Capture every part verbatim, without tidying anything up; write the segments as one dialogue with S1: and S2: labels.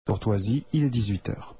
S1: Courtoisie, il est dix-huit heures.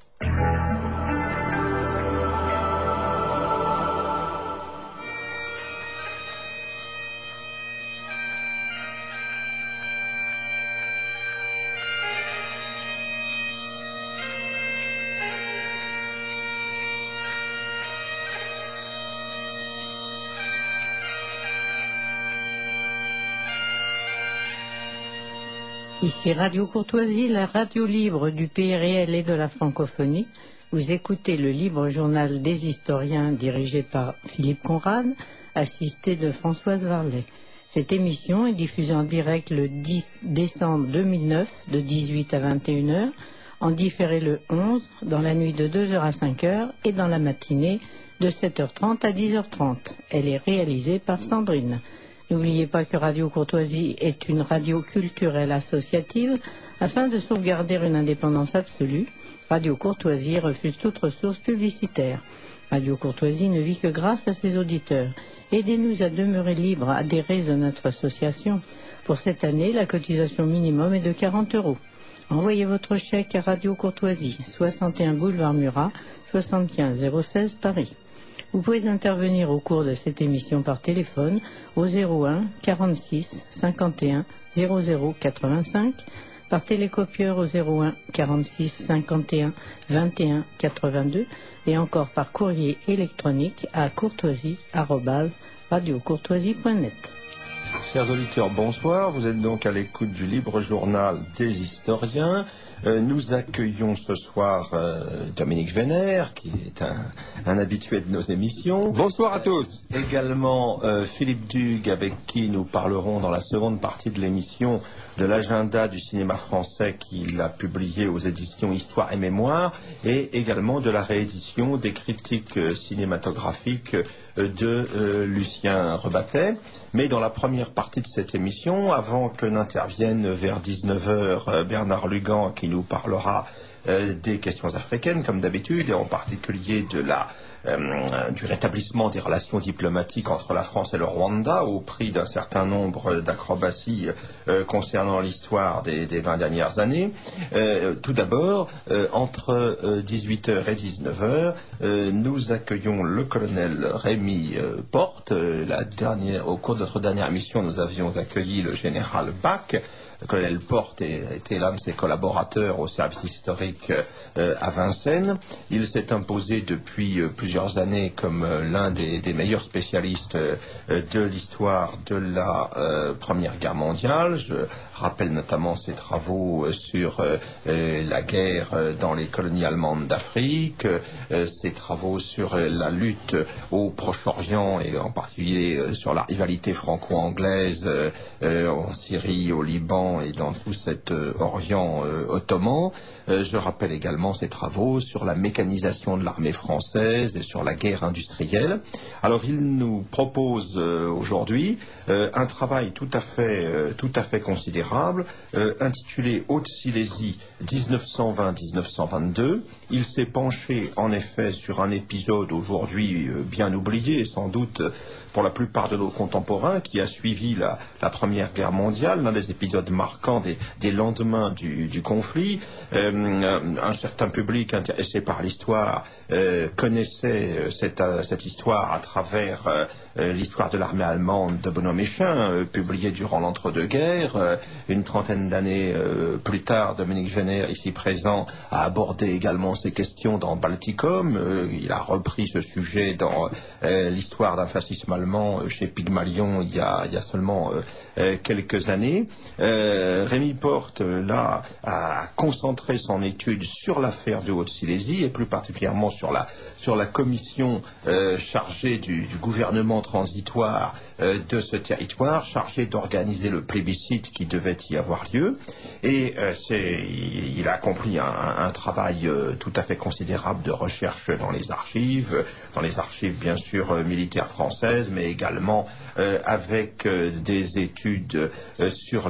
S2: Ici Radio Courtoisie, la radio libre du pays réel et de la francophonie. Vous écoutez le libre journal des historiens dirigé par Philippe Conrad, assisté de Françoise Varlet. Cette émission est diffusée en direct le dix décembre deux mille neuf de dix-huit à vingt et une heures, en différé le onze, dans la nuit de deux heures à cinq heures et dans la matinée de sept heures trente à dix heures trente. Elle est réalisée par Sandrine. N'oubliez pas que Radio Courtoisie est une radio culturelle associative. Afin de sauvegarder une indépendance absolue, Radio Courtoisie refuse toute ressource publicitaire. Radio Courtoisie ne vit que grâce à ses auditeurs. Aidez-nous à demeurer libres, adhérez à notre association. Pour cette année, la cotisation minimum est de quarante euros. Envoyez votre chèque à Radio Courtoisie, soixante et un boulevard Murat, soixante-quinze zéro seize Paris. Vous pouvez intervenir au cours de cette émission par téléphone au zéro un quarante-six cinquante et un zéro zéro quatre-vingt-cinq, par télécopieur au zéro un quarante-six cinquante et un vingt et un quatre-vingt-deux et encore par courrier électronique à courtoisie arobase radiocourtoisie point net.
S3: Chers auditeurs, bonsoir. Vous êtes donc à l'écoute du libre journal des historiens. Euh, nous accueillons ce soir euh, Dominique Vénère, qui est un, un habitué de nos émissions.
S4: Bonsoir à tous.
S3: Euh, également euh, Philippe Dugue, avec qui nous parlerons dans la seconde partie de l'émission de l'agenda du cinéma français qu'il a publié aux éditions Histoire et Mémoire, et également de la réédition des critiques euh, cinématographiques euh, de euh, Lucien Rebattet. Mais dans la première partie de cette émission, avant que n'intervienne vers dix-neuf heures euh, Bernard Lugan, qui nous parlera euh, des questions africaines, comme d'habitude, et en particulier de la, euh, du rétablissement des relations diplomatiques entre la France et le Rwanda, au prix d'un certain nombre d'acrobaties euh, concernant l'histoire des, des vingt dernières années. Euh, tout d'abord, euh, entre euh, dix-huit heures et dix-neuf heures, euh, nous accueillons le colonel Rémi euh, Porte. Euh, la dernière, au cours de notre dernière émission, nous avions accueilli le général Bach. Le colonel Porte était l'un de ses collaborateurs au service historique euh, à Vincennes. Il s'est imposé depuis euh, plusieurs années comme euh, l'un des, des meilleurs spécialistes euh, de l'histoire de la euh, Première Guerre mondiale. Je rappelle notamment ses travaux euh, sur euh, euh, la guerre euh, dans les colonies allemandes d'Afrique, euh, ses travaux sur euh, la lutte au Proche-Orient et en particulier euh, sur la rivalité franco-anglaise euh, euh, en Syrie, au Liban, et dans tout cet euh, Orient euh, ottoman. Euh, je rappelle également ses travaux sur la mécanisation de l'armée française et sur la guerre industrielle. Alors il nous propose euh, aujourd'hui euh, un travail tout à fait, euh, tout à fait considérable, euh, intitulé Haute-Silésie dix-neuf cent vingt à dix-neuf cent vingt-deux. Il s'est penché en effet sur un épisode aujourd'hui euh, bien oublié, sans doute euh, pour la plupart de nos contemporains, qui a suivi la, la Première Guerre mondiale, l'un des épisodes marquants des, des lendemains du, du conflit. Euh, un certain public intéressé par l'histoire euh, connaissait cette, euh, cette histoire à travers euh, l'histoire de l'armée allemande de Benoît Méchain, euh, publiée durant l'entre-deux-guerres. Euh, une trentaine d'années euh, plus tard, Dominique Vénère, ici présent, a abordé également ces questions dans Balticum. Euh, il a repris ce sujet dans euh, l'histoire d'un fascisme allemand chez Pygmalion il y a, il y a seulement euh, quelques années. Euh, Rémi Porte, là, a concentré son étude sur l'affaire de Haute-Silésie et plus particulièrement sur la, sur la commission euh, chargée du, du gouvernement transitoire euh, de ce territoire, chargée d'organiser le plébiscite qui devait y avoir lieu. Et euh, c'est, il a accompli un, un travail euh, tout à fait considérable de recherche dans les archives, dans les archives bien sûr euh, militaires françaises, mais également euh, avec euh, des études euh, sur les sources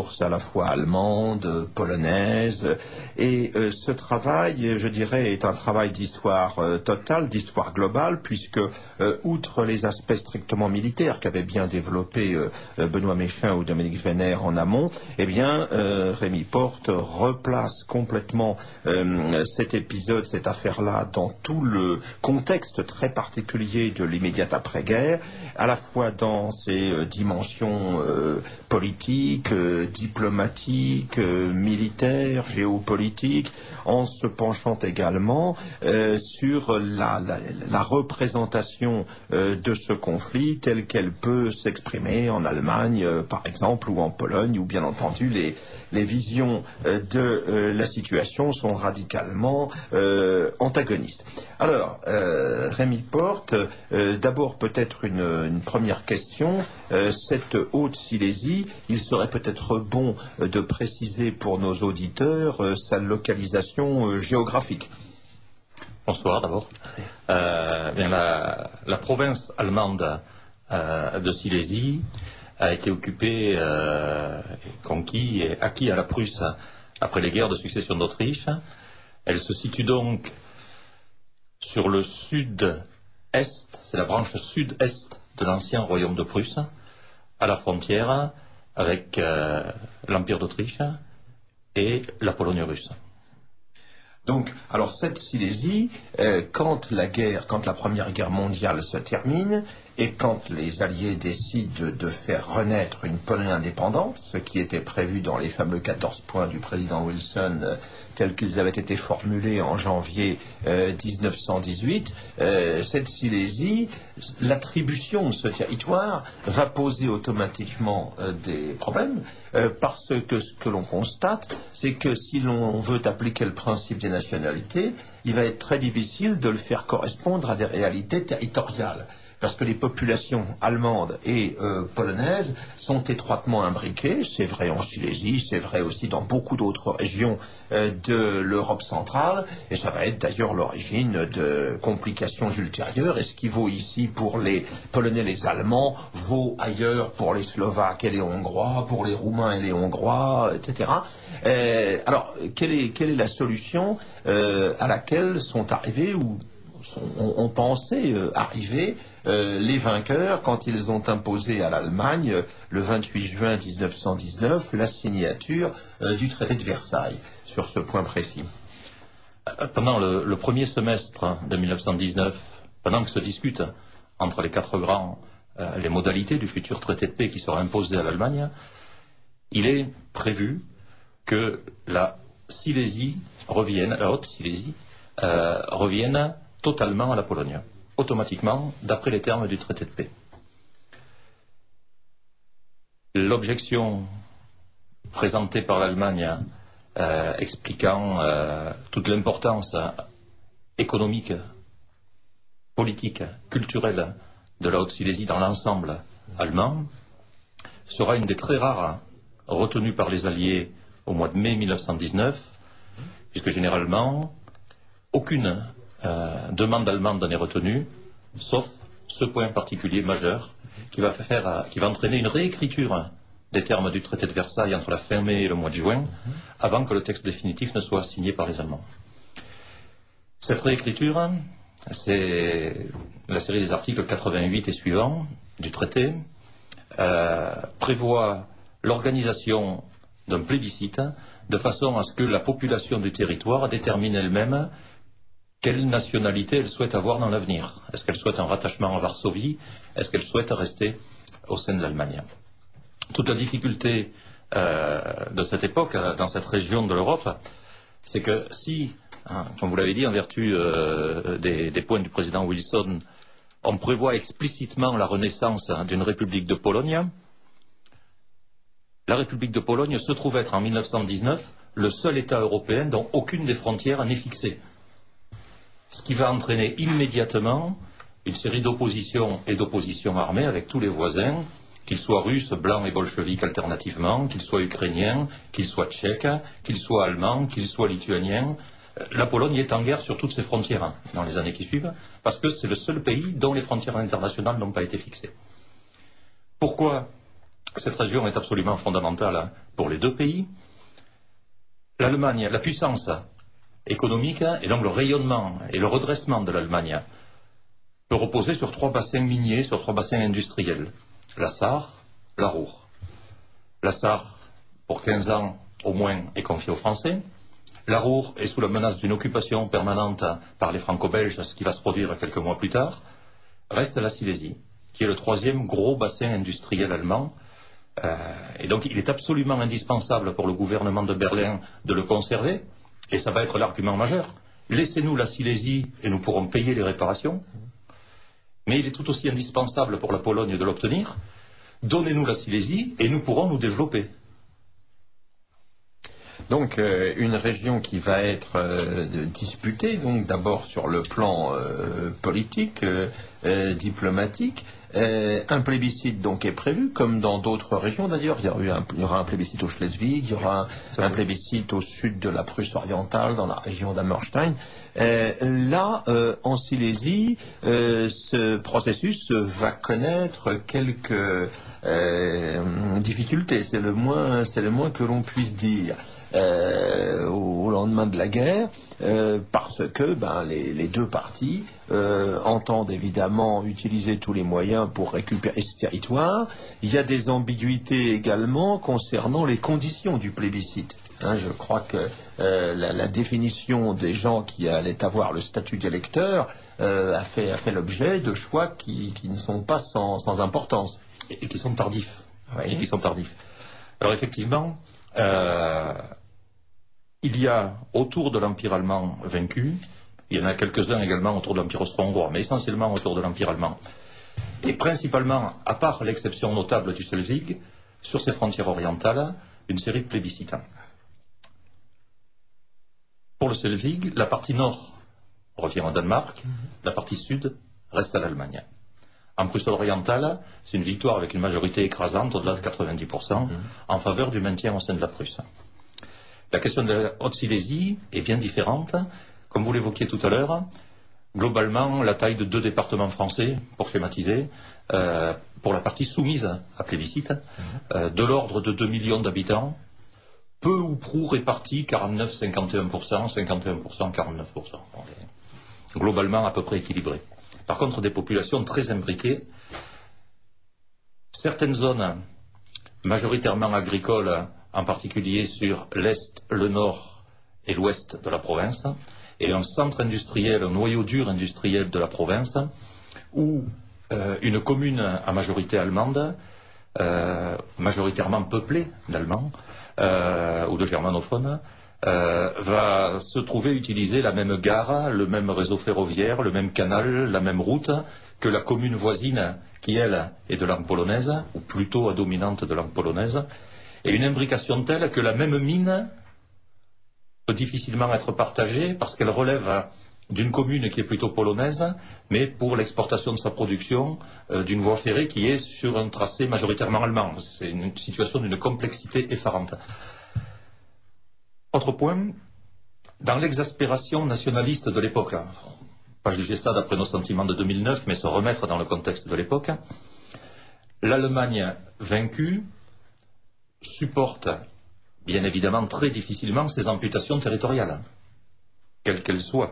S3: sources à la fois allemandes, polonaises, et euh, ce travail, je dirais, est un travail d'histoire euh, totale, d'histoire globale, puisque, euh, outre les aspects strictement militaires qu'avaient bien développé euh, Benoît Méchain ou Dominique Vénère en amont, eh bien, euh, Rémy Porte replace complètement euh, cet épisode, cette affaire-là, dans tout le contexte très particulier de l'immédiate après-guerre, à la fois dans ses euh, dimensions euh, politiques, euh, diplomatiques, euh, militaires, géopolitiques, en se penchant également euh, sur la, la, la représentation euh, de ce conflit telle qu'elle peut s'exprimer en Allemagne, euh, par exemple, ou en Pologne, où bien entendu les, les visions euh, de euh, la situation sont radicalement euh, antagonistes. Alors, euh, Rémy Porte, euh, d'abord peut-être une, une première question. Euh, cette Haute-Silésie, il serait peut-être bon euh, de préciser pour nos auditeurs euh, sa localisation euh, géographique.
S4: Bonsoir d'abord. Euh, bien, la, la province allemande euh, de Silésie a été occupée, euh, conquis et acquis à la Prusse après les guerres de succession d'Autriche. Elle se situe donc sur le sud-est, c'est la branche sud-est de l'ancien royaume de Prusse, à la frontière avec euh, l'Empire d'Autriche et la Pologne russe.
S3: Donc, alors cette Silésie, euh, quand la guerre, quand la Première Guerre mondiale se termine, et quand les Alliés décident de faire renaître une Pologne indépendante, ce qui était prévu dans les fameux quatorze points du président Wilson, euh, tels qu'ils avaient été formulés en janvier euh, mille neuf cent dix-huit, euh, cette Silésie, l'attribution de ce territoire va poser automatiquement euh, des problèmes, euh, parce que ce que l'on constate, c'est que si l'on veut appliquer le principe des nationalités, il va être très difficile de le faire correspondre à des réalités territoriales. Parce que les populations allemandes et euh, polonaises sont étroitement imbriquées, c'est vrai en Silésie, c'est vrai aussi dans beaucoup d'autres régions euh, de l'Europe centrale, et ça va être d'ailleurs l'origine de complications ultérieures, et ce qui vaut ici pour les Polonais et les Allemands, vaut ailleurs pour les Slovaques et les Hongrois, pour les Roumains et les Hongrois, et cetera. Euh, alors, quelle est, quelle est la solution euh, à laquelle sont arrivés, ou On, on pensait euh, arriver euh, les vainqueurs quand ils ont imposé à l'Allemagne, euh, le vingt-huit juin mille neuf cent dix-neuf, la signature euh, du traité de Versailles, sur ce point précis.
S4: Pendant le, le premier semestre de mille neuf cent dix-neuf, pendant que se discutent entre les quatre grands euh, les modalités du futur traité de paix qui sera imposé à l'Allemagne, il est prévu que la Silésie revienne, la Haute-Silésie, euh, revienne totalement à la Pologne, automatiquement, d'après les termes du traité de paix. L'objection présentée par l'Allemagne, euh, expliquant euh, toute l'importance économique, politique, culturelle de la Haute-Silésie dans l'ensemble allemand, sera une des très rares retenues par les Alliés au mois de mai mille neuf cent dix-neuf, puisque généralement, aucune Euh, demande allemande n'est retenue, sauf ce point particulier majeur qui va, faire, qui va entraîner une réécriture des termes du traité de Versailles entre la fin mai et le mois de juin, avant que le texte définitif ne soit signé par les Allemands. Cette réécriture, c'est la série des articles quatre-vingt-huit et suivants du traité, euh, prévoit l'organisation d'un plébiscite de façon à ce que la population du territoire détermine elle-même quelle nationalité elle souhaite avoir dans l'avenir. Est-ce qu'elle souhaite un rattachement à Varsovie? Est-ce qu'elle souhaite rester au sein de l'Allemagne? Toute la difficulté euh, de cette époque, dans cette région de l'Europe, c'est que si, hein, comme vous l'avez dit, en vertu euh, des, des points du président Wilson, on prévoit explicitement la renaissance d'une République de Pologne, la République de Pologne se trouve être en mille neuf cent dix-neuf le seul État européen dont aucune des frontières n'est fixée. Ce qui va entraîner immédiatement une série d'oppositions et d'oppositions armées avec tous les voisins, qu'ils soient russes, blancs et bolcheviques alternativement, qu'ils soient ukrainiens, qu'ils soient tchèques, qu'ils soient allemands, qu'ils soient lituaniens. La Pologne est en guerre sur toutes ses frontières dans les années qui suivent, parce que c'est le seul pays dont les frontières internationales n'ont pas été fixées. Pourquoi Cette région est absolument fondamentale pour les deux pays. L'Allemagne, la puissance économique et donc le rayonnement et le redressement de l'Allemagne peut reposer sur trois bassins miniers, sur trois bassins industriels. La Sarre, la Ruhr. La Sarre, pour quinze ans au moins, est confiée aux Français. La Ruhr est sous la menace d'une occupation permanente par les Franco-Belges, ce qui va se produire quelques mois plus tard. Reste la Silésie, qui est le troisième gros bassin industriel allemand. Euh, et donc il est absolument indispensable pour le gouvernement de Berlin de le conserver, et ça va être l'argument majeur. Laissez-nous la Silésie et nous pourrons payer les réparations, mais il est tout aussi indispensable pour la Pologne de l'obtenir. Donnez-nous la Silésie et nous pourrons nous développer.
S3: Donc euh, une région qui va être euh, disputée, donc d'abord sur le plan euh, politique, euh, euh, diplomatique. Euh, un plébiscite donc est prévu, comme dans d'autres régions d'ailleurs. Il y aura, eu un, il y aura un plébiscite au Schleswig, il y aura un, un plébiscite au sud de la Prusse orientale, dans la région d'Hammerstein. Euh, là, euh, en Silésie, euh, ce processus va connaître quelques euh, difficultés. C'est le moins, c'est le moins que l'on puisse dire. Euh, au, au lendemain de la guerre, euh, parce que ben, les, les deux parties euh, entendent évidemment utiliser tous les moyens pour récupérer ce territoire. Il y a des ambiguïtés également concernant les conditions du plébiscite. Hein, je crois que euh, la, la définition des gens qui allaient avoir le statut d'électeur euh, a fait, a fait l'objet de choix qui, qui ne sont pas sans, sans importance.
S4: Et, et qui sont tardifs.
S3: Oui.
S4: Et qui sont tardifs. Alors effectivement, euh, il y a autour de l'Empire allemand vaincu, il y en a quelques-uns également autour de l'Empire austro-hongrois, mais essentiellement autour de l'Empire allemand. Et principalement, à part l'exception notable du Schleswig, sur ses frontières orientales, une série de plébiscites. Pour le Schleswig, la partie nord revient au Danemark, mmh. la partie sud reste à l'Allemagne. En Prusse orientale, c'est une victoire avec une majorité écrasante, au-delà de quatre-vingt-dix pour cent, mmh. en faveur du maintien au sein de la Prusse. La question de la Haute-Silésie est bien différente. Comme vous l'évoquiez tout à l'heure, globalement, la taille de deux départements français, pour schématiser, euh, pour la partie soumise à plébiscite, mmh. euh, de l'ordre de deux millions d'habitants, peu ou prou répartis, quarante-neuf à cinquante et un pour cent, cinquante et un pour cent, quarante-neuf pour cent. Globalement à peu près équilibré. Par contre, des populations très imbriquées. Certaines zones majoritairement agricoles, en particulier sur l'est, le nord et l'ouest de la province, et un centre industriel, un noyau dur industriel de la province, où euh, une commune à majorité allemande, euh, majoritairement peuplée d'Allemands, euh, ou de germanophones, Euh, va se trouver utiliser la même gare, le même réseau ferroviaire, le même canal, la même route que la commune voisine qui, elle, est de langue polonaise, ou plutôt à dominante de langue polonaise, et une imbrication telle que la même mine peut difficilement être partagée parce qu'elle relève d'une commune qui est plutôt polonaise, mais pour l'exportation de sa production euh, d'une voie ferrée qui est sur un tracé majoritairement allemand. C'est une situation d'une complexité effarante. Autre point, dans l'exaspération nationaliste de l'époque, pas juger ça d'après nos sentiments de deux mille neuf, mais se remettre dans le contexte de l'époque, l'Allemagne vaincue supporte bien évidemment très difficilement ses amputations territoriales, quelles qu'elles soient.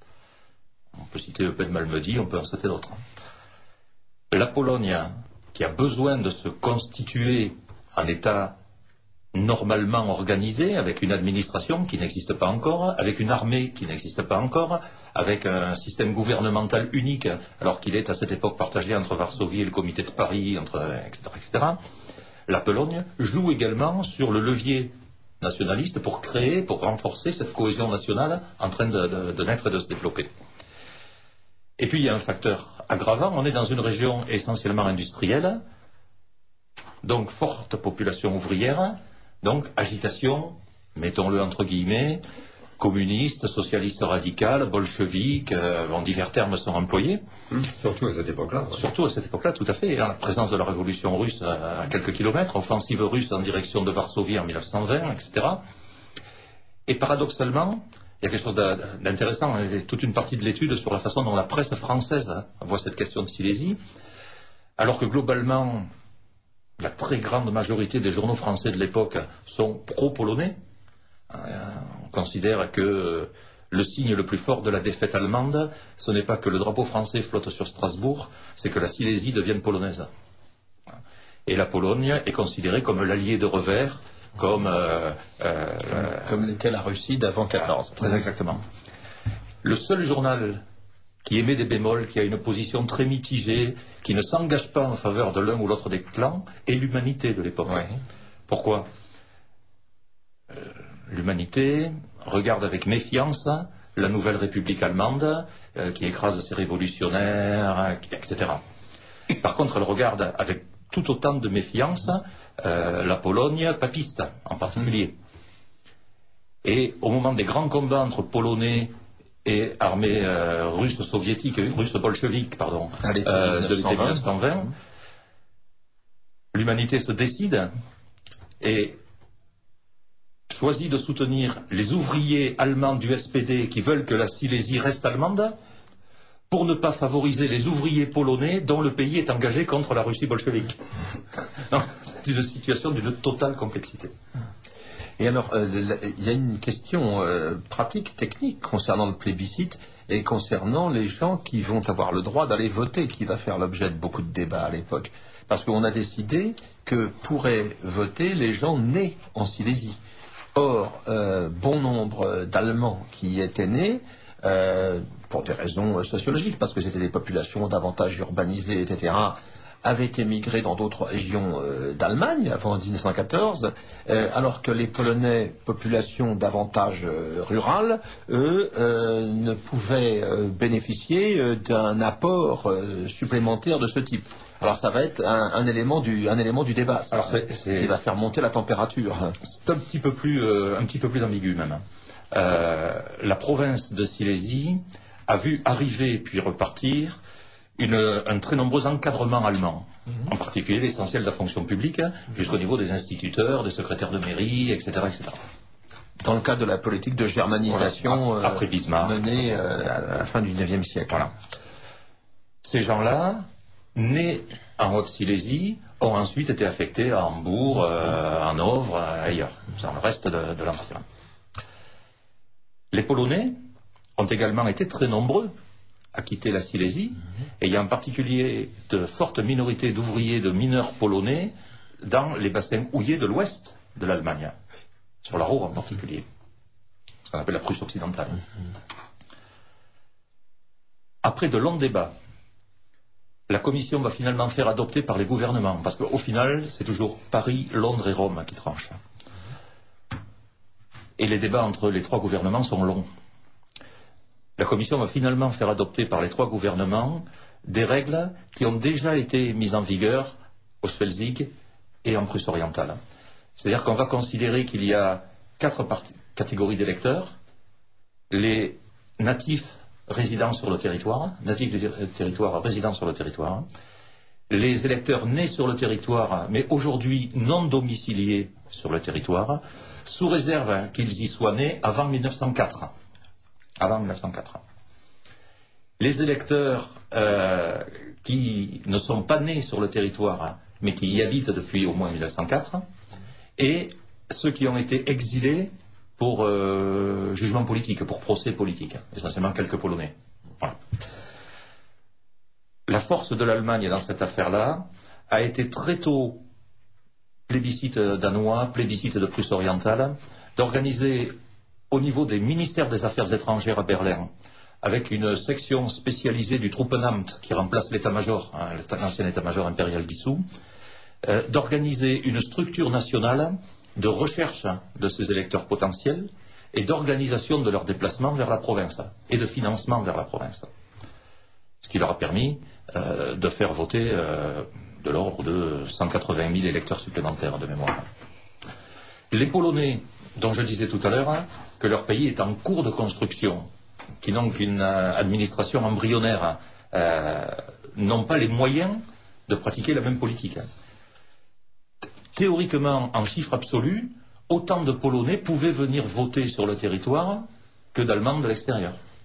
S4: On peut citer Le Pen Malmedy, on peut en citer d'autres. La Pologne, qui a besoin de se constituer en État normalement organisé, avec une administration qui n'existe pas encore, avec une armée qui n'existe pas encore, avec un système gouvernemental unique, alors qu'il est à cette époque partagé entre Varsovie et le comité de Paris, entre, et cetera, et cetera. La Pologne joue également sur le levier nationaliste pour créer, pour renforcer cette cohésion nationale en train de, de, de naître et de se développer. Et puis il y a un facteur aggravant, on est dans une région essentiellement industrielle, donc forte population ouvrière, donc agitation, mettons-le entre guillemets, communiste, socialiste radical, bolchevique, euh, bon, divers termes sont employés.
S3: Mmh, surtout à cette époque-là. Ouais.
S4: Surtout à cette époque-là, tout à fait. La présence de la révolution russe à, à quelques kilomètres, offensive russe en direction de Varsovie en mille neuf cent vingt, et cetera. Et paradoxalement, il y a quelque chose d'intéressant, toute une partie de l'étude sur la façon dont la presse française voit cette question de Silésie, alors que globalement, la très grande majorité des journaux français de l'époque sont pro-polonais. Euh, on considère que le signe le plus fort de la défaite allemande, ce n'est pas que le drapeau français flotte sur Strasbourg, c'est que la Silésie devienne polonaise. Et la Pologne est considérée comme l'allié de revers, comme... Euh, euh,
S3: comme l'était la Russie d'avant quatorze.
S4: Très exactement. Le seul journal qui émet des bémols, qui a une position très mitigée, qui ne s'engage pas en faveur de l'un ou l'autre des clans, est l'Humanité de l'époque.
S3: Oui.
S4: Pourquoi ? euh, L'Humanité regarde avec méfiance la nouvelle République allemande, euh, qui écrase ses révolutionnaires, et cetera. Par contre, elle regarde avec tout autant de méfiance euh, la Pologne papiste, en particulier. Et au moment des grands combats entre Polonais et armée euh, russe soviétique, russe bolchevique, pardon,
S3: à l'été
S4: euh, de l'été
S3: mille neuf cent vingt,
S4: mmh. l'Humanité se décide et choisit de soutenir les ouvriers allemands du S P D qui veulent que la Silésie reste allemande pour ne pas favoriser les ouvriers polonais dont le pays est engagé contre la Russie bolchevique. C'est une situation d'une totale complexité.
S3: Et alors, euh, il y a une question euh, pratique, technique, concernant le plébiscite et concernant les gens qui vont avoir le droit d'aller voter, qui va faire l'objet de beaucoup de débats à l'époque. Parce qu'on a décidé que pourraient voter les gens nés en Silésie. Or, euh, bon nombre d'Allemands qui étaient nés, euh, pour des raisons sociologiques, parce que c'était des populations davantage urbanisées, et cetera, avaient émigré dans d'autres régions euh, d'Allemagne avant mille neuf cent quatorze, euh, alors que les Polonais, population davantage euh, rurale, eux, euh, ne pouvaient euh, bénéficier euh, d'un apport euh, supplémentaire de ce type. Alors ça va être un, un, élément, du, un élément du débat, ça,
S4: Alors c'est, c'est...
S3: qui va faire monter la température.
S4: C'est un petit peu plus, euh, un petit peu plus ambigu même. Euh, la province de Silésie a vu arriver puis repartir Une, un très nombreux encadrement allemand, mmh. en particulier l'essentiel de la fonction publique, mmh. jusqu'au niveau des instituteurs, des secrétaires de mairie, et cetera, et cetera.
S3: Dans le cadre de la politique de germanisation
S4: voilà. Après Bismarck,
S3: euh, menée euh, à la fin du dix-neuvième siècle.
S4: Voilà. Ces gens-là, nés en Haute-Silésie, ont ensuite été affectés à Hambourg, euh, à Hanovre, ailleurs, dans le reste de, de l'Empire. Les Polonais ont également été très nombreux à quitter la Silésie, et il y a en particulier de fortes minorités d'ouvriers, de mineurs polonais dans les bassins houillers de l'ouest de l'Allemagne, sur la Ruhr en particulier, ce qu'on appelle la Prusse occidentale. Après de longs débats, la Commission va finalement faire adopter par les gouvernements, parce qu'au final, c'est toujours Paris, Londres et Rome qui tranchent. Et les débats entre les trois gouvernements sont longs. La Commission va finalement faire adopter par les trois gouvernements des règles qui ont déjà été mises en vigueur au Schleswig et en Prusse orientale. C'est-à-dire qu'on va considérer qu'il y a quatre catégories d'électeurs: les natifs résidant sur le territoire, natifs du territoire résidant sur le territoire, les électeurs nés sur le territoire mais aujourd'hui non domiciliés sur le territoire, sous réserve qu'ils y soient nés avant mille neuf cent quatre. Avant mille neuf cent quatre. Les électeurs euh, qui ne sont pas nés sur le territoire, mais qui y habitent depuis au moins mille neuf cent quatre, et ceux qui ont été exilés pour euh, jugement politique, pour procès politique, essentiellement quelques Polonais. Voilà. La force de l'Allemagne dans cette affaire-là a été très tôt, plébiscite danois, plébiscite de Prusse orientale, d'organiser au niveau des ministères des Affaires étrangères à Berlin, avec une section spécialisée du Truppenamt qui remplace l'état-major, hein, l'ancien état-major impérial dissous, euh, d'organiser une structure nationale de recherche de ces électeurs potentiels et d'organisation de leur déplacement vers la province et de financement vers la province. Ce qui leur a permis euh, de faire voter euh, de l'ordre de cent quatre-vingt mille électeurs supplémentaires de mémoire. Les Polonais, dont je disais tout à l'heure que leur pays est en cours de construction, qui n'ont qu'une euh, administration embryonnaire, euh, n'ont pas les moyens de pratiquer la même politique. Théoriquement, en chiffre absolu, autant de Polonais pouvaient venir voter sur le territoire que d'Allemands de l'extérieur.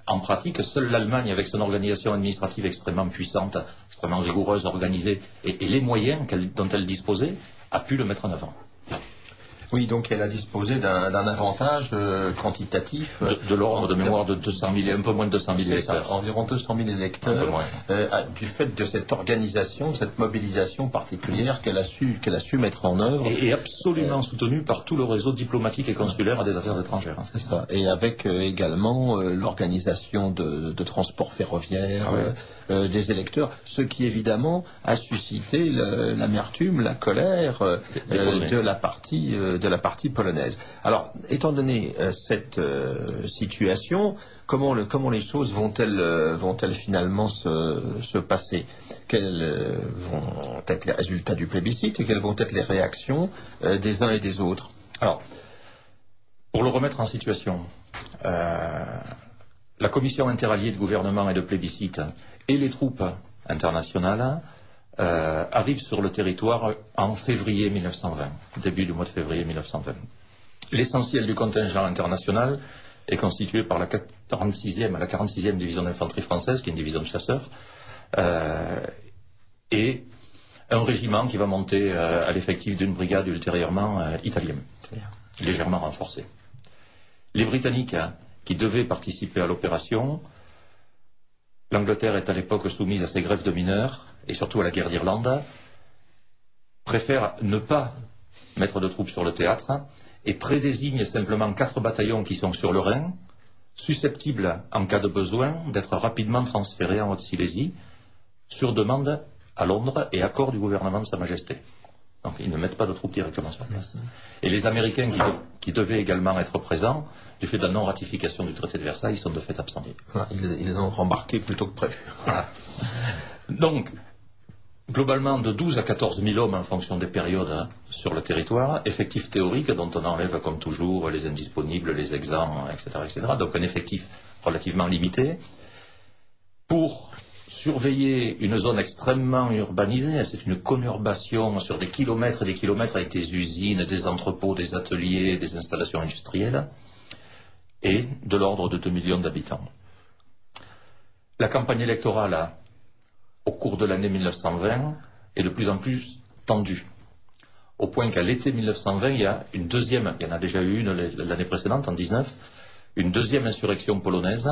S4: en pratique, seule l'Allemagne, avec son organisation administrative extrêmement puissante, extrêmement rigoureuse, organisée, et, et les moyens qu'elle, dont elle disposait, a pu le mettre en avant.
S3: Oui, donc elle a disposé d'un, d'un avantage euh, quantitatif.
S4: De, de l'ordre de mémoire de deux cent mille, un peu moins de deux cent mille électeurs.
S3: Ça, environ deux cent mille électeurs, euh, du fait de cette organisation, de cette mobilisation particulière qu'elle a su, qu'elle a su mettre en œuvre.
S4: Et, et absolument euh, soutenue par tout le réseau diplomatique et consulaire des affaires étrangères.
S3: C'est ça. Et avec euh, également euh, l'organisation de, de transports ferroviaires ah ouais. euh, des électeurs, ce qui évidemment a suscité le, l'amertume, la colère euh, euh, de la partie euh, de la partie polonaise. Alors, étant donné euh, cette euh, situation, comment, le, comment les choses vont-elles, euh, vont-elles finalement se, se passer? Quels euh, vont être les résultats du plébiscite et quelles vont être les réactions euh, des uns et des autres?
S4: Alors, pour le remettre en situation, euh, la commission interalliée de gouvernement et de plébiscite et les troupes internationales Euh, arrive sur le territoire en février mille neuf cent vingt, début du mois de février mille neuf cent vingt. L'essentiel du contingent international est constitué par la quarante-sixième, la quarante-sixième division d'infanterie française, qui est une division de chasseurs, euh, et un régiment qui va monter euh, à l'effectif d'une brigade ultérieurement euh, italienne, légèrement renforcée. Les Britanniques hein, qui devaient participer à l'opération, l'Angleterre est à l'époque soumise à ses grèves de mineurs, et surtout à la guerre d'Irlande, préfère ne pas mettre de troupes sur le théâtre et prédésigne simplement quatre bataillons qui sont sur le Rhin, susceptibles, en cas de besoin, d'être rapidement transférés en Haute-Silésie, sur demande à Londres et accord du gouvernement de Sa Majesté. Donc ils ne mettent pas de troupes directement sur place. Et les Américains qui, de, qui devaient également être présents, du fait de la non-ratification du traité de Versailles, sont de fait absents.
S3: Ils, ils ont rembarqué plutôt que prévu.
S4: Voilà. Donc, globalement de douze à quatorze mille hommes en fonction des périodes hein, sur le territoire, effectif théorique dont on enlève comme toujours les indisponibles, les exempts, et cetera, et cetera. Donc un effectif relativement limité. Pour surveiller une zone extrêmement urbanisée, c'est une conurbation sur des kilomètres et des kilomètres avec des usines, des entrepôts, des ateliers, des installations industrielles, et de l'ordre de deux millions d'habitants. La campagne électorale au cours de l'année mille neuf cent vingt est de plus en plus tendue. Au point qu'à l'été mille neuf cent vingt, il y a une deuxième, il y en a déjà eu une l'année précédente, en dix-neuf, une deuxième insurrection polonaise.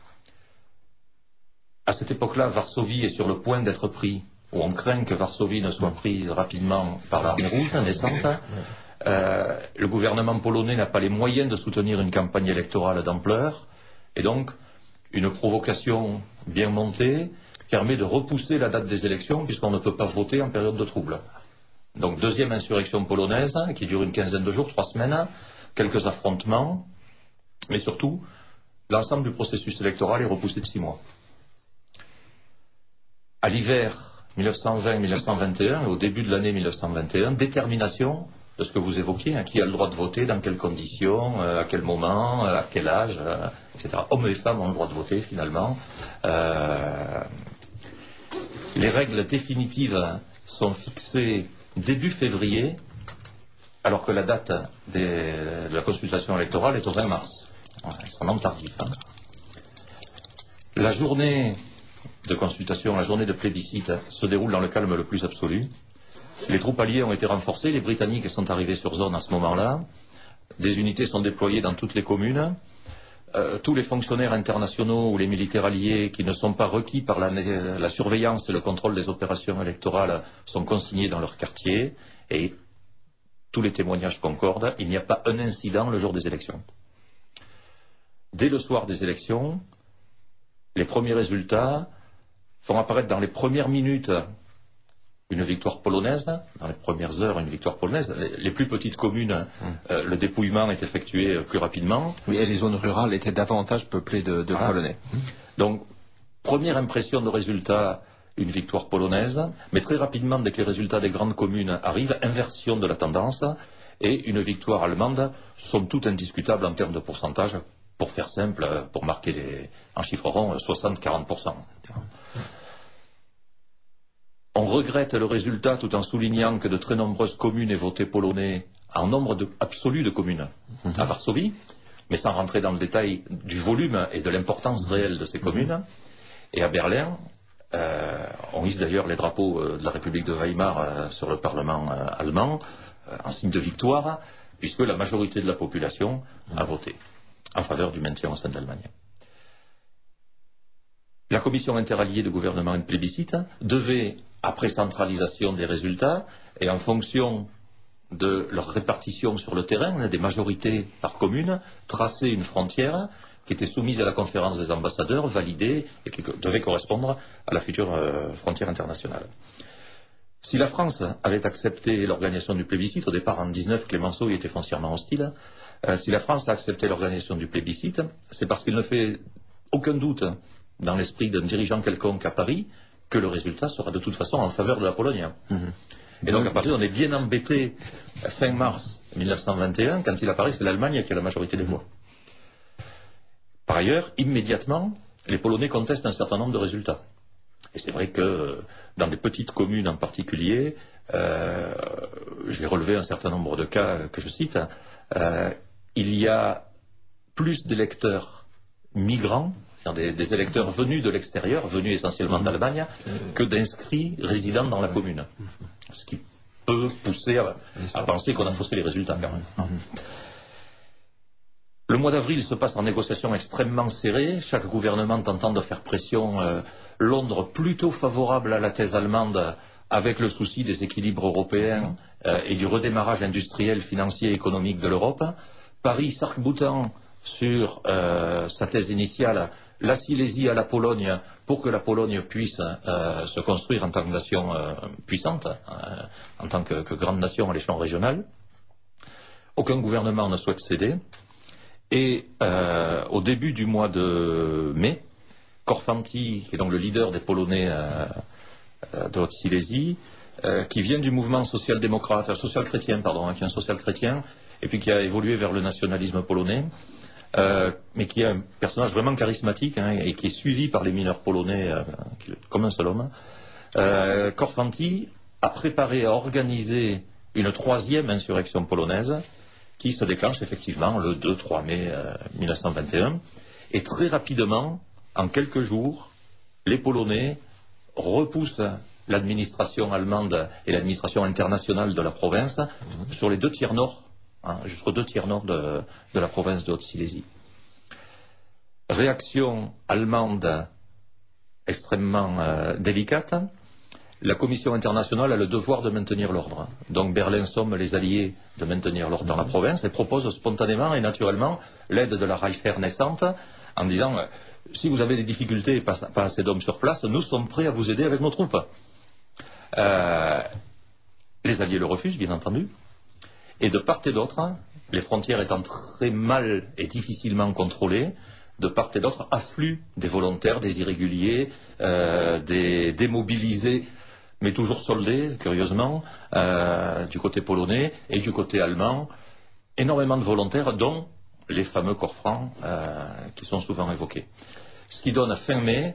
S4: À cette époque-là, Varsovie est sur le point d'être pris, ou on craint que Varsovie ne soit prise rapidement par l'armée rouge naissante. Euh, le gouvernement polonais n'a pas les moyens de soutenir une campagne électorale d'ampleur, et donc une provocation bien montée permet de repousser la date des élections puisqu'on ne peut pas voter en période de trouble. Donc deuxième insurrection polonaise qui dure une quinzaine de jours, trois semaines, quelques affrontements, mais surtout l'ensemble du processus électoral est repoussé de six mois. À l'hiver mille neuf cent vingt mille neuf cent vingt et un, au début de l'année mille neuf cent vingt et un, détermination de ce que vous évoquiez, hein, qui a le droit de voter, dans quelles conditions, euh, à quel moment, à quel âge, euh, et cetera. Hommes et femmes ont le droit de voter finalement. Euh, les règles définitives sont fixées début février, alors que la date des, de la consultation électorale est au vingt mars. C'est extrêmement tardif. Hein. La journée de consultation, la journée de plébiscite se déroule dans le calme le plus absolu. Les troupes alliées ont été renforcées, les Britanniques sont arrivés sur zone à ce moment-là, des unités sont déployées dans toutes les communes, euh, tous les fonctionnaires internationaux ou les militaires alliés qui ne sont pas requis par la, la surveillance et le contrôle des opérations électorales sont consignés dans leur quartier et tous les témoignages concordent, il n'y a pas un incident le jour des élections. Dès le soir des élections, les premiers résultats font apparaître dans les premières minutes une victoire polonaise, dans les premières heures une victoire polonaise. Les, les plus petites communes, mmh. euh, le dépouillement est effectué plus rapidement.
S3: Oui, et les zones rurales étaient davantage peuplées de, de ah. Polonais. Mmh.
S4: Donc, première impression de résultat, une victoire polonaise, mais très rapidement, dès que les résultats des grandes communes arrivent, inversion de la tendance, et une victoire allemande, somme toute indiscutable en termes de pourcentage, pour faire simple, pour marquer les, en chiffre rond, soixante à quarante pour cent. On regrette le résultat tout en soulignant que de très nombreuses communes aient voté polonais en nombre de, absolu de communes. Mmh. À Varsovie, mais sans rentrer dans le détail du volume et de l'importance réelle de ces communes. Et à Berlin, euh, on hisse d'ailleurs les drapeaux de la République de Weimar euh, sur le Parlement euh, allemand, euh, en signe de victoire, puisque la majorité de la population a voté en faveur du maintien au sein de l'Allemagne. La commission interalliée de gouvernement et de plébiscite devait, après centralisation des résultats et en fonction de leur répartition sur le terrain, des majorités par commune, tracer une frontière qui était soumise à la conférence des ambassadeurs, validée et qui devait correspondre à la future euh, frontière internationale. Si la France avait accepté l'organisation du plébiscite, au départ en dix-neuf, Clémenceau y était foncièrement hostile, euh, si la France a accepté l'organisation du plébiscite, c'est parce qu'il ne fait aucun doute dans l'esprit d'un dirigeant quelconque à Paris que le résultat sera de toute façon en faveur de la Pologne. Mmh. Et donc à partir on est bien embêté fin mars mille neuf cent vingt et un quand il apparaît que c'est l'Allemagne qui a la majorité des voix. Par ailleurs, immédiatement, les Polonais contestent un certain nombre de résultats. Et c'est vrai que dans des petites communes en particulier, euh, je vais relever un certain nombre de cas que je cite, euh, il y a plus d'électeurs migrants, Des, des électeurs venus de l'extérieur, venus essentiellement d'Allemagne, que d'inscrits résidant dans la commune. Ce qui peut pousser à, à penser qu'on a faussé les résultats quand même. Le mois d'avril se passe en négociations extrêmement serrées, chaque gouvernement tentant de faire pression, euh, Londres plutôt favorable à la thèse allemande avec le souci des équilibres européens euh, et du redémarrage industriel, financier et économique de l'Europe. Paris s'arc-boutant sur euh, sa thèse initiale, la Silésie à la Pologne, pour que la Pologne puisse euh, se construire en tant que nation euh, puissante, euh, en tant que, que grande nation à l'échelon régional. Aucun gouvernement ne souhaite céder. Et euh, au début du mois de mai, Korfanty, qui est donc le leader des Polonais euh, euh, de Haute-Silésie, euh, qui vient du mouvement social-démocrate, social-chrétien, pardon, hein, qui est un social-chrétien, et puis qui a évolué vers le nationalisme polonais, Euh, mais qui est un personnage vraiment charismatique hein, et qui est suivi par les mineurs polonais euh, comme un seul homme. Euh, Korfanty a préparé, a organisé une troisième insurrection polonaise qui se déclenche effectivement le deux trois mai euh, mille neuf cent vingt et un. Et très rapidement, en quelques jours, les Polonais repoussent l'administration allemande et l'administration internationale de la province mmh. sur les deux tiers nord. Hein, jusqu'aux deux tiers nord de, de la province de Haute-Silésie. Réaction allemande extrêmement euh, délicate. La Commission internationale a le devoir de maintenir l'ordre. Donc Berlin somme les alliés de maintenir l'ordre dans la province et propose spontanément et naturellement l'aide de la Reichswehr naissante en disant euh, si vous avez des difficultés et pas, pas assez d'hommes sur place, nous sommes prêts à vous aider avec nos troupes. Euh, les alliés le refusent, bien entendu. Et de part et d'autre, les frontières étant très mal et difficilement contrôlées, de part et d'autre affluent des volontaires, des irréguliers, euh, des démobilisés, mais toujours soldés, curieusement, euh, du côté polonais et du côté allemand. Énormément de volontaires, dont les fameux corps francs euh, qui sont souvent évoqués. Ce qui donne fin mai,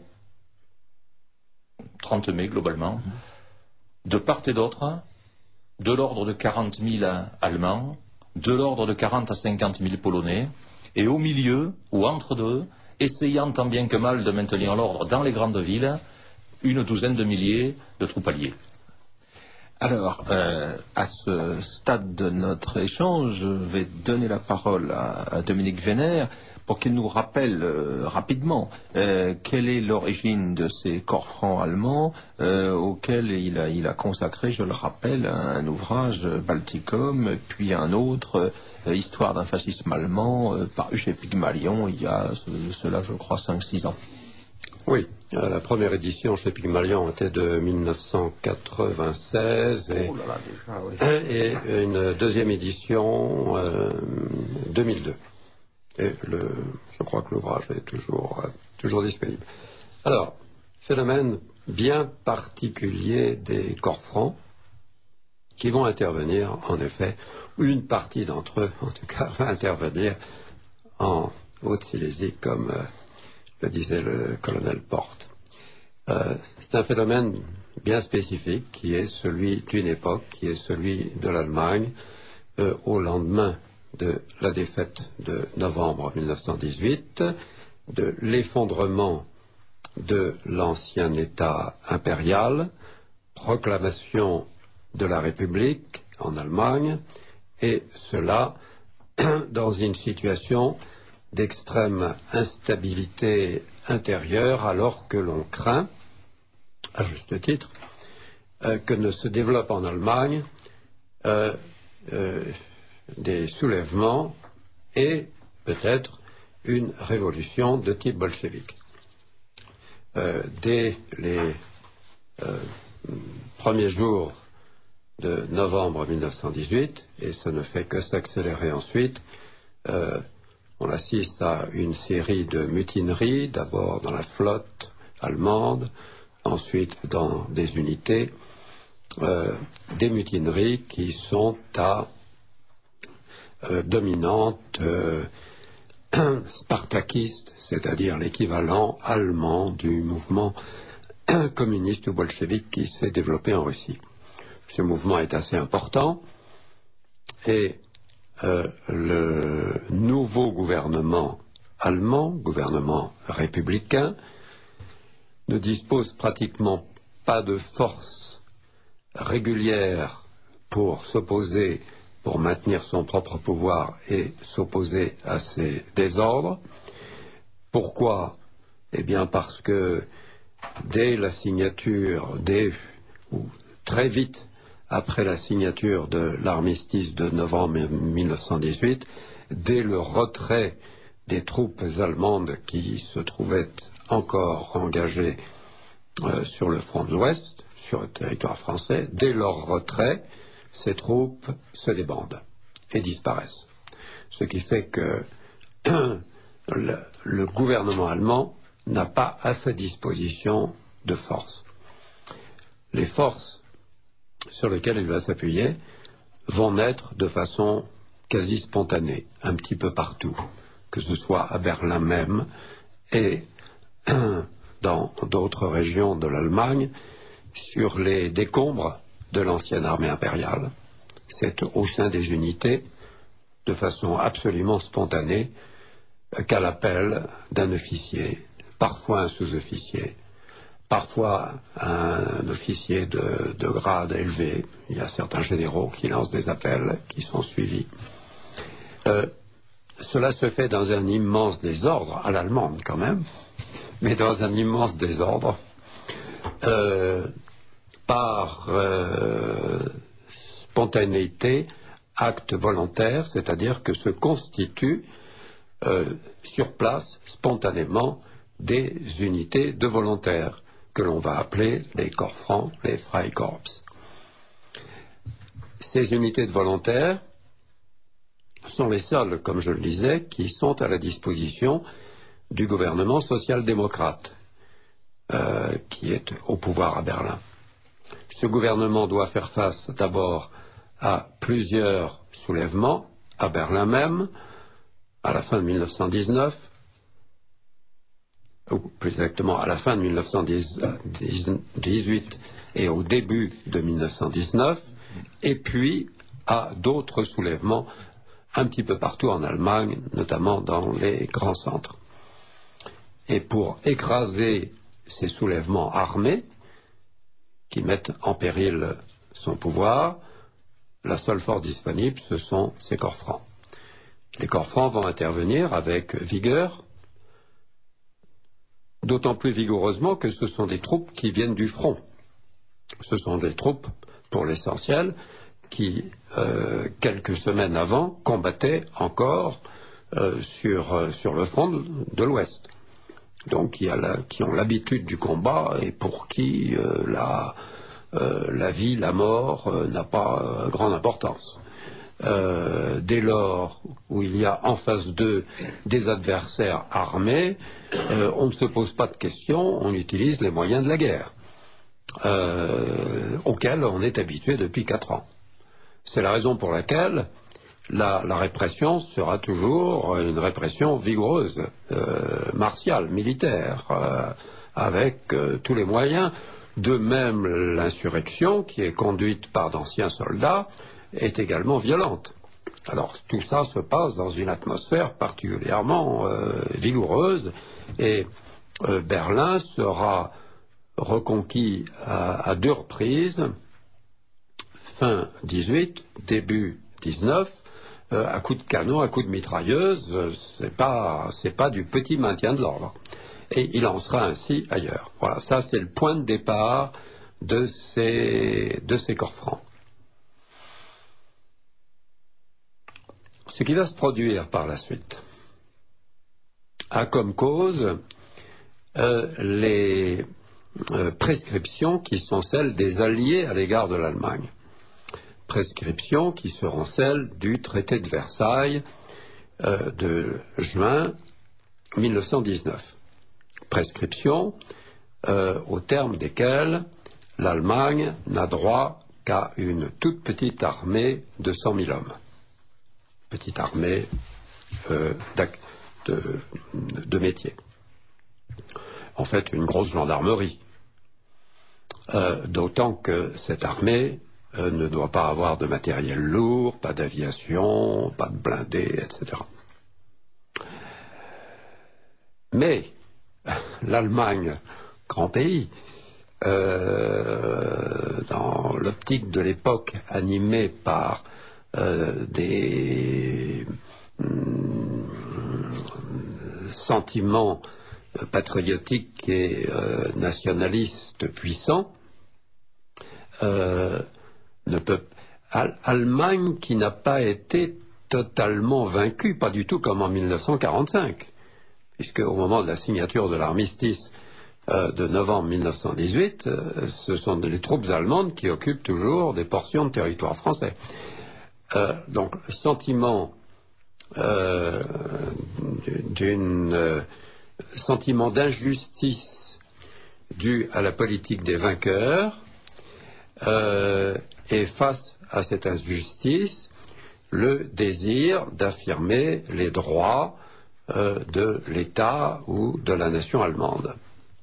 S4: trente mai globalement, de part et d'autre, de l'ordre de quarante mille Allemands, de l'ordre de quarante à cinquante mille Polonais, et au milieu, ou entre deux, essayant tant bien que mal de maintenir l'ordre dans les grandes villes, une douzaine de milliers de troupes alliées.
S3: Alors, euh, à ce stade de notre échange, je vais donner la parole à, à Dominique Vénère pour qu'il nous rappelle euh, rapidement euh, quelle est l'origine de ces corps francs allemands euh, auxquels il a, il a consacré, je le rappelle, un ouvrage Balticum, puis un autre euh, Histoire d'un fascisme allemand euh, paru chez Pygmalion il y a ce, cela, je crois, cinq six ans.
S5: Oui, euh, la première édition chez Pygmalion était de mille neuf cent quatre-vingt-seize et, oh là là, déjà, oui. Et une deuxième édition euh, deux mille deux. Et le, je crois que l'ouvrage est toujours, euh, toujours disponible. Alors, phénomène bien particulier des corps francs qui vont intervenir, en effet, une partie d'entre eux, en tout cas, va intervenir en Haute-Silésie, comme euh, le disait le colonel Porte. Euh, c'est un phénomène bien spécifique qui est celui d'une époque, qui est celui de l'Allemagne, euh, au lendemain de la défaite de novembre mille neuf cent dix-huit, de l'effondrement de l'ancien État impérial, proclamation de la République en Allemagne, et cela dans une situation d'extrême instabilité intérieure, alors que l'on craint, à juste titre, euh, que ne se développe en Allemagne euh, euh, des soulèvements et peut-être une révolution de type bolchevique. Euh, dès les euh, premiers jours de novembre mille neuf cent dix-huit, et ce ne fait que s'accélérer ensuite, euh, on assiste à une série de mutineries, d'abord dans la flotte allemande, ensuite dans des unités, euh, des mutineries qui sont à euh, dominante euh, spartakiste, c'est-à-dire l'équivalent allemand du mouvement communiste ou bolchevique qui s'est développé en Russie. Ce mouvement est assez important et euh, le nouveau gouvernement allemand, gouvernement républicain, ne dispose pratiquement pas de force régulière pour s'opposer, pour maintenir son propre pouvoir et s'opposer à ces désordres. Pourquoi? Eh bien parce que dès la signature, dès, ou très vite après la signature de l'armistice de novembre mille neuf cent dix-huit, dès le retrait des troupes allemandes qui se trouvaient encore engagées euh, sur le front de l'Ouest, sur le territoire français, dès leur retrait, ces troupes se débandent et disparaissent. Ce qui fait que le, le gouvernement allemand n'a pas à sa disposition de force. Les forces sur lesquelles il va s'appuyer vont naître de façon quasi spontanée, un petit peu partout, que ce soit à Berlin même et dans d'autres régions de l'Allemagne, sur les décombres de l'ancienne armée impériale. C'est au sein des unités, de façon absolument spontanée, qu'à l'appel d'un officier, parfois un sous-officier, parfois un officier de, de grade élevé. Il y a certains généraux qui lancent des appels qui sont suivis. Euh, cela se fait dans un immense désordre, à l'allemande quand même, mais dans un immense désordre, euh, par euh, spontanéité, acte volontaire, c'est-à-dire que se constituent euh, sur place, spontanément, des unités de volontaires, que l'on va appeler les corps francs, les Freikorps. Ces unités de volontaires sont les seules, comme je le disais, qui sont à la disposition du gouvernement social-démocrate, euh, qui est au pouvoir à Berlin. Ce gouvernement doit faire face d'abord à plusieurs soulèvements, à Berlin même, à la fin de mille neuf cent dix-neuf, ou plus exactement à la fin de mille neuf cent dix-huit et au début de mille neuf cent dix-neuf, et puis à d'autres soulèvements un petit peu partout en Allemagne, notamment dans les grands centres. Et pour écraser ces soulèvements armés qui mettent en péril son pouvoir, la seule force disponible, ce sont ces corps francs. Les corps francs vont intervenir avec vigueur, d'autant plus vigoureusement que ce sont des troupes qui viennent du front. Ce sont des troupes, pour l'essentiel, qui, euh, quelques semaines avant, combattaient encore euh, sur, euh, sur le front de, de l'Ouest. Donc, qui, a la, qui ont l'habitude du combat et pour qui euh, la, euh, la vie, la mort euh, n'a pas euh, grande importance. Euh, dès lors où il y a en face d'eux des adversaires armés, euh, on ne se pose pas de questions, on utilise les moyens de la guerre, euh, auxquels on est habitué depuis quatre ans. C'est la raison pour laquelle la, la répression sera toujours une répression vigoureuse, euh, martiale, militaire, euh, avec euh, tous les moyens. De même, l'insurrection, qui est conduite par d'anciens soldats, est également violente. Alors tout ça se passe dans une atmosphère particulièrement euh, vigoureuse, et euh, Berlin sera reconquis à, à deux reprises, fin dix-huit, début dix-neuf, euh, à coups de canon, à coups de mitrailleuse. euh, c'est pas, c'est pas du petit maintien de l'ordre. Et il en sera ainsi ailleurs. Voilà, ça c'est le point de départ de ces, de ces corps francs. Ce qui va se produire par la suite a comme cause euh, les euh, prescriptions qui sont celles des Alliés à l'égard de l'Allemagne. Prescriptions qui seront celles du traité de Versailles euh, de juin mille neuf cent dix-neuf. Prescriptions euh, au terme desquelles l'Allemagne n'a droit qu'à une toute petite armée de cent mille hommes. Petite armée euh, de, de métier. En fait, une grosse gendarmerie. Euh, d'autant que cette armée euh, ne doit pas avoir de matériel lourd, pas d'aviation, pas de blindés, et cetera. Mais l'Allemagne, grand pays, euh, dans l'optique de l'époque animée par euh, des hum, sentiments patriotiques et euh, nationalistes puissants, euh, ne peut... Allemagne qui n'a pas été totalement vaincue, pas du tout comme en mille neuf cent quarante-cinq, puisque au moment de la signature de l'armistice euh, de novembre mille neuf cent dix-huit, euh, ce sont les troupes allemandes qui occupent toujours des portions de territoire français. Euh, donc, le sentiment euh, d'une euh, sentiment d'injustice dû à la politique des vainqueurs, euh, et face à cette injustice, le désir d'affirmer les droits euh, de l'État ou de la nation allemande.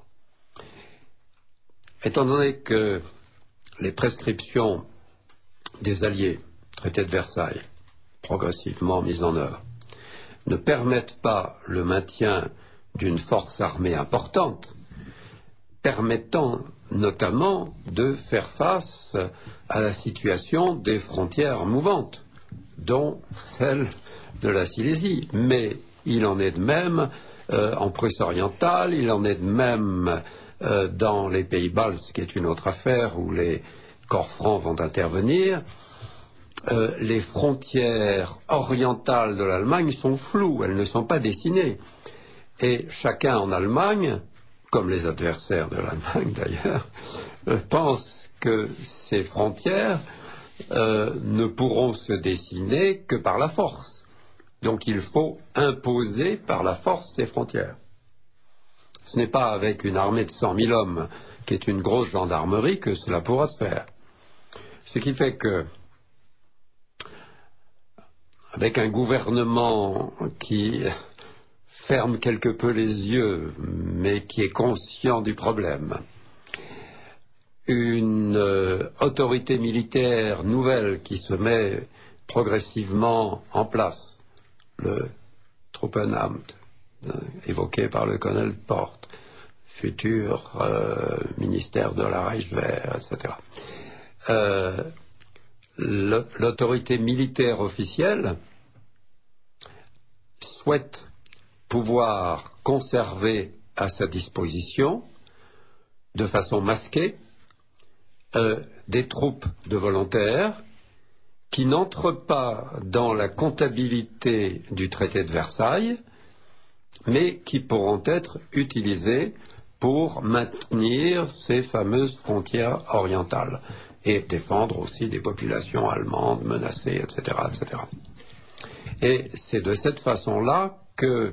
S5: Étant donné que les prescriptions des Alliés, traité de Versailles, progressivement mises en œuvre, ne permettent pas le maintien d'une force armée importante, permettant notamment de faire face à la situation des frontières mouvantes, dont celle de la Silésie. Mais il en est de même euh, en Prusse orientale, il en est de même euh, dans les Pays-Bas, ce qui est une autre affaire où les corps francs vont intervenir. Euh, les frontières orientales de l'Allemagne sont floues, elles ne sont pas dessinées. Et chacun en Allemagne, comme les adversaires de l'Allemagne d'ailleurs, euh, pense que ces frontières euh, ne pourront se dessiner que par la force. Donc il faut imposer par la force ces frontières. Ce n'est pas avec une armée de cent mille hommes, qui est une grosse gendarmerie, que cela pourra se faire. Ce qui fait que, avec un gouvernement qui ferme quelque peu les yeux, mais qui est conscient du problème, une euh, autorité militaire nouvelle qui se met progressivement en place, le Truppenamt, euh, évoqué par le colonel Porte, futur euh, ministère de la Reichswehr, et cetera. Euh, l'autorité militaire officielle souhaite pouvoir conserver à sa disposition, de façon masquée, euh, des troupes de volontaires qui n'entrent pas dans la comptabilité du traité de Versailles, mais qui pourront être utilisées pour maintenir ces fameuses frontières orientales et défendre aussi des populations allemandes menacées, et cetera, et cetera. Et c'est de cette façon-là que,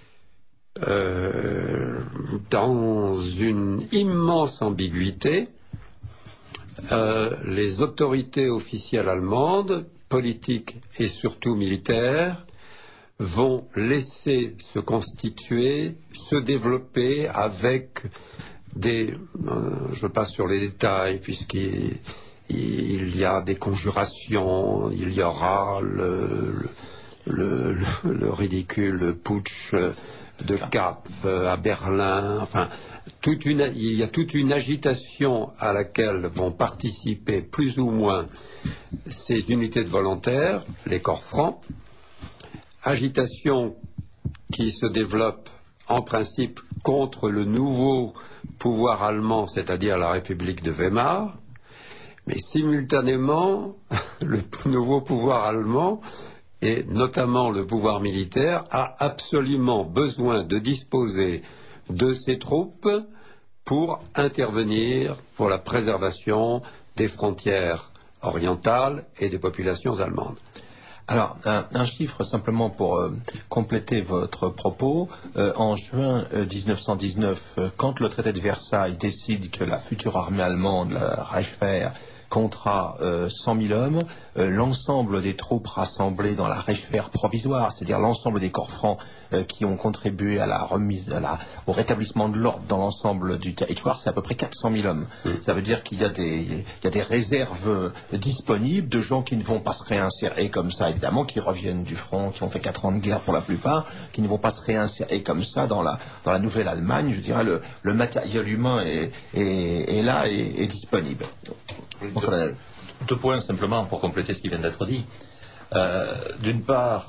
S5: euh, dans une immense ambiguïté, euh, les autorités officielles allemandes, politiques et surtout militaires, vont laisser se constituer, se développer avec des... Euh, je passe sur les détails puisqu'il il y a des conjurations, il y aura le, le, le, le ridicule putsch de Cap à Berlin, enfin, toute une, il y a toute une agitation à laquelle vont participer plus ou moins ces unités de volontaires, les corps francs, agitation qui se développe en principe contre le nouveau pouvoir allemand, c'est-à-dire la République de Weimar, mais simultanément, le nouveau pouvoir allemand, et notamment le pouvoir militaire, a absolument besoin de disposer de ses troupes pour intervenir pour la préservation des frontières orientales et des populations allemandes.
S3: Alors, un, un chiffre simplement pour euh, compléter votre propos. Euh, en juin euh, mille neuf cent dix-neuf, euh, quand le traité de Versailles décide que la future armée allemande, la Reichswehr, comptera euh, cent mille hommes, euh, l'ensemble des troupes rassemblées dans la Reichswehr provisoire, c'est-à-dire l'ensemble des corps francs euh, qui ont contribué à la remise, à la, au rétablissement de l'ordre dans l'ensemble du territoire, c'est à peu près quatre cent mille hommes. Mmh. Ça veut dire qu'il y a des, il y a des réserves disponibles de gens qui ne vont pas se réinsérer comme ça, évidemment, qui reviennent du front, qui ont fait quatre ans de guerre pour la plupart, qui ne vont pas se réinsérer comme ça dans la, dans la nouvelle Allemagne. Je dirais le, le matériel humain est, est, est là et est disponible. Donc,
S4: deux, deux points simplement pour compléter ce qui vient d'être dit. Euh, d'une part,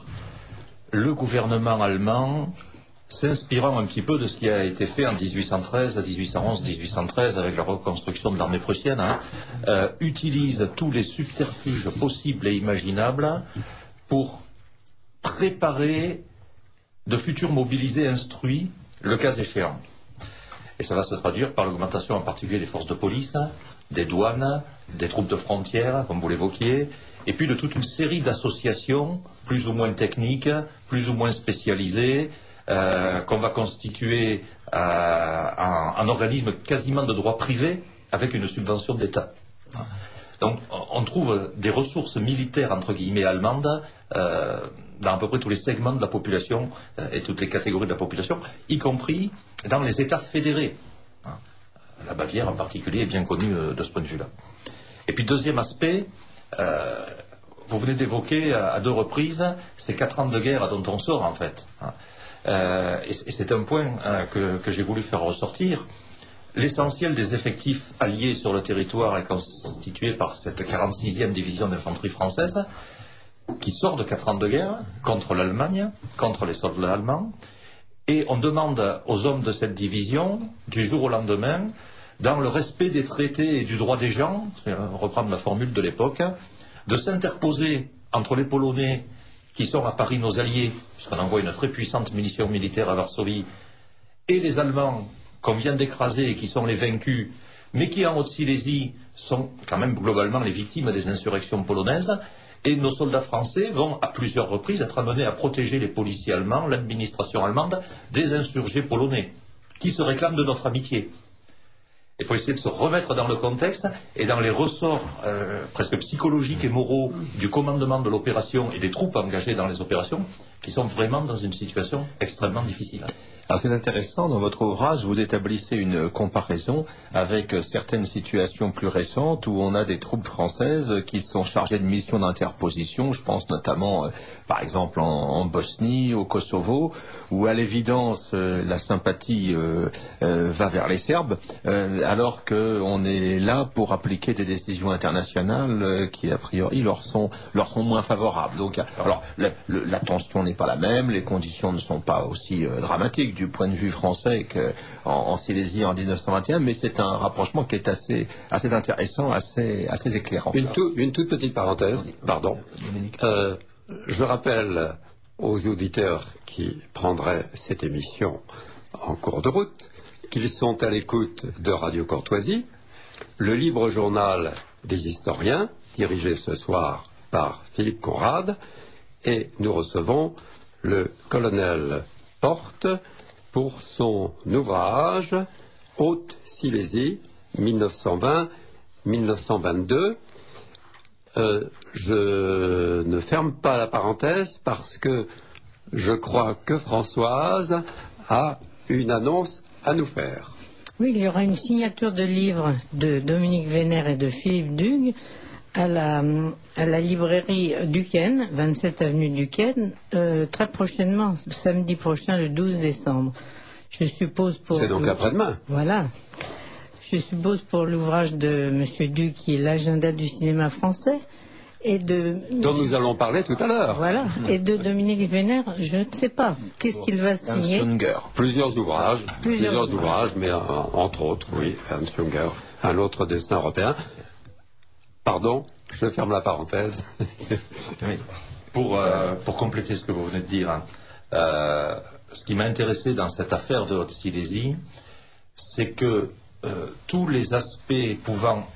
S4: le gouvernement allemand, s'inspirant un petit peu de ce qui a été fait en dix-huit cent treize, dix-huit cent onze, dix-huit cent treize avec la reconstruction de l'armée prussienne, hein, euh, utilise tous les subterfuges possibles et imaginables pour préparer de futurs mobilisés instruits, le cas échéant. Et ça va se traduire par l'augmentation en particulier des forces de police, des douanes, des troupes de frontières, comme vous l'évoquiez, et puis de toute une série d'associations plus ou moins techniques, plus ou moins spécialisées, euh, qu'on va constituer euh, un, un organisme quasiment de droit privé avec une subvention d'État. Donc on trouve des ressources militaires, entre guillemets, allemandes, euh, dans à peu près tous les segments de la population euh, et toutes les catégories de la population, y compris dans les États fédérés. La Bavière en particulier est bien connue euh, de ce point de vue-là. Et puis deuxième aspect, euh, vous venez d'évoquer à, à deux reprises ces quatre ans de guerre dont on sort en fait. Euh, et, et c'est un point euh, que, que j'ai voulu faire ressortir. L'essentiel des effectifs alliés sur le territoire est constitué par cette quarante-sixième division d'infanterie française qui sort de quatre ans de guerre contre l'Allemagne, contre les soldats allemands. Et on demande aux hommes de cette division, du jour au lendemain, dans le respect des traités et du droit des gens, reprendre la formule de l'époque, de s'interposer entre les Polonais, qui sont à Paris nos alliés, puisqu'on envoie une très puissante munition militaire à Varsovie, et les Allemands qu'on vient d'écraser et qui sont les vaincus, mais qui en Haute-Silésie sont quand même globalement les victimes des insurrections polonaises. Et nos soldats français vont à plusieurs reprises être amenés à protéger les policiers allemands, l'administration allemande, des insurgés polonais, qui se réclament de notre amitié. Il faut essayer de se remettre dans le contexte et dans les ressorts euh, presque psychologiques et moraux du commandement de l'opération et des troupes engagées dans les opérations, qui sont vraiment dans une situation extrêmement difficile.
S3: Alors c'est intéressant, dans votre ouvrage, vous établissez une comparaison avec certaines situations plus récentes où on a des troupes françaises qui sont chargées de missions d'interposition, je pense notamment, euh, par exemple, en, en Bosnie, au Kosovo, où à l'évidence euh, la sympathie euh, euh, va vers les Serbes, euh, alors qu'on est là pour appliquer des décisions internationales euh, qui, a priori, leur sont, leur sont moins favorables. Donc, alors, la, le, la tension n'est pas la même, les conditions ne sont pas aussi euh, dramatiques du point de vue français qu'en en Silésie en mille neuf cent vingt et un, mais c'est un rapprochement qui est assez, assez intéressant, assez, assez éclairant.
S5: Une, tout, une toute petite parenthèse, pardon. Euh, je rappelle aux auditeurs qui prendraient cette émission en cours de route qu'ils sont à l'écoute de Radio Courtoisie, le libre journal des historiens, dirigé ce soir par Philippe Conrad, et nous recevons le colonel Porte pour son ouvrage Haute-Silésie mille neuf cent vingt à mille neuf cent vingt-deux. Euh, je ne ferme pas la parenthèse parce que je crois que Françoise a une annonce à nous faire.
S2: Oui, il y aura une signature de livre de Dominique Vénère et de Philippe Dugue à la, à la librairie Duquesne, vingt-sept avenue Duquesne, euh, très prochainement, samedi prochain, le douze décembre. Je suppose pour...
S5: C'est donc après-demain.
S2: Voilà. Je suppose pour l'ouvrage de M. Dugue, qui est l'agenda du cinéma français, et de...
S5: dont nous allons parler tout à l'heure.
S2: Voilà. Et de Dominique Vénère, je ne sais pas. Qu'est-ce qu'il va signer?
S5: Plusieurs ouvrages. Plusieurs, plusieurs ouvrages,
S2: ouvrages,
S5: mais euh, entre autres, oui, Ernst Junger, un autre destin européen. Pardon, je ferme la parenthèse.
S4: Oui. Pour, euh, pour compléter ce que vous venez de dire, hein, euh, ce qui m'a intéressé dans cette affaire de Haute-Silésie, c'est que euh, tous les aspects pouvant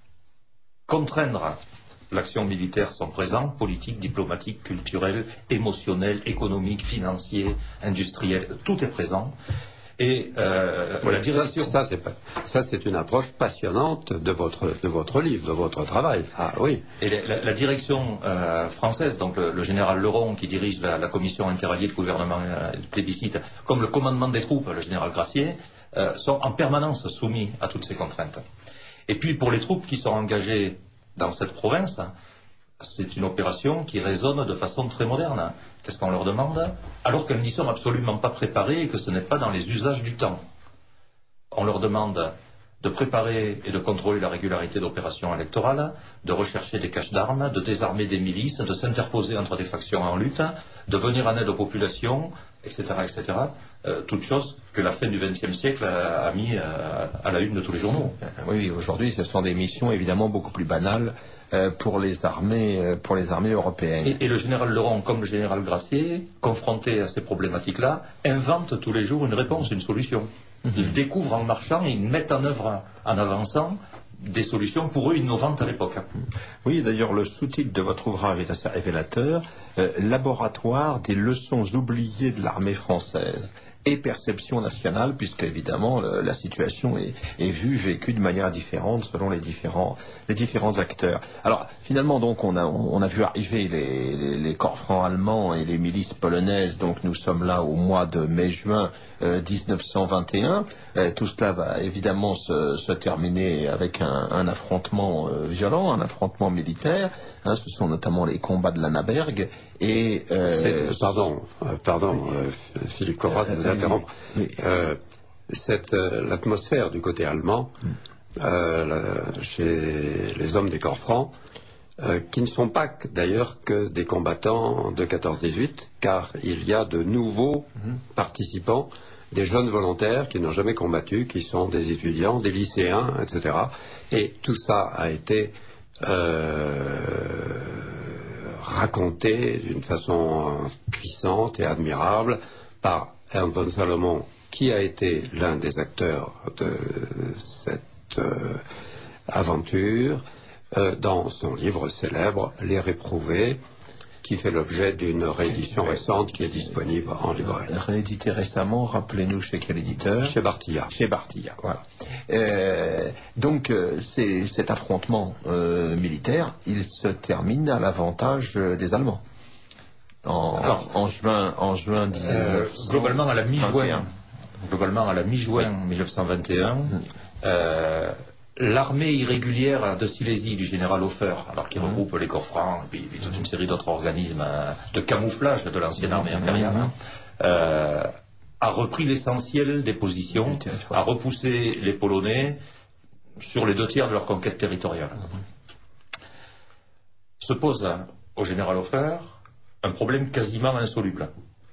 S4: contraindre l'action militaire sont présents, politique, diplomatique, culturel, émotionnel, économique, financier, industriel, tout est présent. Et euh,
S5: oui,
S4: la direction...
S5: Ça, ça, c'est pas, ça, c'est une approche passionnante de votre, de votre livre, de votre travail. Ah oui.
S4: Et la, la direction euh, française, donc le, le général Leron, qui dirige la, la commission interalliée de gouvernement euh, de plébiscite, comme le commandement des troupes, le général Gracier, euh, sont en permanence soumis à toutes ces contraintes. Et puis pour les troupes qui sont engagées dans cette province, c'est une opération qui résonne de façon très moderne. Qu'est-ce qu'on leur demande? Alors qu'elles n'y sont absolument pas préparées et que ce n'est pas dans les usages du temps. On leur demande de préparer et de contrôler la régularité d'opérations électorales, de rechercher des caches d'armes, de désarmer des milices, de s'interposer entre des factions en lutte, de venir en aide aux populations, et cetera, et cetera. Euh, toutes choses que la fin du vingtième siècle a, a mis euh, à la une de tous les journaux.
S3: Oui, aujourd'hui, ce sont des missions évidemment beaucoup plus banales euh, pour les armées, euh, pour les armées européennes.
S4: Et, et le général Leron, comme le général Gracier, confronté à ces problématiques-là, invente tous les jours une réponse, une solution. Mm-hmm. Ils découvrent en marchant et ils mettent en œuvre, en avançant, des solutions pour eux innovantes à l'époque.
S3: Oui, d'ailleurs, le sous-titre de votre ouvrage est assez révélateur. Euh, Laboratoire des leçons oubliées de l'armée française et perception nationale, puisque évidemment le, la situation est, est vue, vécue de manière différente selon les différents, les différents acteurs. Alors finalement donc on a, on a vu arriver les, les, les corps francs allemands et les milices polonaises, donc nous sommes là au mois de mai-juin euh, dix-neuf cent vingt et un. Euh, tout cela va évidemment se, se terminer avec un, un affrontement euh, violent, un affrontement militaire. Hein, ce sont notamment les combats de Lannaberg et...
S5: Euh, pardon, euh, pardon euh, Philippe Conrad, vous interrompre. Oui. Euh, cette, euh, l'atmosphère du côté allemand, euh, la, chez les hommes des corps francs, euh, qui ne sont pas d'ailleurs que des combattants de quatorze dix-huit, car il y a de nouveaux mm-hmm. participants, des jeunes volontaires qui n'ont jamais combattu, qui sont des étudiants, des lycéens, et cetera. Et tout ça a été euh, raconté d'une façon puissante et admirable par Ernst von Salomon, qui a été l'un des acteurs de cette euh, aventure, euh, dans son livre célèbre « Les Réprouvés », qui fait l'objet d'une réédition récente qui est disponible en librairie.
S3: Réédité récemment, rappelez-nous chez quel éditeur?
S5: Chez Bartilla.
S3: Chez Bartilla, voilà. Euh, donc euh, c'est, cet affrontement euh, militaire, il se termine à l'avantage euh, des Allemands. En, Alors, en juin, en juin dix-neuf cent vingt et un.
S4: Euh, globalement à la mi-juin, globalement à la mi-juin oui. dix-neuf cent vingt et un, mmh. euh, l'armée irrégulière de Silésie du général Hofer, alors qui mmh. regroupe les corps francs et puis, puis toute une série d'autres organismes euh, de camouflage de l'ancienne armée impériale, mmh. euh, a repris l'essentiel des positions, mmh. a repoussé les Polonais sur les deux tiers de leur conquête territoriale. Mmh. Se pose au général Hofer un problème quasiment insoluble.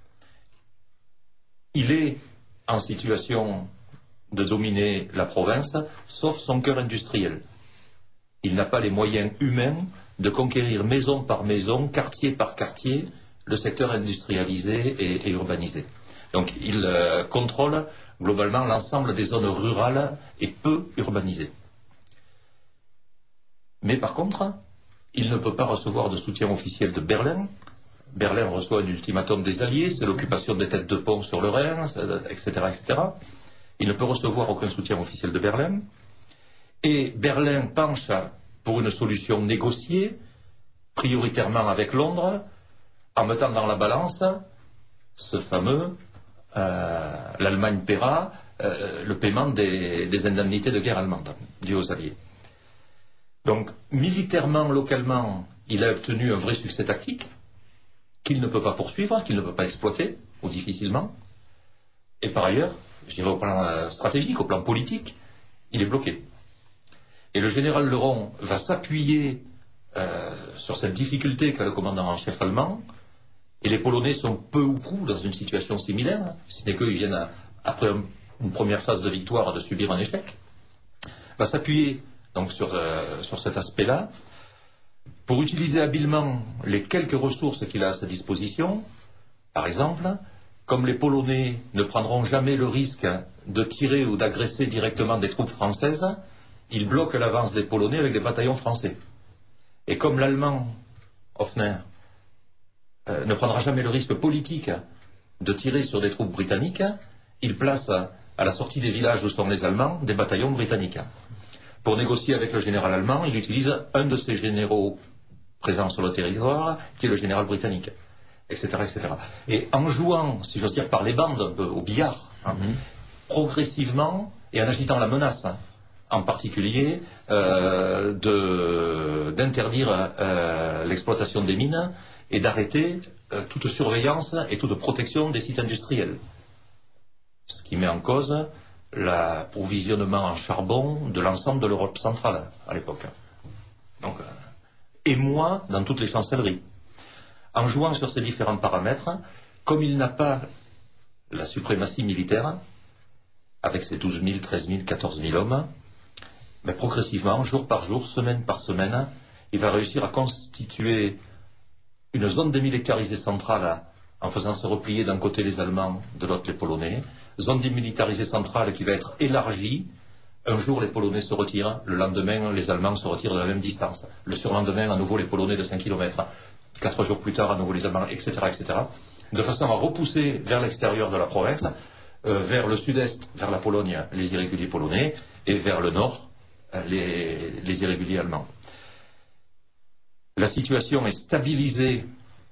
S4: Il est en situation de dominer la province, sauf son cœur industriel. Il n'a pas les moyens humains de conquérir maison par maison, quartier par quartier, le secteur industrialisé et, et urbanisé. Donc il euh, contrôle globalement l'ensemble des zones rurales et peu urbanisées. Mais par contre, il ne peut pas recevoir de soutien officiel de Berlin. Berlin reçoit un ultimatum des Alliés, c'est l'occupation des têtes de pont sur le Rhin, et cetera, et cetera. Il ne peut recevoir aucun soutien officiel de Berlin. Et Berlin penche pour une solution négociée, prioritairement avec Londres, en mettant dans la balance ce fameux euh, l'Allemagne paiera, euh, le paiement des, des indemnités de guerre allemandes dues aux Alliés. Donc, militairement, localement, il a obtenu un vrai succès tactique qu'il ne peut pas poursuivre, qu'il ne peut pas exploiter, ou difficilement. Et par ailleurs, je dirais au plan stratégique, au plan politique, il est bloqué. Et le général Leron va s'appuyer euh, sur cette difficulté qu'a le commandant en chef allemand, et les Polonais sont peu ou prou dans une situation similaire, si ce n'est qu'ils viennent, à, après un, une première phase de victoire, de subir un échec, va s'appuyer donc sur, euh, sur cet aspect-là, pour utiliser habilement les quelques ressources qu'il a à sa disposition. Par exemple, comme les Polonais ne prendront jamais le risque de tirer ou d'agresser directement des troupes françaises, ils bloquent l'avance des Polonais avec des bataillons français. Et comme l'Allemand, Hoffner, euh, ne prendra jamais le risque politique de tirer sur des troupes britanniques, il place à la sortie des villages où sont les Allemands des bataillons britanniques. Pour négocier avec le général allemand, il utilise un de ses généraux présents sur le territoire, qui est le général britannique, et cetera, et cetera. Et en jouant, si j'ose dire, par les bandes, un peu au billard, hein, mm-hmm. progressivement, et en agitant la menace, hein, en particulier, euh, de, d'interdire euh, l'exploitation des mines et d'arrêter euh, toute surveillance et toute protection des sites industriels. Ce qui met en cause l'approvisionnement en charbon de l'ensemble de l'Europe centrale à l'époque. Donc, euh, et moi, dans toutes les chancelleries. En jouant sur ces différents paramètres, comme il n'a pas la suprématie militaire, avec ses douze mille, treize mille, quatorze mille hommes, mais progressivement, jour par jour, semaine par semaine, il va réussir à constituer une zone démilitarisée centrale en faisant se replier d'un côté les Allemands, de l'autre les Polonais, zone démilitarisée centrale qui va être élargie. Un jour, les Polonais se retirent, le lendemain, les Allemands se retirent de la même distance. Le surlendemain, à nouveau, les Polonais de cinq kilomètres. Quatre jours plus tard, à nouveau, les Allemands, et cetera, et cetera. De façon à repousser vers l'extérieur de la province, euh, vers le sud-est, vers la Pologne, les irréguliers polonais, et vers le nord, euh, les, les irréguliers allemands. La situation est stabilisée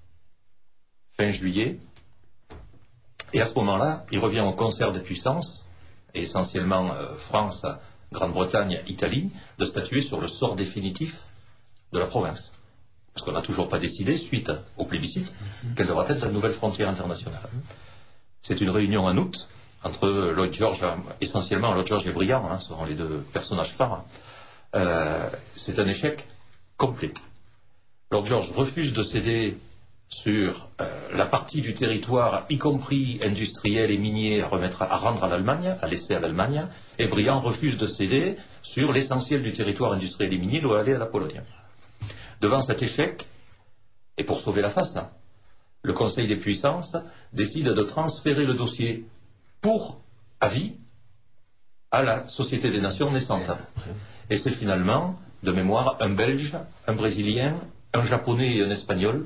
S4: fin juillet, et à ce moment-là, il revient au concert des puissances, et essentiellement euh, France, Grande-Bretagne, Italie, de statuer sur le sort définitif de la province. Parce qu'on n'a toujours pas décidé, suite au plébiscite, quelle devra être la nouvelle frontière internationale. C'est une réunion en août, entre Lloyd George, essentiellement Lloyd George et Briand, hein, seront les deux personnages phares. Euh, c'est un échec complet. Lloyd George refuse de céder sur euh, la partie du territoire, y compris industriel et minier, à, remettre, à rendre à l'Allemagne, à laisser à l'Allemagne, et Briand refuse de céder sur l'essentiel du territoire industriel et minier, doit aller à la Pologne. Devant cet échec, et pour sauver la face, le Conseil des puissances décide de transférer le dossier pour avis à la Société des Nations naissante. Et c'est finalement, de mémoire, un Belge, un Brésilien, un Japonais et un Espagnol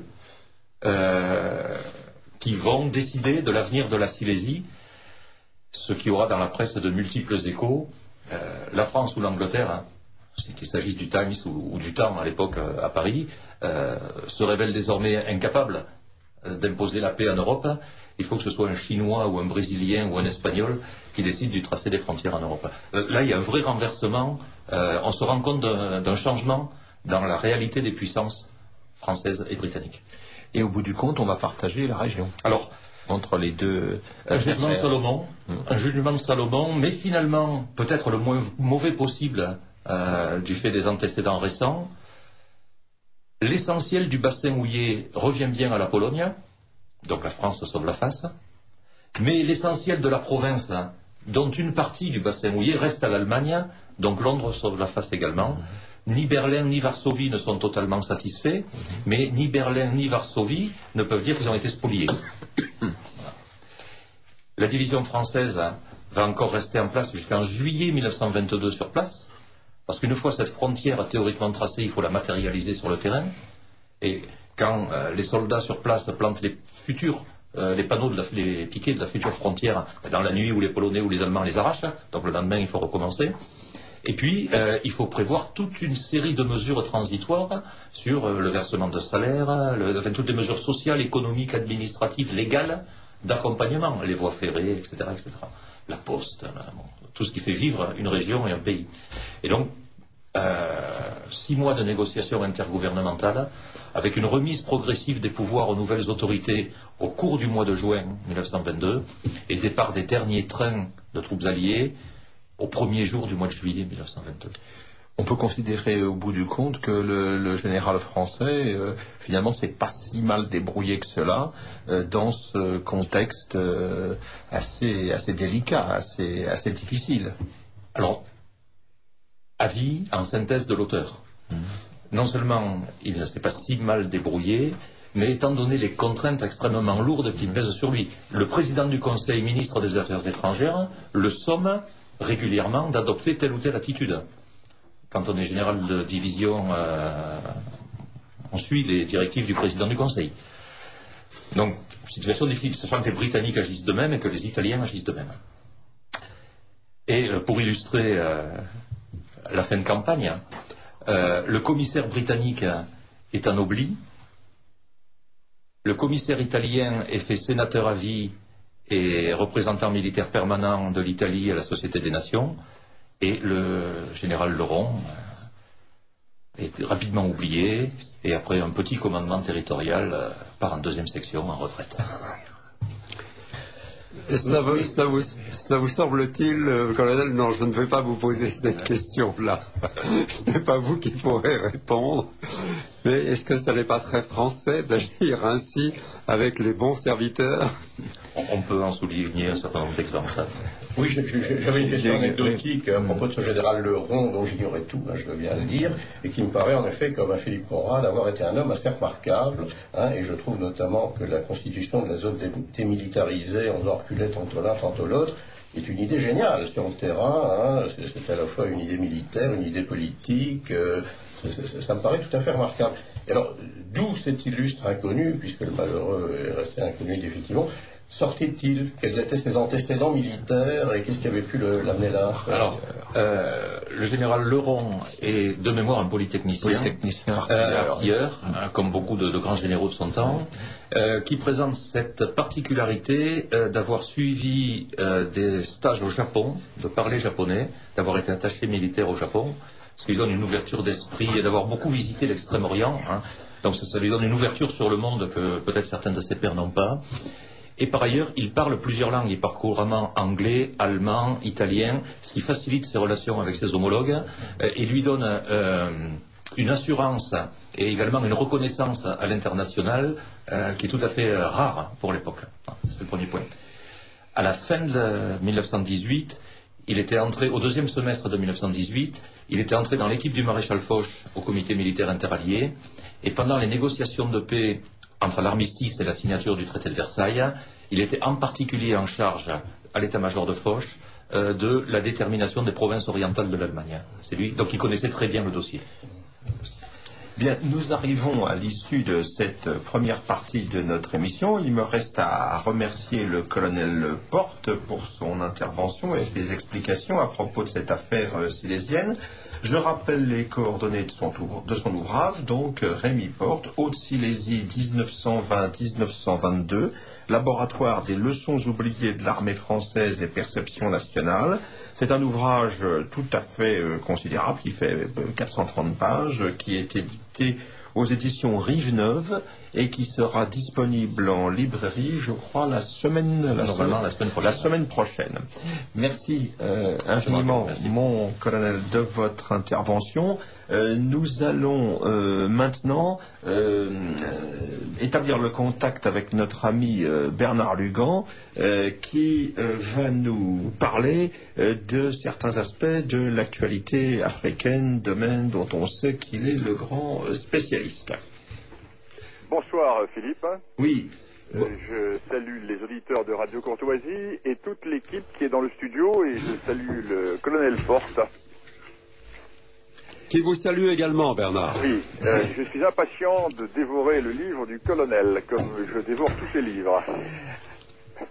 S4: Euh, qui vont décider de l'avenir de la Silésie, ce qui aura dans la presse de multiples échos. Euh, la France ou l'Angleterre, hein, qu'il s'agisse du Times ou, ou du Temps à l'époque euh, à Paris, euh, se révèlent désormais incapables euh, d'imposer la paix en Europe. Il faut que ce soit un Chinois ou un Brésilien ou un Espagnol qui décide du tracé des frontières en Europe. Euh, là, il y a un vrai renversement. Euh, on se rend compte d'un, d'un changement dans la réalité des puissances françaises et britanniques.
S3: Et au bout du compte, on va partager la région.
S4: Alors,
S3: entre les deux.
S4: Un jugement de Salomon, mmh. un jugement de Salomon, mais finalement, peut-être le moins mauvais possible euh, du fait des antécédents récents. L'essentiel du bassin mouillé revient bien à la Pologne, donc la France sauve la face, mais l'essentiel de la province, dont une partie du bassin mouillé, reste à l'Allemagne, donc Londres sauve la face également. Mmh. Ni Berlin ni Varsovie ne sont totalement satisfaits, mmh. mais ni Berlin ni Varsovie ne peuvent dire qu'ils ont été spoliés. Voilà. La division française va encore rester en place jusqu'en juillet mille neuf cent vingt-deux sur place, parce qu'une fois cette frontière théoriquement tracée, il faut la matérialiser sur le terrain. Et quand euh, les soldats sur place plantent les futurs, euh, les panneaux, de la, les piquets de la future frontière, dans la nuit où les Polonais ou les Allemands les arrachent, donc le lendemain il faut recommencer. Et puis, euh, il faut prévoir toute une série de mesures transitoires sur euh, le versement de salaire, le, enfin, toutes les mesures sociales, économiques, administratives, légales, d'accompagnement, les voies ferrées, et cetera, et cetera. la poste, la, bon, tout ce qui fait vivre une région et un pays. Et donc, euh, six mois de négociations intergouvernementales, avec une remise progressive des pouvoirs aux nouvelles autorités au cours du mois de juin mille neuf cent vingt-deux, et départ des derniers trains de troupes alliées au premier jour du mois de juillet mille neuf cent vingt-deux.
S3: On peut considérer au bout du compte que le, le général français, euh, finalement, s'est pas si mal débrouillé que cela euh, dans ce contexte euh, assez, assez délicat, assez, assez difficile.
S4: Alors, avis en synthèse de l'auteur. Mmh. Non seulement il ne s'est pas si mal débrouillé, mais étant donné les contraintes extrêmement lourdes qui pèsent sur lui, le président du Conseil, ministre des Affaires étrangères, le somme régulièrement d'adopter telle ou telle attitude. Quand on est général de division, euh, on suit les directives du président du Conseil. Donc, situation difficile, sachant que les Britanniques agissent de même et que les Italiens agissent de même. Et euh, pour illustrer euh, la fin de campagne, euh, le commissaire britannique est anobli, le commissaire italien est fait sénateur à vie et représentant militaire permanent de l'Italie à la Société des Nations, et le général Leron est rapidement oublié, et après un petit commandement territorial, euh, part en deuxième section en retraite.
S5: Ça vous, ça vous, ça vous semble-t-il, euh, colonel, non, je ne vais pas vous poser cette question-là. Ce n'est pas vous qui pourrez répondre. Mais est-ce que ça n'est pas très français d'agir ainsi avec les bons serviteurs?
S4: On peut en souligner un certain nombre d'exemples.
S6: Oui, j'avais une question anecdotique à propos de ce général Leron, dont j'ignorais tout, hein, je veux bien le dire, et qui me paraît en effet, comme à Philippe Conrad, avoir été un homme assez remarquable, hein, et je trouve notamment que la constitution de la zone démilitarisée, en faisant reculer tantôt l'un, tantôt l'autre, est une idée géniale sur le terrain, hein, c'est à la fois une idée militaire, une idée politique, euh, ça, ça, ça me paraît tout à fait remarquable. Et alors, d'où cet illustre inconnu, puisque le malheureux est resté inconnu définitivement, sortait-il? Quels étaient ses antécédents militaires et qu'est-ce qui avait pu l'amener là?
S4: Alors, euh, le général Leron est de mémoire un polytechnicien,
S3: polytechnicien
S4: artilleur, euh, artilleur
S3: oui.
S4: hein, comme beaucoup de, de grands généraux de son temps, euh, qui présente cette particularité euh, d'avoir suivi euh, des stages au Japon, de parler japonais, d'avoir été attaché militaire au Japon, ce qui lui donne une ouverture d'esprit et d'avoir beaucoup visité l'Extrême-Orient. Hein. Donc ça, ça lui donne une ouverture sur le monde que peut-être certains de ses pairs n'ont pas. Et par ailleurs, il parle plusieurs langues. Il parle couramment anglais, allemand, italien, ce qui facilite ses relations avec ses homologues euh, et lui donne euh, une assurance et également une reconnaissance à l'international euh, qui est tout à fait euh, rare pour l'époque. C'est le premier point. À la fin de mille neuf cent dix-huit, il était entré, au deuxième semestre de mille neuf cent dix-huit, il était entré dans l'équipe du maréchal Foch au comité militaire interallié, et pendant les négociations de paix entre l'armistice et la signature du traité de Versailles, il était en particulier en charge à l'état-major de Foch euh, de la détermination des provinces orientales de l'Allemagne. C'est lui, donc il connaissait très bien le dossier.
S3: Bien, nous arrivons à l'issue de cette première partie de notre émission. Il me reste à remercier le colonel Porte pour son intervention et ses explications à propos de cette affaire silésienne. Je rappelle les coordonnées de son, de son ouvrage, donc Rémy Porte, Haute-Silésie dix-neuf cent vingt à dix-neuf cent vingt-deux, Laboratoire des leçons oubliées de l'armée française et perception nationale. C'est un ouvrage tout à fait euh, considérable, qui fait quatre cent trente pages, qui est édité aux éditions Rive Neuve et qui sera disponible en librairie, je crois, la semaine, la
S4: Normalement,
S3: semaine,
S4: la semaine prochaine.
S3: La semaine prochaine. Merci euh, infiniment, merci. Mon colonel, de votre intervention. Euh, nous allons euh, maintenant euh, établir le contact avec notre ami euh, Bernard Lugan, euh, qui euh, va nous parler euh, de certains aspects de l'actualité africaine, domaine dont on sait qu'il est le grand euh, spécialiste.
S7: Bonsoir Philippe.
S3: Oui.
S7: Euh, je salue les auditeurs de Radio Courtoisie et toute l'équipe qui est dans le studio, et je salue le colonel Porte.
S5: Qui vous salue également, Bernard.
S7: Oui, euh, je suis impatient de dévorer le livre du colonel, comme je dévore tous ses livres.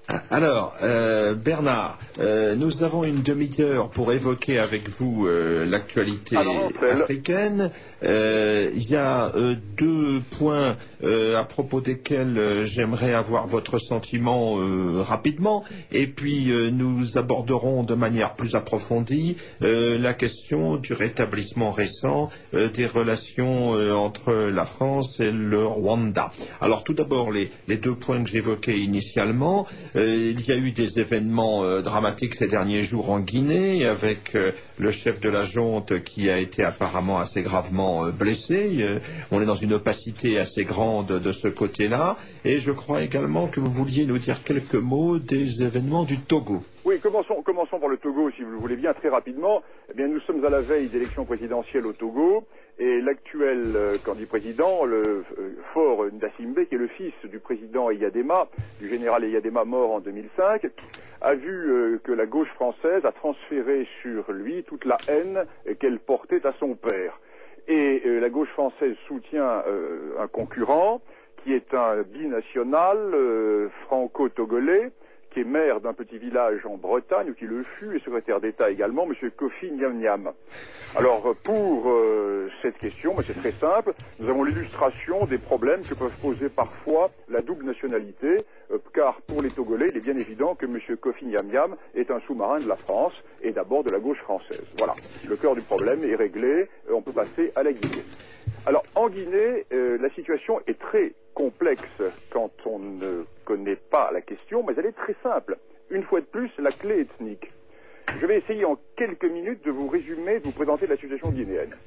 S3: Alors, euh, Bernard, euh, nous avons une demi-heure pour évoquer avec vous euh, l'actualité africaine. Euh, il y a euh, deux points euh, à propos desquels euh, j'aimerais avoir votre sentiment euh, rapidement, et puis euh, nous aborderons de manière plus approfondie euh, la question du rétablissement récent euh, des relations euh, entre la France et le Rwanda. Alors tout d'abord, les, les deux points que j'évoquais initialement. Euh, il y a eu des événements euh, dramatiques ces derniers jours en Guinée, avec euh, le chef de la junte qui a été apparemment assez gravement euh, blessé. Euh, on est dans une opacité assez grande de ce côté-là. Et je crois également que vous vouliez nous dire quelques mots des événements du Togo.
S7: Oui, commençons, commençons par le Togo, si vous le voulez bien, très rapidement. Eh bien, nous sommes à la veille d'élections présidentielles au Togo, et l'actuel euh, candidat président, le euh, Faure Ndassimbe, qui est le fils du président Eyadema, du général Eyadema mort en deux mille cinq, a vu euh, que la gauche française a transféré sur lui toute la haine euh, qu'elle portait à son père. Et euh, la gauche française soutient euh, un concurrent qui est un binational euh, franco-togolais, qui est maire d'un petit village en Bretagne, ou qui le fut, et secrétaire d'État également, M. Kofi Niam-Niam. Alors, pour euh, cette question, ben, c'est très simple, nous avons l'illustration des problèmes que peuvent poser parfois la double nationalité, euh, car pour les Togolais, il est bien évident que M. Kofi Niam-Niam est un sous-marin de la France, et d'abord de la gauche française. Voilà, le cœur du problème est réglé, euh, on peut passer à la Guinée. Alors, en Guinée, euh, la situation est très complexe quand on ne connaît pas la question, mais elle est très simple. Une fois de plus, la clé ethnique. Je vais essayer en quelques minutes de vous résumer, de vous présenter la situation guinéenne.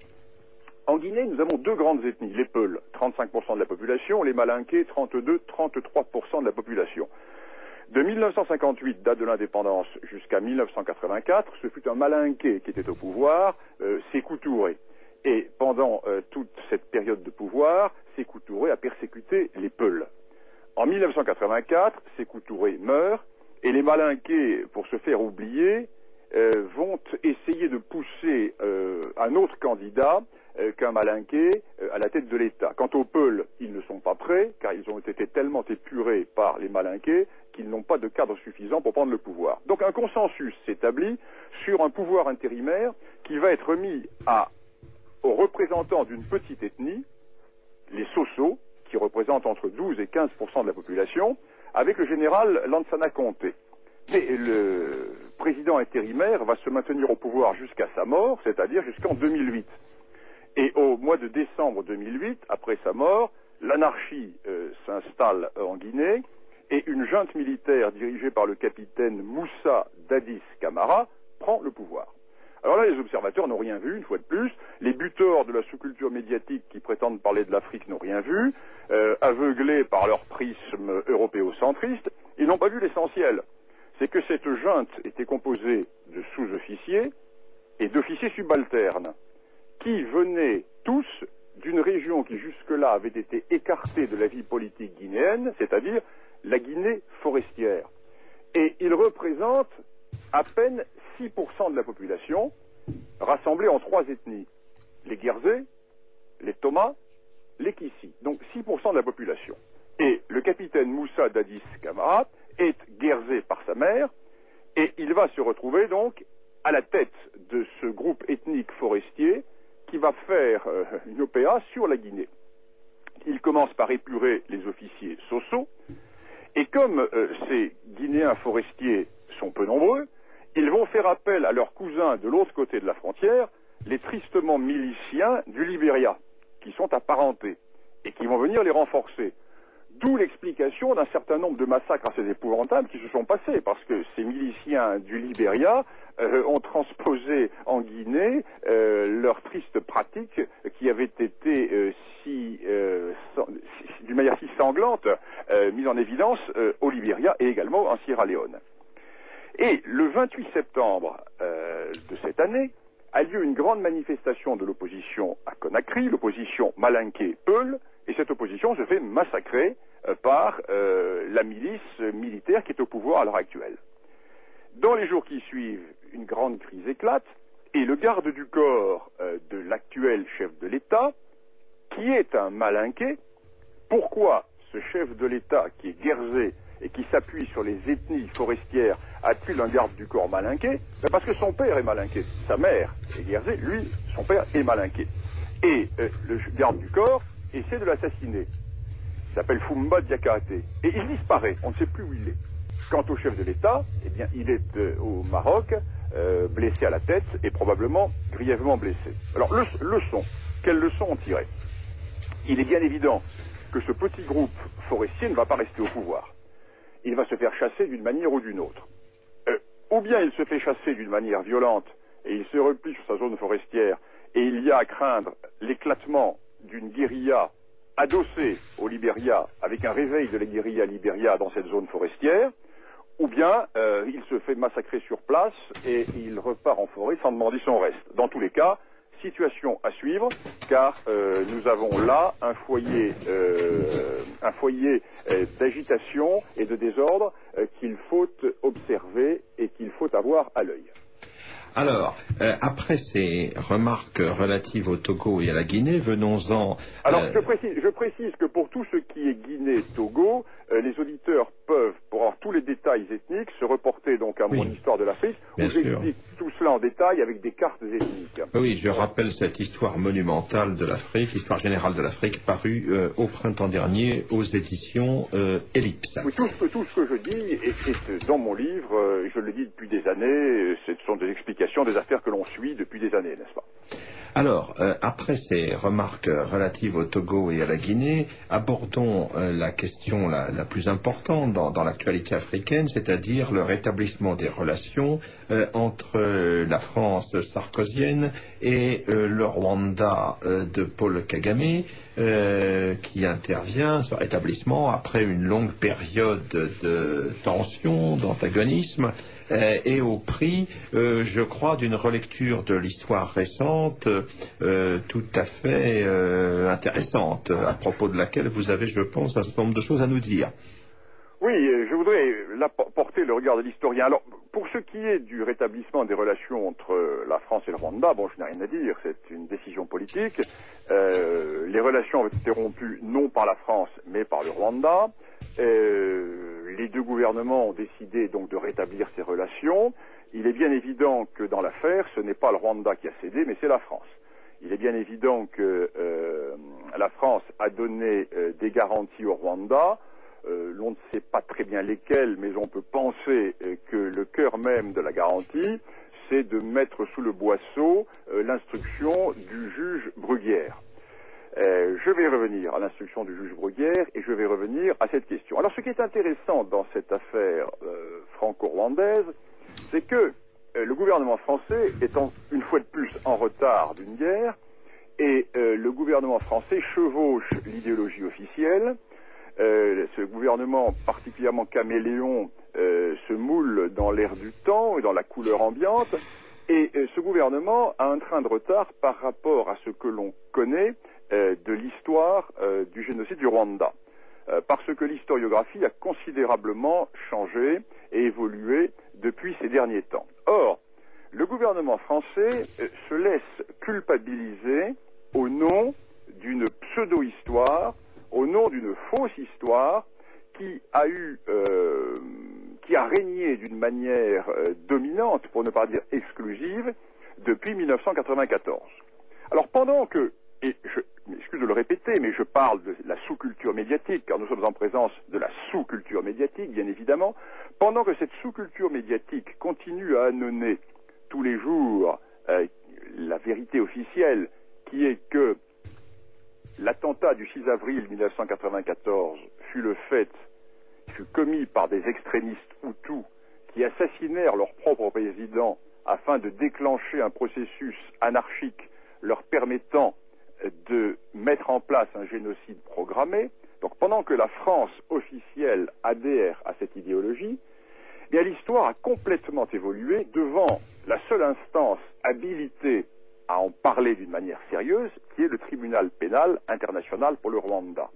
S7: En Guinée, nous avons deux grandes ethnies, les Peuls, trente-cinq pour cent de la population, les Malinqués, trente-deux à trente-trois pour cent de la population. De mille neuf cent cinquante-huit, date de l'indépendance, jusqu'à mille neuf cent quatre-vingt-quatre, ce fut un Malinqué qui était au pouvoir, euh, Sékou Touré. Et pendant euh, toute cette période de pouvoir, Sékou Touré a persécuté les Peuls. En mille neuf cent quatre-vingt-quatre, Sékou Touré meurt, et les Malinqués, pour se faire oublier, euh, vont essayer de pousser euh, un autre candidat euh, qu'un Malinqué euh, à la tête de l'État. Quant aux Peuls, ils ne sont pas prêts, car ils ont été tellement épurés par les Malinqués qu'ils n'ont pas de cadre suffisant pour prendre le pouvoir. Donc un consensus s'établit sur un pouvoir intérimaire qui va être mis à aux représentants d'une petite ethnie, les Soso, qui représentent entre douze et quinze pour cent de la population, avec le général Lansana Conté. Mais le président intérimaire va se maintenir au pouvoir jusqu'à sa mort, c'est-à-dire jusqu'en deux mille huit. Et au mois de décembre deux mille huit, après sa mort, l'anarchie euh, s'installe en Guinée, et une junte militaire dirigée par le capitaine Moussa Dadis Camara prend le pouvoir. Alors là, les observateurs n'ont rien vu, une fois de plus. Les buteurs de la sous-culture médiatique qui prétendent parler de l'Afrique n'ont rien vu. Euh, aveuglés par leur prisme européocentriste, ils n'ont pas vu l'essentiel. C'est que cette junte était composée de sous-officiers et d'officiers subalternes qui venaient tous d'une région qui jusque-là avait été écartée de la vie politique guinéenne, c'est-à-dire la Guinée forestière. Et ils représentent à peine six pour cent de la population, rassemblée en trois ethnies. Les Guerzé, les Thomas, les Kissi. Donc six pour cent de la population. Et le capitaine Moussa Dadis Camara est Guerzé par sa mère, et il va se retrouver donc à la tête de ce groupe ethnique forestier qui va faire euh, une O P A sur la Guinée. Il commence par épurer les officiers Soso, et comme euh, ces Guinéens forestiers sont peu nombreux, ils vont faire appel à leurs cousins de l'autre côté de la frontière, les tristement miliciens du Libéria, qui sont apparentés, et qui vont venir les renforcer. D'où l'explication d'un certain nombre de massacres assez épouvantables qui se sont passés, parce que ces miliciens du Libéria euh, ont transposé en Guinée euh, leurs tristes pratiques qui avaient été euh, si, euh, si, d'une manière si sanglante euh, mises en évidence euh, au Libéria et également en Sierra Leone. Et le vingt-huit septembre euh, de cette année a lieu une grande manifestation de l'opposition à Conakry, l'opposition Malinké-Peul, et cette opposition se fait massacrer euh, par euh, la milice militaire qui est au pouvoir à l'heure actuelle. Dans les jours qui suivent, une grande crise éclate, et le garde du corps euh, de l'actuel chef de l'État, qui est un Malinké, pourquoi ce chef de l'État, qui est Guerzé, et qui s'appuie sur les ethnies forestières a-t-il un garde du corps malinqué? Ben parce que son père est malinqué. Sa mère est guerzée, lui, son père est malinqué. Et euh, le garde du corps essaie de l'assassiner. Il s'appelle Fumba Diakate. Et il disparaît, on ne sait plus où il est. Quant au chef de l'État, eh bien, il est euh, au Maroc, euh, blessé à la tête et probablement grièvement blessé. Alors, le, leçon, quelle leçon on tirait? Il est bien évident que ce petit groupe forestier ne va pas rester au pouvoir. Il va se faire chasser d'une manière ou d'une autre. Euh, ou bien il se fait chasser d'une manière violente et il se replie sur sa zone forestière et il y a à craindre l'éclatement d'une guérilla adossée au Libéria avec un réveil de la guérilla Libéria dans cette zone forestière, ou bien euh, il se fait massacrer sur place et il repart en forêt sans demander son reste. Dans tous les cas, situation à suivre, car euh, nous avons là un foyer, euh, un foyer euh, d'agitation et de désordre euh, qu'il faut observer et qu'il faut avoir à l'œil.
S3: Alors, euh, après ces remarques relatives au Togo et à la Guinée, venons-en...
S7: Alors,
S3: euh...
S7: je, précise, je précise que pour tout ce qui est Guinée-Togo, euh, les auditeurs peuvent, pour avoir tous les détails ethniques, se reporter donc à
S3: oui.
S7: mon histoire de l'Afrique, où j'explique tout cela en détail avec des cartes ethniques.
S3: Oui, je rappelle cette histoire monumentale de l'Afrique, histoire générale de l'Afrique, parue euh, au printemps dernier aux éditions euh, Ellipse.
S7: Oui, tout ce, que, tout ce que je dis est, est dans mon livre, euh, je le dis depuis des années, ce sont des explications, des affaires que l'on suit depuis des années, n'est-ce pas?
S3: Alors, euh, après ces remarques relatives au Togo et à la Guinée, abordons euh, la question la, la plus importante dans, dans l'actualité africaine, c'est-à-dire le rétablissement des relations euh, entre euh, la France sarkozienne et euh, le Rwanda euh, de Paul Kagame, euh, qui intervient, ce rétablissement, après une longue période de tension, d'antagonisme, Euh, et au prix, euh, je crois, d'une relecture de l'histoire récente euh, tout à fait euh, intéressante, à propos de laquelle vous avez, je pense, un certain nombre de choses à nous dire.
S7: Oui, je voudrais là porter le regard de l'historien. Alors, pour ce qui est du rétablissement des relations entre la France et le Rwanda, bon, je n'ai rien à dire, c'est une décision politique. Euh, les relations ont été interrompues non par la France, mais par le Rwanda. Euh, les deux gouvernements ont décidé donc de rétablir ces relations. Il est bien évident que dans l'affaire, ce n'est pas le Rwanda qui a cédé, mais c'est la France. Il est bien évident que euh, la France a donné euh, des garanties au Rwanda. Euh, l'on ne sait pas très bien lesquelles, mais on peut penser euh, que le cœur même de la garantie, c'est de mettre sous le boisseau euh, l'instruction du juge Bruguière. Euh, je vais revenir à l'instruction du juge Bruguière et je vais revenir à cette question. Alors, ce qui est intéressant dans cette affaire euh, franco-rwandaise, c'est que euh, le gouvernement français étant une fois de plus en retard d'une guerre, et euh, le gouvernement français chevauche l'idéologie officielle. Euh, ce gouvernement particulièrement caméléon euh, se moule dans l'air du temps et dans la couleur ambiante, et euh, ce gouvernement a un train de retard par rapport à ce que l'on connaît euh, de l'histoire euh, du génocide du Rwanda, euh, parce que l'historiographie a considérablement changé et évolué depuis ces derniers temps. Or, le gouvernement français euh, se laisse culpabiliser au nom d'une pseudo-histoire, au nom d'une fausse histoire qui a eu, euh, qui a régné d'une manière euh, dominante, pour ne pas dire exclusive, depuis mille neuf cent quatre-vingt-quatorze. Alors pendant que, et je m'excuse de le répéter, mais je parle de la sous-culture médiatique, car nous sommes en présence de la sous-culture médiatique, bien évidemment, pendant que cette sous-culture médiatique continue à amener tous les jours euh, la vérité officielle, qui est que l'attentat du six avril mille neuf cent quatre-vingt-quatorze fut le fait, fut commis par des extrémistes hutus qui assassinèrent leur propre président afin de déclencher un processus anarchique leur permettant de mettre en place un génocide programmé. Donc pendant que la France officielle adhère à cette idéologie, eh bien l'histoire a complètement évolué devant la seule instance habilitée à en parler d'une manière sérieuse, qui est le tribunal pénal international pour le Rwanda.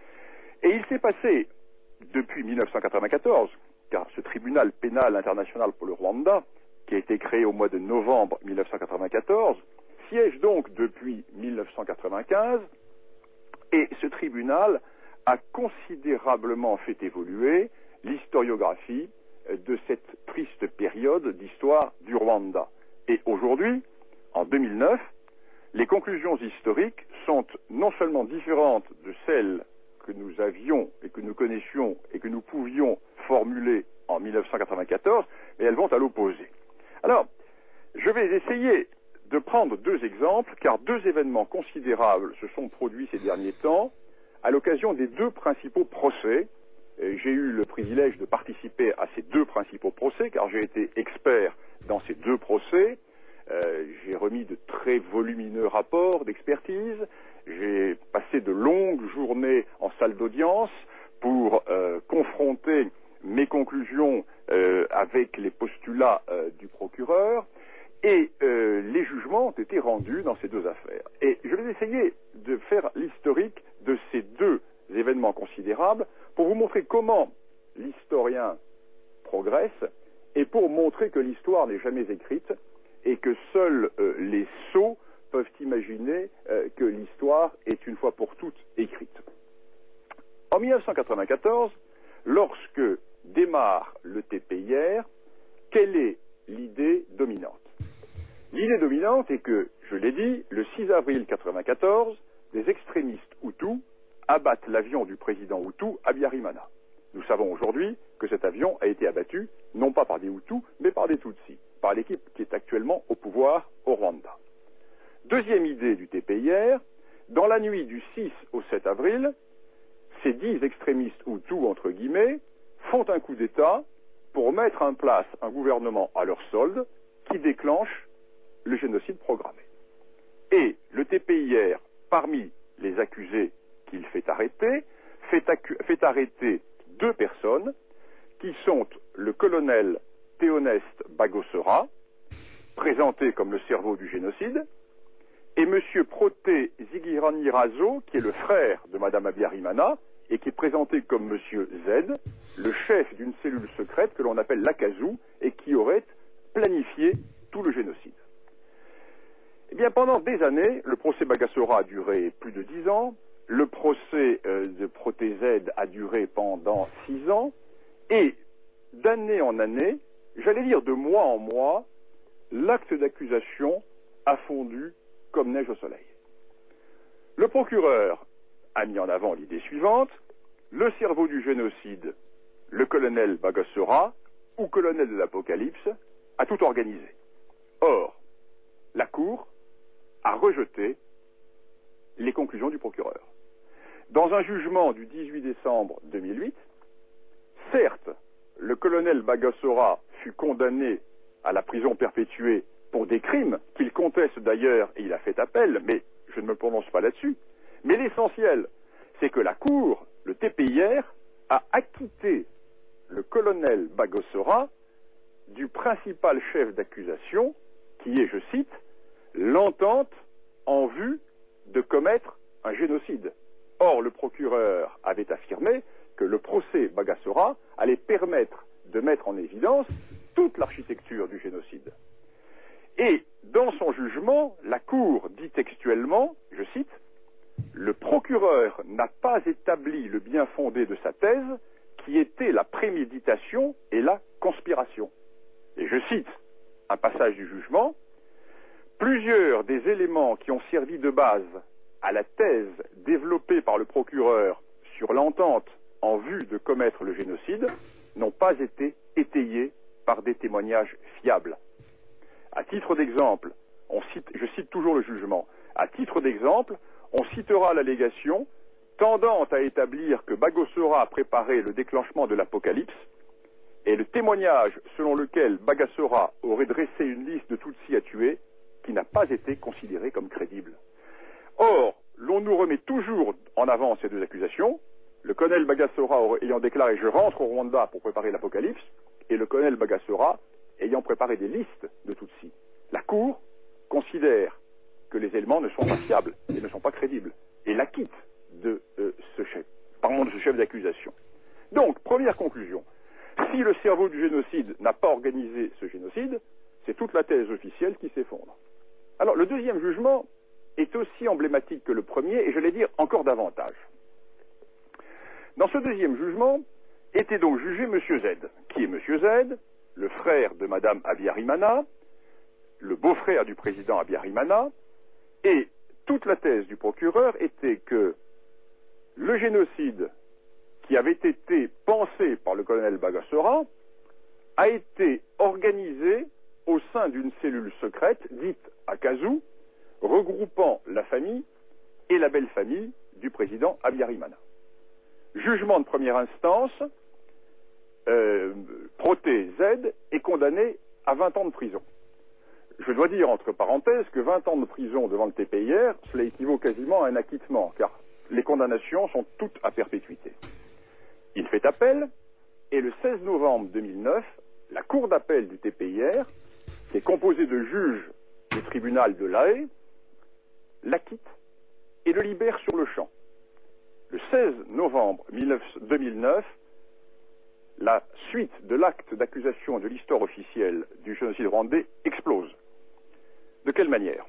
S7: Et il s'est passé, depuis mille neuf cent quatre-vingt-quatorze, car ce tribunal pénal international pour le Rwanda, qui a été créé au mois de novembre mille neuf cent quatre-vingt-quatorze, siège donc depuis mille neuf cent quatre-vingt-quinze, et ce tribunal a considérablement fait évoluer l'historiographie de cette triste période d'histoire du Rwanda. Et aujourd'hui, en deux mille neuf, les conclusions historiques sont non seulement différentes de celles que nous avions et que nous connaissions et que nous pouvions formuler en mille neuf cent quatre-vingt-quatorze, mais elles vont à l'opposé. Alors, je vais essayer de prendre deux exemples, car deux événements considérables se sont produits ces derniers temps à l'occasion des deux principaux procès. J'ai eu le privilège de participer à ces deux principaux procès, car j'ai été expert dans ces deux procès. Euh, j'ai remis de très volumineux rapports d'expertise. J'ai passé de longues journées en salle d'audience pour euh, confronter mes conclusions euh, avec les postulats euh, du procureur. Et euh, les jugements ont été rendus dans ces deux affaires. Et je vais essayer de faire l'historique de ces deux événements considérables pour vous montrer comment l'historien progresse et pour montrer que l'histoire n'est jamais écrite et que seuls euh, les sots peuvent imaginer euh, que l'histoire est une fois pour toutes écrite. En mille neuf cent quatre-vingt-quatorze, lorsque démarre le T P I R, quelle est l'idée dominante? L'idée dominante est que, je l'ai dit, le six avril mille neuf cent quatre-vingt-quatorze, des extrémistes Hutus abattent l'avion du président Hutu à Biarimana. Nous savons aujourd'hui que cet avion a été abattu, non pas par des Hutus, mais par des Tutsis, par l'équipe qui est actuellement au pouvoir au Rwanda. Deuxième idée du T P I R, dans la nuit du six au sept avril, ces dix extrémistes Hutus, entre guillemets, font un coup d'État pour mettre en place un gouvernement à leur solde qui déclenche le génocide programmé. Et le T P I R, parmi les accusés qu'il fait arrêter, fait, fait arrêter deux personnes qui sont le colonel Théoneste Bagosora, présenté comme le cerveau du génocide, et M. Proté Zigiranyirazo, qui est le frère de Mme Abiyarimana, et qui est présenté comme M. Z, le chef d'une cellule secrète que l'on appelle l'Akazu, et qui aurait planifié tout le génocide. Eh bien, pendant des années, le procès Bagosora a duré plus de dix ans, le procès euh, de Proté Z a duré pendant six ans, et d'année en année, j'allais dire de mois en mois, l'acte d'accusation a fondu comme neige au soleil. Le procureur a mis en avant l'idée suivante: le cerveau du génocide, le colonel Bagosora, ou colonel de l'Apocalypse, a tout organisé. Or, la Cour a rejeté les conclusions du procureur. Dans un jugement du dix-huit décembre deux mille huit, certes, le colonel Bagosora fut condamné à la prison perpétuée pour des crimes qu'il conteste d'ailleurs, et il a fait appel, mais je ne me prononce pas là-dessus. Mais l'essentiel, c'est que la Cour, le T P I R, a acquitté le colonel Bagosora du principal chef d'accusation, qui est, je cite, l'entente en vue de commettre un génocide. Or, le procureur avait affirmé que le procès Bagosora allait permettre de mettre en évidence toute l'architecture du génocide. Et dans son jugement, la Cour dit textuellement, je cite, « Le procureur n'a pas établi le bien fondé de sa thèse, qui était la préméditation et la conspiration. » Et je cite un passage du jugement, « Plusieurs des éléments qui ont servi de base à la thèse développée par le procureur sur l'entente en vue de commettre le génocide n'ont pas été étayés par des témoignages fiables. » À titre d'exemple, on cite, je cite toujours le jugement, à titre d'exemple, on citera l'allégation tendant à établir que Bagosora a préparé le déclenchement de l'Apocalypse et le témoignage selon lequel Bagosora aurait dressé une liste de Tutsis à tuer qui n'a pas été considéré comme crédible. Or, l'on nous remet toujours en avant ces deux accusations, le colonel Bagosora ayant déclaré « Je rentre au Rwanda pour préparer l'Apocalypse » et le colonel Bagosora ayant préparé des listes de Tutsis. La Cour considère que les éléments ne sont pas fiables et ne sont pas crédibles, et l'acquitte de euh, ce chef, pardon, de ce chef d'accusation. Donc, première conclusion, si le cerveau du génocide n'a pas organisé ce génocide, c'est toute la thèse officielle qui s'effondre. Alors, le deuxième jugement est aussi emblématique que le premier, et je vais dire encore davantage. Dans ce deuxième jugement, était donc jugé M. Z. Qui est M. Z? Le frère de Mme Habyarimana, le beau-frère du président Habyarimana, et toute la thèse du procureur était que le génocide qui avait été pensé par le colonel Bagassora a été organisé au sein d'une cellule secrète dite Akazu, regroupant la famille et la belle-famille du président Habyarimana. Jugement de première instance, euh, Proté Z est condamné à vingt ans de prison. Je dois dire entre parenthèses que vingt ans de prison devant le T P I R, cela équivaut quasiment à un acquittement, car les condamnations sont toutes à perpétuité. Il fait appel, et le seize novembre deux mille neuf, la cour d'appel du T P I R, qui est composée de juges du tribunal de La Haye, l'acquitte et le libère sur le champ. Le seize novembre deux mille neuf, la suite de l'acte d'accusation de l'histoire officielle du génocide rwandais explose. De quelle manière?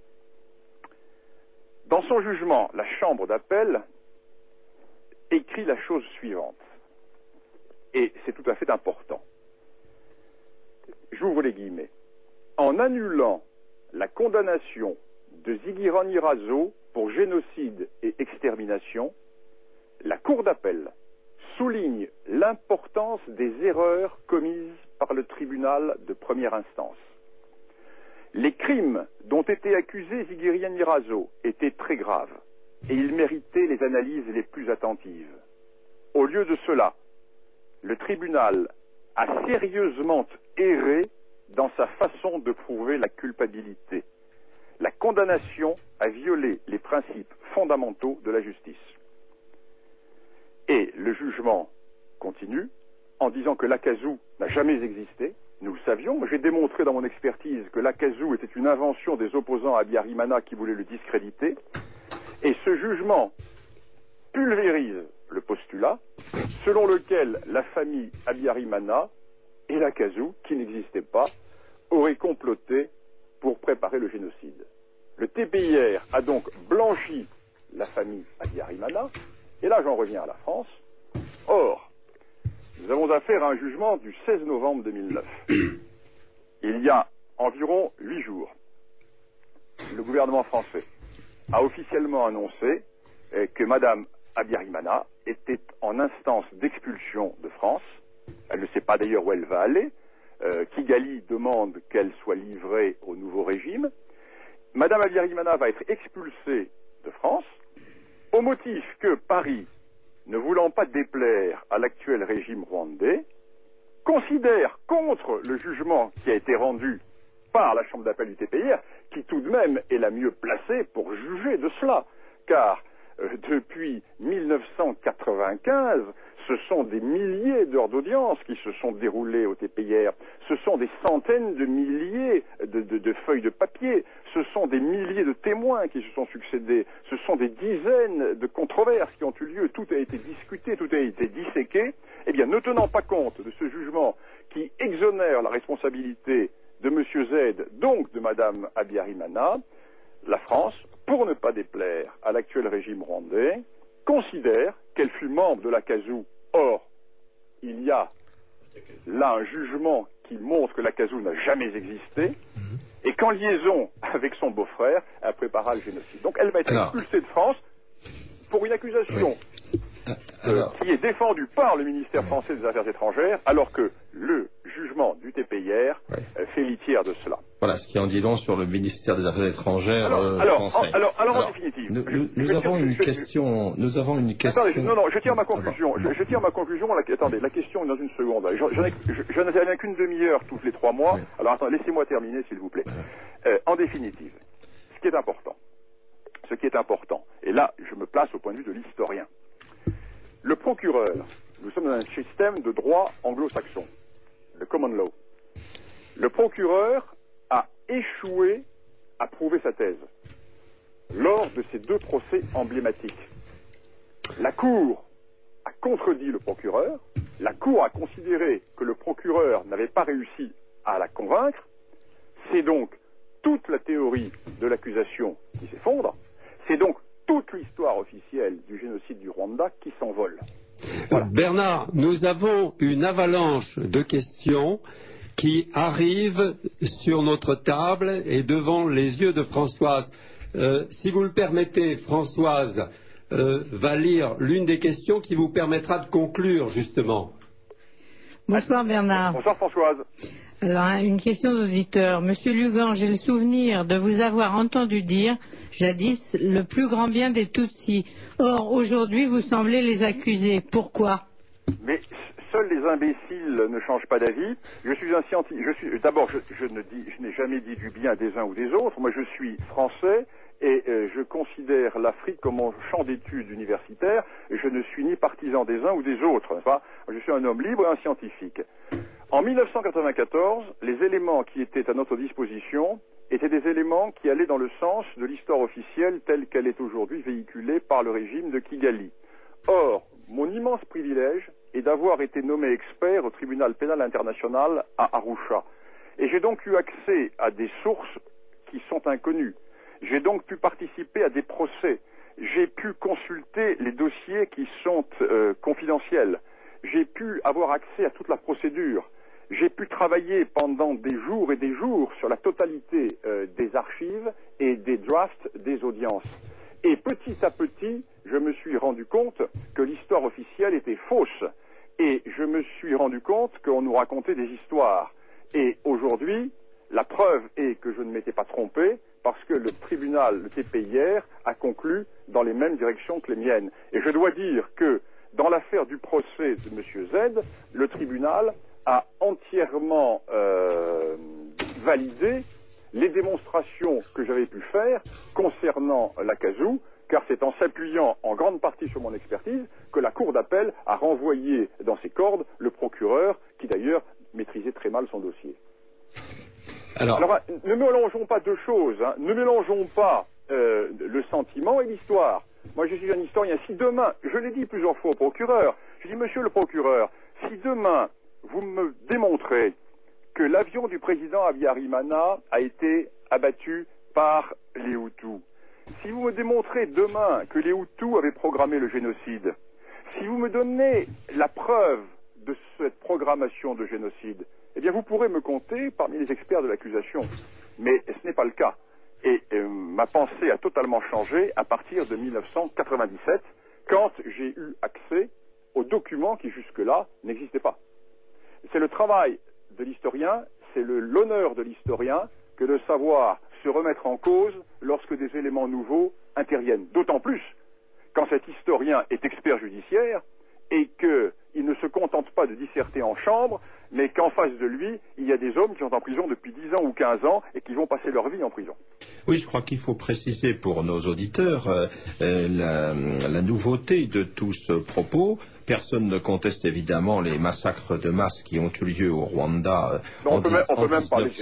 S7: Dans son jugement, la chambre d'appel écrit la chose suivante, et c'est tout à fait important. J'ouvre les guillemets. En annulant la condamnation de Zigiranyirazo pour génocide et extermination, la Cour d'appel souligne l'importance des erreurs commises par le tribunal de première instance. Les crimes dont était accusé Zigiranyirazo étaient très graves et ils méritaient les analyses les plus attentives. Au lieu de cela, le tribunal a sérieusement erré dans sa façon de prouver la culpabilité. La condamnation a violé les principes fondamentaux de la justice. Et le jugement continue en disant que l'Akazu n'a jamais existé. Nous le savions. J'ai démontré dans mon expertise que l'Akazu était une invention des opposants à Habyarimana qui voulaient le discréditer. Et ce jugement pulvérise le postulat selon lequel la famille Habyarimana et l'Akazu, qui n'existaient pas, auraient comploté pour préparer le génocide. Le T P I R a donc blanchi la famille Habyarimana, et là j'en reviens à la France. Or, nous avons affaire à un jugement du seize novembre deux mille neuf. Il y a environ huit jours, le gouvernement français a officiellement annoncé eh, que Mme Habyarimana était en instance d'expulsion de France. Elle ne sait pas d'ailleurs où elle va aller. Euh, Kigali demande qu'elle soit livrée au nouveau régime. Mme Habyarimana va être expulsée de France au motif que Paris, ne voulant pas déplaire à l'actuel régime rwandais, considère contre le jugement qui a été rendu par la chambre d'appel du T P I R, qui tout de même est la mieux placée pour juger de cela, car euh, depuis mille neuf cent quatre-vingt-quinze, ce sont des milliers d'heures d'audience qui se sont déroulées au T P I R, ce sont des centaines de milliers de, de, de feuilles de papier, ce sont des milliers de témoins qui se sont succédés, ce sont des dizaines de controverses qui ont eu lieu, tout a été discuté, tout a été disséqué. Eh bien, ne tenant pas compte de ce jugement qui exonère la responsabilité de M. Z, donc de Mme Habyarimana, la France, pour ne pas déplaire à l'actuel régime rwandais, considère qu'elle fut membre de l'Akazu. Or, il y a là un jugement qui montre que l'Akazu n'a jamais existé, et qu'en liaison avec son beau-frère, elle prépara le génocide. Donc elle va être alors, expulsée de France pour une accusation oui. alors, euh, qui est défendue par le ministère oui. français des Affaires étrangères, alors que le jugement du T P I R oui. euh, fait litière de cela.
S3: Voilà, ce qui en dit long sur le ministère des Affaires étrangères
S7: alors,
S3: euh,
S7: alors,
S3: français.
S7: En, alors, alors, alors, en définitive,
S3: nous,
S7: je,
S3: nous,
S7: je,
S3: nous
S7: je,
S3: avons
S7: je,
S3: une
S7: je,
S3: question. Nous avons une question.
S7: Attendez, non, non, je tire ma conclusion. Je, je tire ma conclusion. La, attendez, la question est dans une seconde. J'en ai, je, n'en ai qu'une demi-heure tous les trois mois. Oui. Alors, attendez, laissez-moi terminer, s'il vous plaît. Euh, en définitive, ce qui est important, ce qui est important, et là, je me place au point de vue de l'historien. Le procureur, nous sommes dans un système de droit anglo-saxon, le common law. Le procureur a échoué à prouver sa thèse lors de ces deux procès emblématiques. La Cour a contredit le procureur, la Cour a considéré que le procureur n'avait pas réussi à la convaincre, c'est donc toute la théorie de l'accusation qui s'effondre, c'est donc toute l'histoire officielle du génocide du Rwanda qui s'envole.
S5: Voilà. Bernard, nous avons une avalanche de questions qui arrivent sur notre table et devant les yeux de Françoise. Euh, si vous le permettez, Françoise euh, va lire l'une des questions qui vous permettra de conclure, justement.
S2: Bonsoir Bernard.
S7: Bonsoir Françoise.
S2: Alors, une question d'auditeur. Monsieur Lugan, j'ai le souvenir de vous avoir entendu dire, jadis, le plus grand bien des Tutsis. Or, aujourd'hui, vous semblez les accuser. Pourquoi?
S7: Mais seuls les imbéciles ne changent pas d'avis. Je suis un scientifique. Je suis, d'abord, je, je ne dis, je n'ai jamais dit du bien des uns ou des autres. Moi, je suis français et euh, je considère l'Afrique comme un champ d'études universitaire. Et je ne suis ni partisan des uns ou des autres. Enfin, je suis un homme libre et un scientifique. En mille neuf cent quatre-vingt-quatorze, les éléments qui étaient à notre disposition étaient des éléments qui allaient dans le sens de l'histoire officielle telle qu'elle est aujourd'hui véhiculée par le régime de Kigali. Or, mon immense privilège est d'avoir été nommé expert au tribunal pénal international à Arusha. Et j'ai donc eu accès à des sources qui sont inconnues. J'ai donc pu participer à des procès. J'ai pu consulter les dossiers qui sont euh, confidentiels. J'ai pu avoir accès à toute la procédure. J'ai pu travailler pendant des jours et des jours sur la totalité euh, des archives et des drafts des audiences. Et petit à petit, je me suis rendu compte que l'histoire officielle était fausse. Et je me suis rendu compte qu'on nous racontait des histoires. Et aujourd'hui, la preuve est que je ne m'étais pas trompé parce que le tribunal, le T P I R, a conclu dans les mêmes directions que les miennes. Et je dois dire que dans l'affaire du procès de M. Z, le tribunal a entièrement euh, validé les démonstrations que j'avais pu faire concernant la Kazoo, car c'est en s'appuyant en grande partie sur mon expertise que la Cour d'appel a renvoyé dans ses cordes le procureur, qui d'ailleurs maîtrisait très mal son dossier. Alors, Alors ne mélangeons pas deux choses, hein. Ne mélangeons pas euh, le sentiment et l'histoire. Moi, je suis un historien. Si demain, je l'ai dit plusieurs fois au procureur, je dis, monsieur le procureur, si demain, vous me démontrez que l'avion du président Habyarimana a été abattu par les Hutus, si vous me démontrez demain que les Hutus avaient programmé le génocide, si vous me donnez la preuve de cette programmation de génocide, eh bien, vous pourrez me compter parmi les experts de l'accusation. Mais ce n'est pas le cas. Et euh, ma pensée a totalement changé à partir de mille neuf cent quatre-vingt-dix-sept, quand j'ai eu accès aux documents qui jusque-là n'existaient pas. C'est le travail de l'historien, c'est l'honneur de l'historien que de savoir se remettre en cause lorsque des éléments nouveaux interviennent. D'autant plus quand cet historien est expert judiciaire et qu'il ne se contente pas de disserter en chambre, mais qu'en face de lui, il y a des hommes qui sont en prison depuis dix ans ou quinze ans et qui vont passer leur vie en prison.
S3: Oui, je crois qu'il faut préciser pour nos auditeurs euh, la, la nouveauté de tout ce propos. Personne ne conteste évidemment les massacres de masse qui ont eu lieu au Rwanda en, dix, en, en,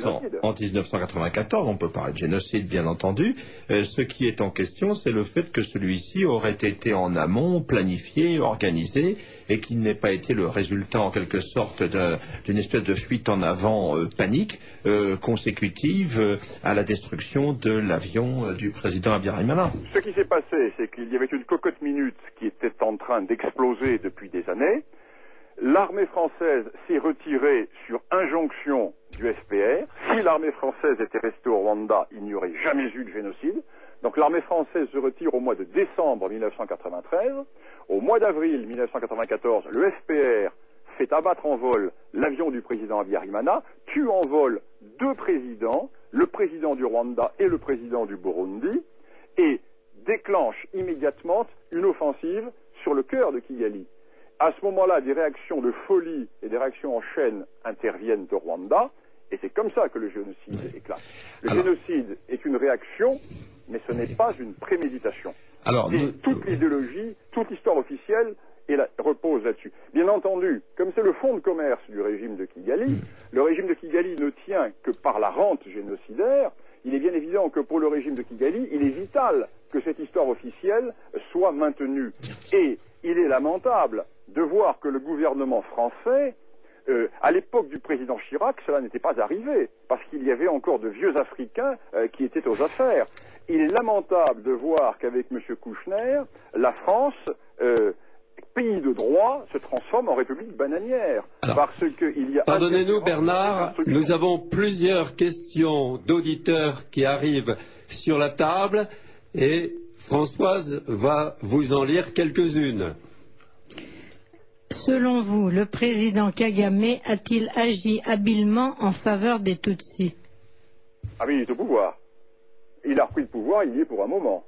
S3: en mille neuf cent quatre-vingt-quatorze. On peut parler de génocide, bien entendu. Euh, ce qui est en question, c'est le fait que celui-ci aurait été en amont, planifié, organisé, et qu'il n'ait pas été le résultat, en quelque sorte, d'une espèce de fuite en avant euh, panique, euh, consécutive euh, à la destruction de l'avion euh, du président Habyarimana.
S7: Ce qui s'est passé, c'est qu'il y avait une cocotte minute qui était en train d'exploser depuis des années. L'armée française s'est retirée sur injonction du F P R. Si l'armée française était restée au Rwanda, il n'y aurait jamais eu de génocide. Donc l'armée française se retire au mois de décembre mille neuf cent quatre-vingt-treize. Au mois d'avril mille neuf cent quatre-vingt-quatorze, le F P R fait abattre en vol l'avion du président Habyarimana, tue en vol deux présidents, le président du Rwanda et le président du Burundi, et déclenche immédiatement une offensive sur le cœur de Kigali. À ce moment-là, des réactions de folie et des réactions en chaîne interviennent au Rwanda, et c'est comme ça que le génocide éclate. Le Alors... génocide est une réaction, mais ce n'est pas une préméditation.
S3: Alors,
S7: et
S3: nous...
S7: toute l'idéologie, toute l'histoire officielle et la, repose là-dessus. Bien entendu, comme c'est le fonds de commerce du régime de Kigali, le régime de Kigali ne tient que par la rente génocidaire. Il est bien évident que pour le régime de Kigali, il est vital que cette histoire officielle soit maintenue. Et il est lamentable de voir que le gouvernement français, euh, à l'époque du président Chirac, cela n'était pas arrivé, parce qu'il y avait encore de vieux Africains euh, qui étaient aux affaires. Il est lamentable de voir qu'avec M. Kouchner, la France, euh, pays de droit se transforme en république bananière.
S5: Alors,
S7: parce qu'il y a...
S5: Pardonnez-nous Bernard, nous avons plusieurs questions d'auditeurs qui arrivent sur la table et Françoise va vous en lire quelques-unes.
S2: Selon vous, le président Kagame a-t-il agi habilement en faveur des Tutsis?
S7: Ah oui, il est au pouvoir. Il a repris le pouvoir, il y est pour un moment.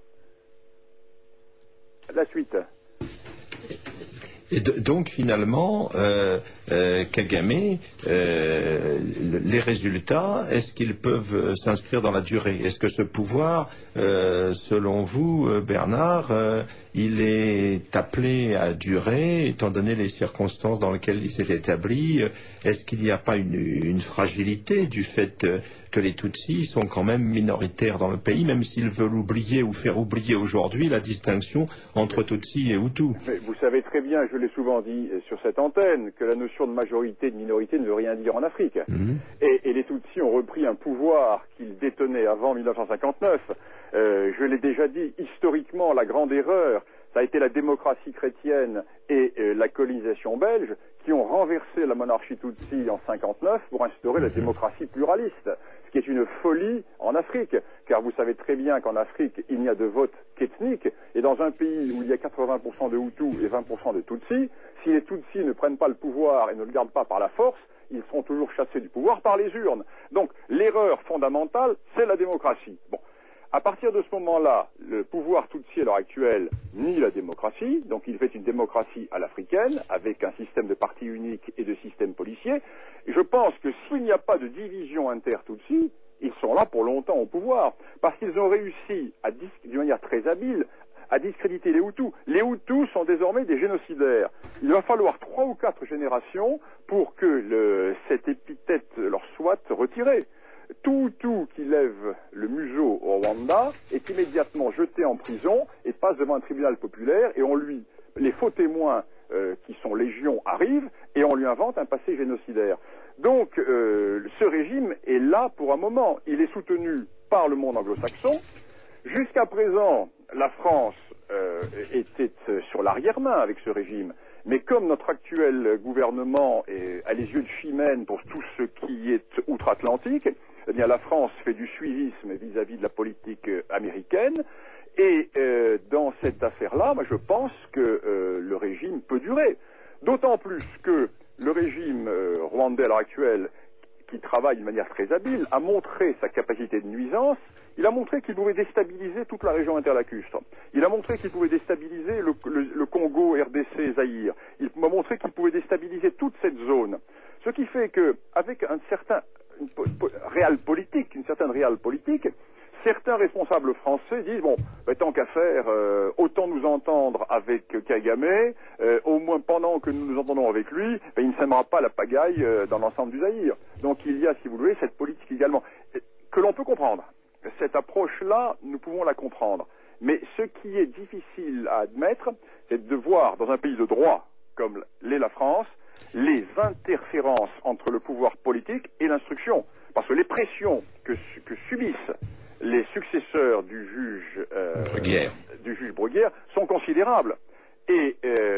S7: La suite.
S3: Et de, donc finalement, euh, euh, Kagame, euh, les résultats, est-ce qu'ils peuvent s'inscrire dans la durée? Est-ce que ce pouvoir, euh, selon vous, Bernard, euh, il est appelé à durer, étant donné les circonstances dans lesquelles il s'est établi? Est-ce qu'il n'y a pas une, une fragilité du fait que, que les Tutsis sont quand même minoritaires dans le pays, même s'ils veulent oublier ou faire oublier aujourd'hui la distinction entre Tutsis et Hutus?
S7: Mais vous savez très bien, je l'ai souvent dit sur cette antenne, que la notion de majorité et de minorité ne veut rien dire en Afrique. Mmh. Et, et les Tutsis ont repris un pouvoir qu'ils détenaient avant mille neuf cent cinquante-neuf. Euh, je l'ai déjà dit, historiquement, la grande erreur, ça a été la démocratie chrétienne et euh, la colonisation belge qui ont renversé la monarchie Tutsi en cinquante-neuf pour instaurer la démocratie pluraliste, ce qui est une folie en Afrique, car vous savez très bien qu'en Afrique, il n'y a de vote qu'ethnique, et dans un pays où il y a quatre-vingts pour cent de Hutus et vingt pour cent de Tutsis, si les Tutsis ne prennent pas le pouvoir et ne le gardent pas par la force, ils seront toujours chassés du pouvoir par les urnes. Donc l'erreur fondamentale, c'est la démocratie. Bon. À partir de ce moment-là, le pouvoir Tutsi à l'heure actuelle nie la démocratie, donc il fait une démocratie à l'africaine, avec un système de parti unique et de système policier. Et je pense que s'il n'y a pas de division inter-Tutsi, ils sont là pour longtemps au pouvoir, parce qu'ils ont réussi, à d'une manière très habile, à discréditer les Hutus. Les Hutus sont désormais des génocidaires. Il va falloir trois ou quatre générations pour que le, cette épithète leur soit retirée. Tout Hutu qui lève le museau au Rwanda est immédiatement jeté en prison et passe devant un tribunal populaire et on lui, les faux témoins euh, qui sont légion arrivent et on lui invente un passé génocidaire. Donc euh, ce régime est là pour un moment. Il est soutenu par le monde anglo-saxon. Jusqu'à présent, la France euh, était sur l'arrière-main avec ce régime. Mais comme notre actuel gouvernement est, a les yeux de Chimène pour tout ce qui est outre-Atlantique, eh bien la France fait du suivisme vis-à-vis de la politique américaine. Et euh, dans cette affaire-là, moi je pense que euh, le régime peut durer. D'autant plus que le régime euh, rwandais à l'heure actuelle, qui travaille de manière très habile, a montré sa capacité de nuisance. Il a montré qu'il pouvait déstabiliser toute la région interlacustre. Il a montré qu'il pouvait déstabiliser le, le, le Congo, R D C, Zaïre. Il m'a montré qu'il pouvait déstabiliser toute cette zone. Ce qui fait que, avec un certain une, une, réel politique, une certaine réelle politique, certains responsables français disent bon, ben, tant qu'à faire, euh, autant nous entendre avec Kagame, euh, au moins pendant que nous nous entendons avec lui, ben, il ne sèmera pas la pagaille euh, dans l'ensemble du Zaïre. Donc il y a, si vous voulez, cette politique également que l'on peut comprendre. Cette approche-là, nous pouvons la comprendre. Mais ce qui est difficile à admettre, c'est de voir dans un pays de droit, comme l'est la France, les interférences entre le pouvoir politique et l'instruction. Parce que les pressions que, que subissent les successeurs du juge, euh, Bruguière. du juge Bruguière sont considérables. Et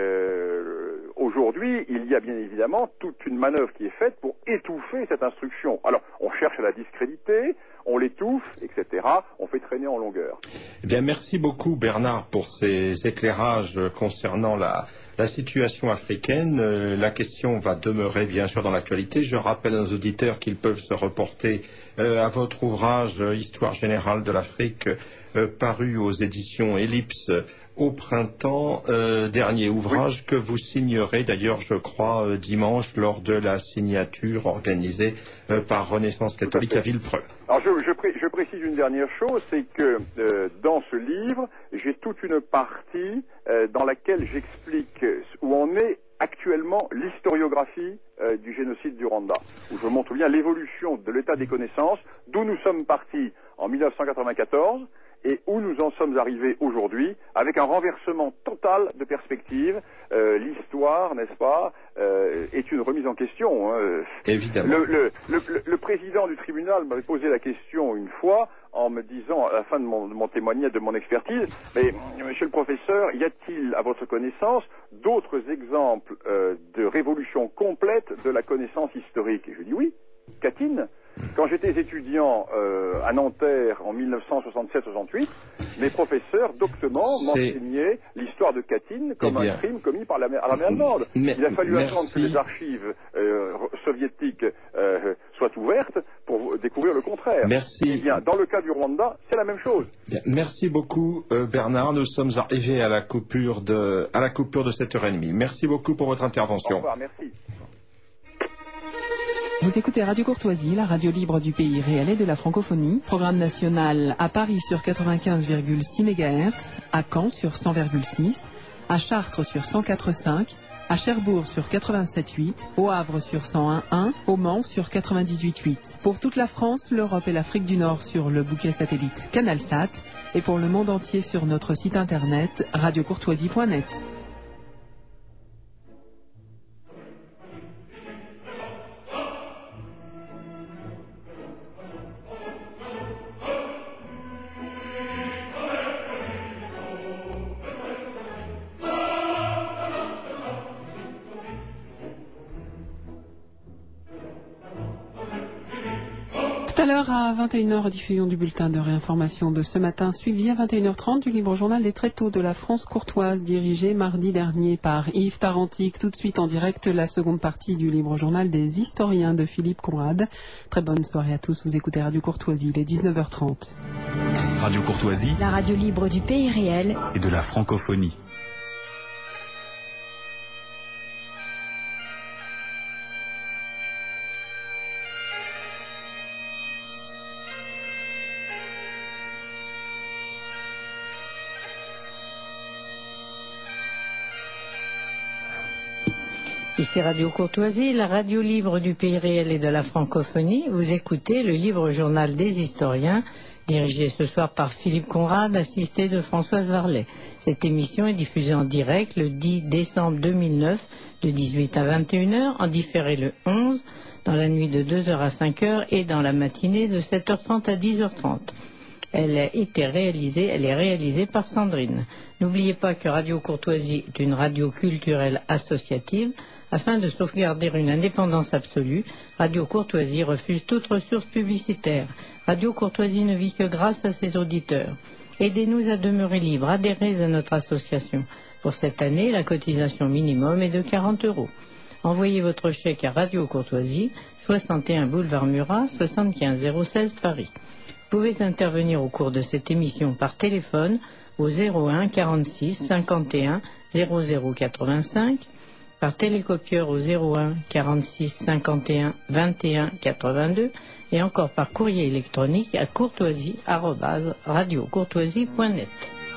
S7: euh, aujourd'hui, il y a bien évidemment toute une manœuvre qui est faite pour étouffer cette instruction. Alors, on cherche à la discréditer, on l'étouffe, et cetera. On fait traîner en longueur.
S3: Eh bien, merci beaucoup Bernard pour ces éclairages concernant la, la situation africaine. Euh, la question va demeurer bien sûr dans l'actualité. Je rappelle à nos auditeurs qu'ils peuvent se reporter euh, à votre ouvrage euh, Histoire générale de l'Afrique, euh, paru aux éditions Ellipse au printemps, euh, dernier ouvrage oui. que vous signerez d'ailleurs, je crois, euh, dimanche lors de la signature organisée euh, par Renaissance catholique à, à Villepreux.
S7: Alors je, je, pré je précise une dernière chose, c'est que euh, dans ce livre, j'ai toute une partie euh, dans laquelle j'explique où en est actuellement l'historiographie euh, du génocide du Rwanda, où je montre bien l'évolution de l'état des connaissances, d'où nous sommes partis en mille neuf cent quatre-vingt-quatorze, et où nous en sommes arrivés aujourd'hui, avec un renversement total de perspective. Euh, l'histoire, n'est-ce pas, euh, est une remise en question. Hein.
S3: Évidemment.
S7: Le, le, le, le président du tribunal m'avait posé la question une fois, en me disant, à la fin de mon, de mon témoignage, de mon expertise, mais monsieur le professeur, y a-t-il, à votre connaissance, d'autres exemples euh, de révolution complète de la connaissance historique? Et je dis oui, Katyn. Quand j'étais étudiant euh, à Nanterre en mille neuf cent soixante-sept soixante-huit, mes professeurs doctement m'enseignaient l'histoire de Katyn comme
S3: eh
S7: un crime commis par l'armée allemande.
S3: Mais,
S7: Il a fallu
S3: merci.
S7: attendre que les archives euh, soviétiques euh, soient ouvertes pour découvrir le contraire.
S3: Merci.
S7: Eh bien, dans le cas du Rwanda, c'est la même chose.
S3: Bien, merci beaucoup euh, Bernard. Nous sommes arrivés à la coupure de à la coupure de cette heure et demie. Merci beaucoup pour votre intervention.
S7: Au revoir, merci.
S8: Vous écoutez Radio Courtoisie, la radio libre du pays réel et de la francophonie. Programme national à Paris sur quatre-vingt-quinze virgule six mégahertz, à Caen sur cent virgule six, à Chartres sur cent quatre virgule cinq, à Cherbourg sur quatre-vingt-sept virgule huit, au Havre sur cent un virgule un, au Mans sur quatre-vingt-dix-huit virgule huit. Pour toute la France, l'Europe et l'Afrique du Nord sur le bouquet satellite CanalSat et pour le monde entier sur notre site internet radio courtoisie point net. Tout à l'heure à vingt et une heures, diffusion du bulletin de réinformation de ce matin, suivi à vingt et une heures trente du libre journal des tréteaux de la France courtoise, dirigé mardi dernier par Yves Tarantic. Tout de suite en direct, la seconde partie du libre journal des historiens de Philippe Conrad. Très bonne soirée à tous, vous écoutez Radio Courtoisie, il est dix-neuf heures trente.
S9: Radio Courtoisie,
S10: la radio libre du pays réel
S9: et de la francophonie.
S2: Ici Radio Courtoisie, la radio libre du pays réel et de la francophonie. Vous écoutez le libre journal des historiens, dirigé ce soir par Philippe Conrad, assisté de Françoise Varlet. Cette émission est diffusée en direct le dix décembre deux mille neuf, de dix-huit à vingt et une heures, en différé le onze, dans la nuit de deux heures à cinq heures et dans la matinée de sept heures trente à dix heures trente. Elle a été réalisée, elle est réalisée par Sandrine. N'oubliez pas que Radio Courtoisie est une radio culturelle associative. Afin de sauvegarder une indépendance absolue, Radio Courtoisie refuse toute ressource publicitaire. Radio Courtoisie ne vit que grâce à ses auditeurs. Aidez-nous à demeurer libres, adhérez à notre association. Pour cette année, la cotisation minimum est de quarante euros. Envoyez votre chèque à Radio Courtoisie, soixante et un boulevard Murat, soixante-quinze zéro seize Paris. Vous pouvez intervenir au cours de cette émission par téléphone au zéro un quarante-six cinquante et un zéro zéro quatre-vingt-cinq, par télécopieur au zéro un quarante-six cinquante et un vingt et un quatre-vingt-deux et encore par courrier électronique à courtoisie arobase radio courtoisie point net.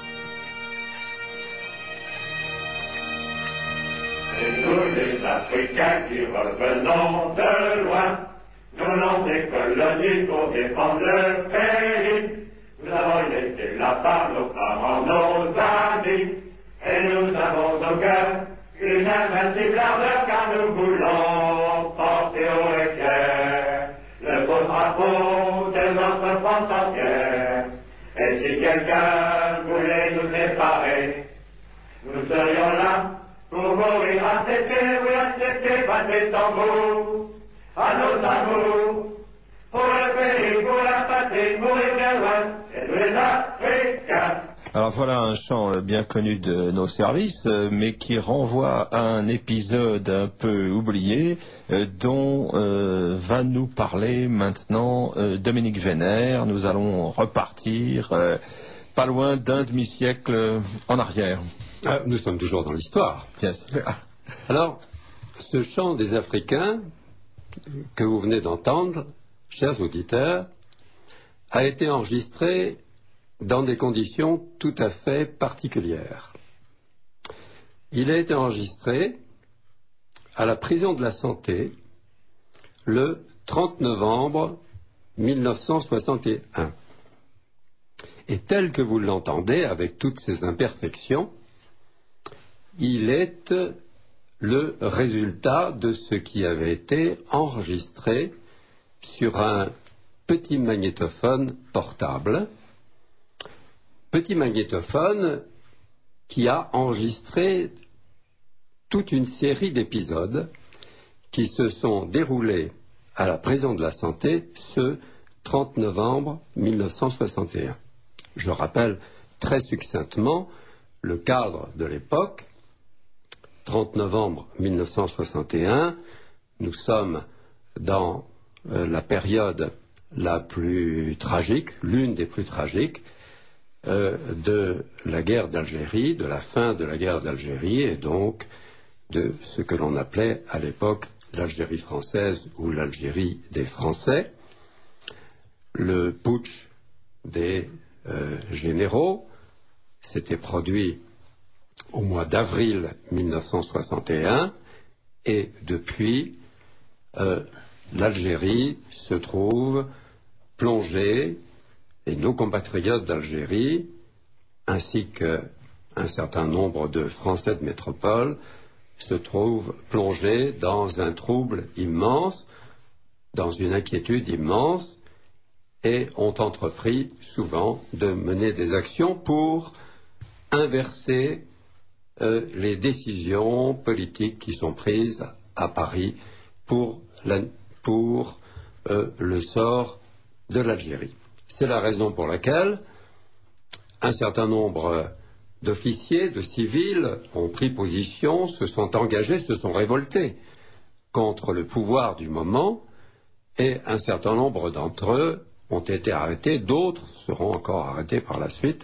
S11: Et nous les Africains qui revenons de loin, nous n'avons des colonies pour défendre le pays. Nous avons laissé là-bas nos parents, nos amis, et nous avons au cœur une invincible ardeur, car nous voulons porter haut et fier le beau drapeau de notre France entière. Et si quelqu'un voulait nous séparer, nous serions là pour mourir à ses pieds, oui à ses pieds, battre tambour à nos amours, pour le pays, pour la patrie, mourir bien loin, et nous les Africains.
S3: Alors voilà un chant bien connu de nos services, mais qui renvoie à un épisode un peu oublié, euh, dont euh, va nous parler maintenant euh, Dominique Vénère. Nous allons repartir euh, pas loin d'un demi-siècle en arrière.
S5: Ah, nous sommes toujours dans l'histoire.
S3: Bien sûr.
S5: Alors, ce chant des Africains que vous venez d'entendre, chers auditeurs, a été enregistré dans des conditions tout à fait particulières. Il a été enregistré à la prison de la Santé le trente novembre mille neuf cent soixante et un. Et tel que vous l'entendez, avec toutes ses imperfections, il est le résultat de ce qui avait été enregistré sur un petit magnétophone portable, petit magnétophone qui a enregistré toute une série d'épisodes qui se sont déroulés à la prison de la Santé ce trente novembre mille neuf cent soixante et un. Je rappelle très succinctement le cadre de l'époque. trente novembre mille neuf cent soixante et un, nous sommes dans euh, la période la plus tragique, l'une des plus tragiques, euh, de la guerre d'Algérie, de la fin de la guerre d'Algérie, et donc de ce que l'on appelait à l'époque l'Algérie française ou l'Algérie des Français. Le putsch des euh, généraux s'était produit au mois d'avril mille neuf cent soixante et un, et depuis, euh, l'Algérie se trouve plongée, et nos compatriotes d'Algérie, ainsi qu'un certain nombre de Français de métropole, se trouvent plongés dans un trouble immense, dans une inquiétude immense, et ont entrepris souvent de mener des actions pour inverser euh, les décisions politiques qui sont prises à Paris pour, la, pour euh, le sort de l'Algérie. C'est la raison pour laquelle un certain nombre d'officiers, de civils ont pris position, se sont engagés, se sont révoltés contre le pouvoir du moment, et un certain nombre d'entre eux ont été arrêtés, d'autres seront encore arrêtés par la suite.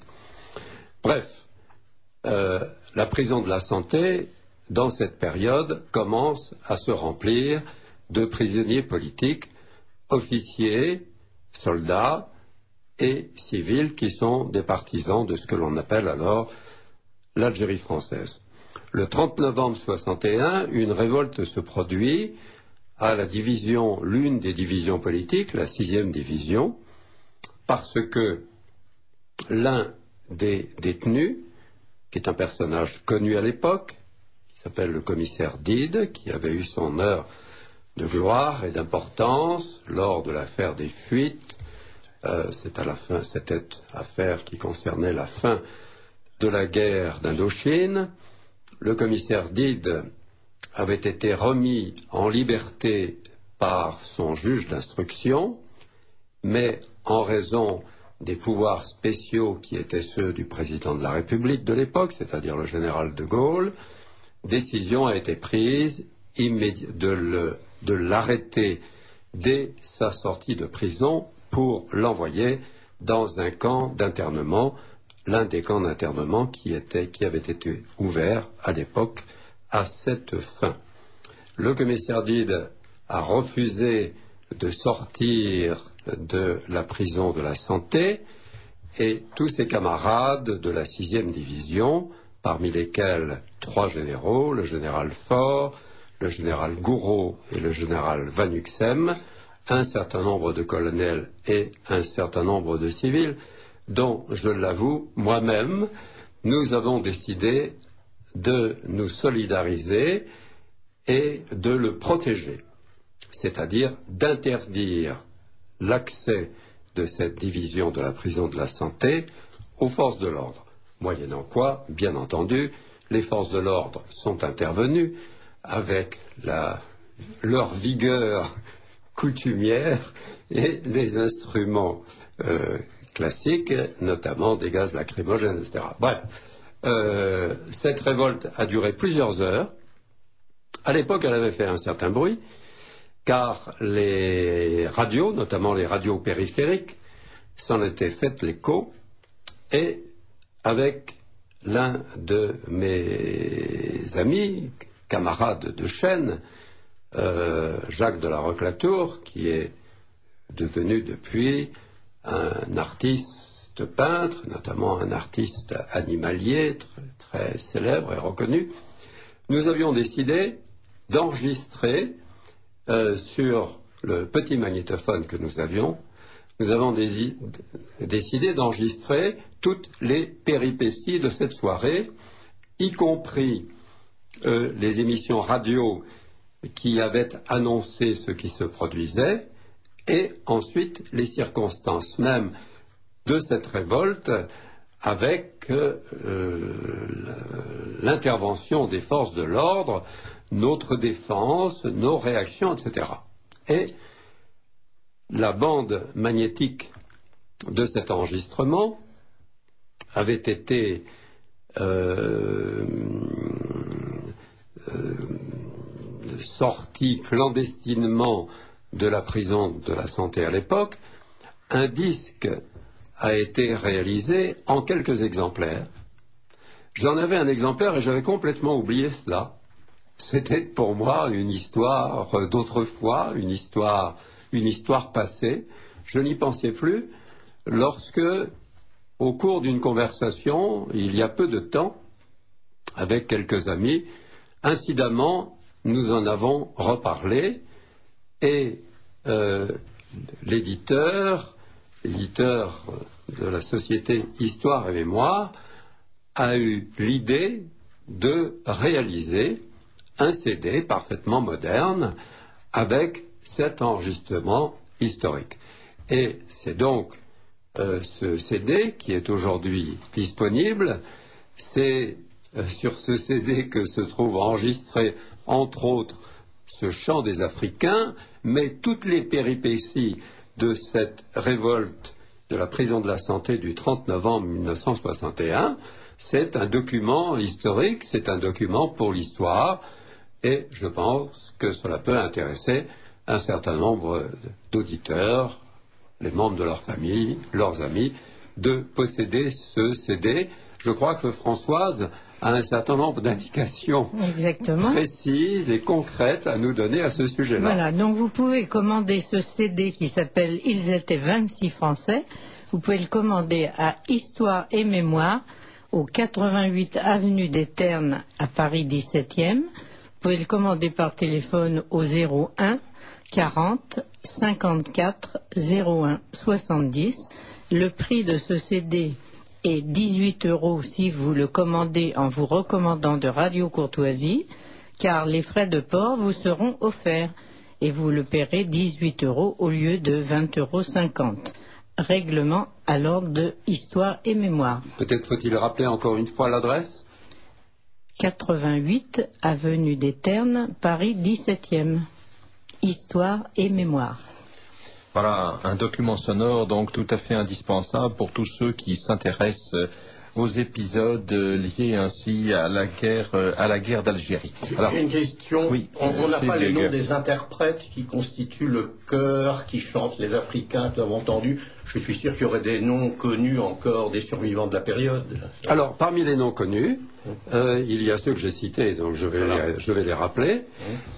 S5: Bref, euh, la prison de la Santé, dans cette période, commence à se remplir de prisonniers politiques, officiers, soldats et civils qui sont des partisans de ce que l'on appelle alors l'Algérie française. Le trente novembre soixante et un, une révolte se produit à la division, l'une des divisions politiques, la sixième division, parce que l'un des détenus, qui est un personnage connu à l'époque, qui s'appelle le commissaire Dide, qui avait eu son heure de gloire et d'importance lors de l'affaire des fuites, euh, c'est à la fin, c'était affaire qui concernait la fin de la guerre d'Indochine. Le commissaire Dide avait été remis en liberté par son juge d'instruction, mais en raison des pouvoirs spéciaux qui étaient ceux du président de la République de l'époque, c'est-à-dire le général de Gaulle, décision a été prise de, le, de l'arrêter dès sa sortie de prison pour l'envoyer dans un camp d'internement, l'un des camps d'internement qui, était, qui avait été ouvert à l'époque à cette fin. Le commissaire Dide a refusé de sortir de la prison de la Santé, et tous ses camarades de la sixième division, parmi lesquels trois généraux, le général Faure, le général Gouraud et le général Van Uxem, un certain nombre de colonels et un certain nombre de civils, dont, je l'avoue, moi-même, nous avons décidé de nous solidariser et de le protéger, c'est-à-dire d'interdire l'accès de cette division de la prison de la Santé aux forces de l'ordre. Moyennant quoi, bien entendu, les forces de l'ordre sont intervenues avec la, leur vigueur coutumière et les instruments euh, classiques, notamment des gaz lacrymogènes, et cetera. Bref, euh, cette révolte a duré plusieurs heures. À l'époque, elle avait fait un certain bruit, car les radios, notamment les radios périphériques, s'en étaient fait l'écho, et avec l'un de mes amis, camarades de chaîne, euh, Jacques de la Roque-Latour, qui est devenu depuis un artiste peintre, notamment un artiste animalier très, très célèbre et reconnu, nous avions décidé d'enregistrer euh, sur le petit magnétophone que nous avions, nous avons dési- décidé d'enregistrer toutes les péripéties de cette soirée, y compris euh, les émissions radio qui avaient annoncé ce qui se produisait, et ensuite les circonstances même de cette révolte avec euh, l'intervention des forces de l'ordre, notre défense, nos réactions, et cetera. Et la bande magnétique de cet enregistrement avait été euh, euh, sortie clandestinement de la prison de la Santé à l'époque. Un disque a été réalisé en quelques exemplaires. J'en avais un exemplaire et j'avais complètement oublié cela. C'était pour moi une histoire d'autrefois, une histoire, une histoire passée. Je n'y pensais plus lorsque, au cours d'une conversation, il y a peu de temps, avec quelques amis, incidemment, nous en avons reparlé et euh, l'éditeur, l'éditeur de la société Histoire et Mémoire, a eu l'idée de réaliser un C D parfaitement moderne avec cet enregistrement historique. Et c'est donc euh, ce C D qui est aujourd'hui disponible. C'est euh, sur ce C D que se trouve enregistré, entre autres, ce chant des Africains, mais toutes les péripéties de cette révolte de la prison de la Santé du trente novembre mille neuf cent soixante et un. C'est un document historique, c'est un document pour l'histoire, et je pense que cela peut intéresser un certain nombre d'auditeurs, les membres de leur famille, leurs amis, de posséder ce C D. Je crois que Françoise a un certain nombre d'indications
S2: Exactement.
S5: précises et concrètes à nous donner à ce sujet-là.
S2: Voilà, donc vous pouvez commander ce C D qui s'appelle « Ils étaient vingt-six Français ». Vous pouvez le commander à Histoire et Mémoire, au quatre-vingt-huit avenue des Ternes à Paris dix-septième. Vous pouvez le commander par téléphone au zéro un quarante cinquante-quatre zéro un soixante-dix. Le prix de ce C D est dix-huit euros si vous le commandez en vous recommandant de Radio Courtoisie, car les frais de port vous seront offerts et vous le paierez dix-huit euros au lieu de vingt euros cinquante. Règlement à l'ordre de Histoire et Mémoire.
S5: Peut-être faut-il rappeler encore une fois l'adresse ?
S2: quatre-vingt-huit avenue des Ternes, Paris dix-septième. Histoire et Mémoire.
S3: Voilà, un document sonore donc tout à fait indispensable pour tous ceux qui s'intéressent aux épisodes liés ainsi à la guerre, à la guerre d'Algérie.
S6: Alors, une question.
S3: Oui,
S6: on n'a pas les
S3: noms
S6: des interprètes qui constituent le chœur qui chante les Africains que nous avons entendus. Je suis sûr qu'il y aurait des noms connus encore des survivants de la période.
S5: Alors, parmi les noms connus, euh, il y a ceux que j'ai cités, donc je vais, les, je vais les rappeler.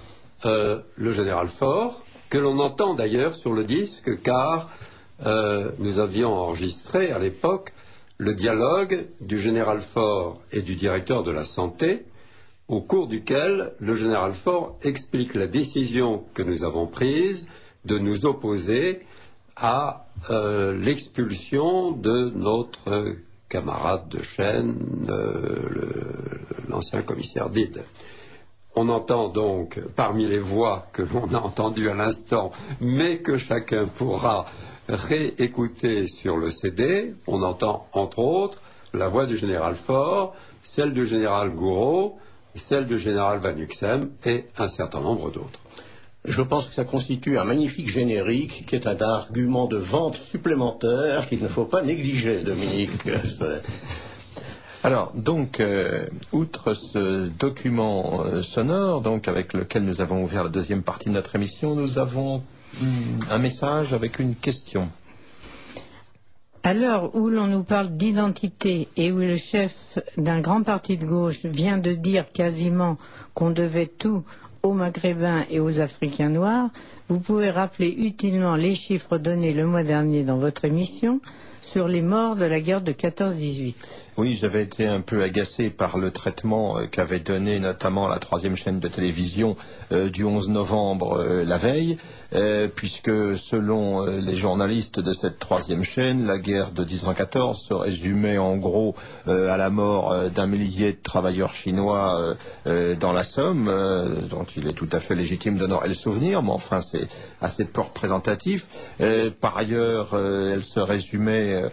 S5: Euh, le général Faure, que l'on entend d'ailleurs sur le disque, car euh, nous avions enregistré à l'époque le dialogue du général Faure et du directeur de la santé, au cours duquel le général Faure explique la décision que nous avons prise de nous opposer à euh, l'expulsion de notre camarade de chaîne, euh, le, l'ancien commissaire Dide. On entend donc, parmi les voix que l'on a entendues à l'instant, mais que chacun pourra réécouter sur le C D, on entend entre autres la voix du général Faure, celle du général Gouraud, celle du général Van Uxem et un certain nombre d'autres.
S6: Je pense que ça constitue un magnifique générique qui est un argument de vente supplémentaire qu'il ne faut pas négliger, Dominique.
S3: Alors, donc, euh, outre ce document euh, sonore, donc avec lequel nous avons ouvert la deuxième partie de notre émission, nous avons mm, un message avec une question.
S2: À l'heure où l'on nous parle d'identité et où le chef d'un grand parti de gauche vient de dire quasiment qu'on devait tout aux Maghrébins et aux Africains noirs, vous pouvez rappeler utilement les chiffres donnés le mois dernier dans votre émission. Ce sur les morts de la guerre de quatorze dix-huit.
S3: Oui, j'avais été un peu agacé par le traitement euh, qu'avait donné notamment la troisième chaîne de télévision euh, du onze novembre euh, la veille, euh, puisque selon euh, les journalistes de cette troisième chaîne, la guerre de dix-neuf cent quatorze se résumait en gros euh, à la mort euh, d'un millier de travailleurs chinois euh, euh, dans la Somme, euh, dont il est tout à fait légitime d'honorer le souvenir, mais enfin c'est assez peu représentatif. Euh, par ailleurs, euh, elle se résumait euh,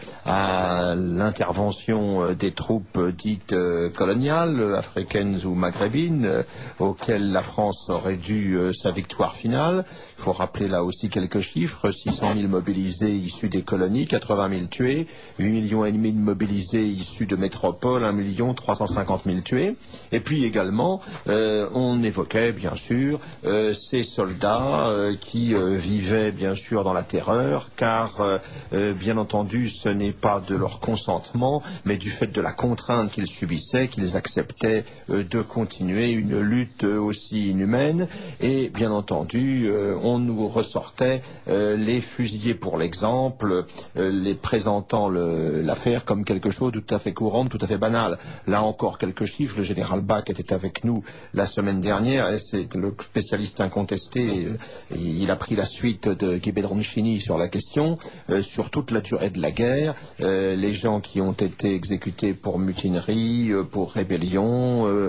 S3: à l'intervention euh, des troupes dites euh, coloniales, africaines ou maghrébines, euh, auxquelles la France aurait dû euh, sa victoire finale. Il faut rappeler là aussi quelques chiffres: six cent mille mobilisés issus des colonies, quatre-vingt mille tués, huit millions et demi de mobilisés issus de métropoles, un million trois cent cinquante mille tués. Et puis également, euh, on évoquait bien sûr euh, ces soldats euh, qui euh, vivaient bien sûr dans la terreur, car euh, euh, bien entendu ce n'est pas de leur consentement, mais du fait de la contrainte qu'ils subissaient, qu'ils acceptaient euh, de continuer une lutte euh, aussi inhumaine. Et bien entendu, euh, on nous ressortait euh, les fusillés pour l'exemple, euh, les présentant le, l'affaire comme quelque chose de tout à fait courant, tout à fait banal. Là encore quelques chiffres. Le général Bach était avec nous la semaine dernière, et c'est le spécialiste incontesté. Euh, il a pris la suite de Guy Bedroncini sur la question. Euh, sur toute la durée de la guerre, euh, les gens qui ont été exécutés pour mutinerie, euh, pour rébellion, euh,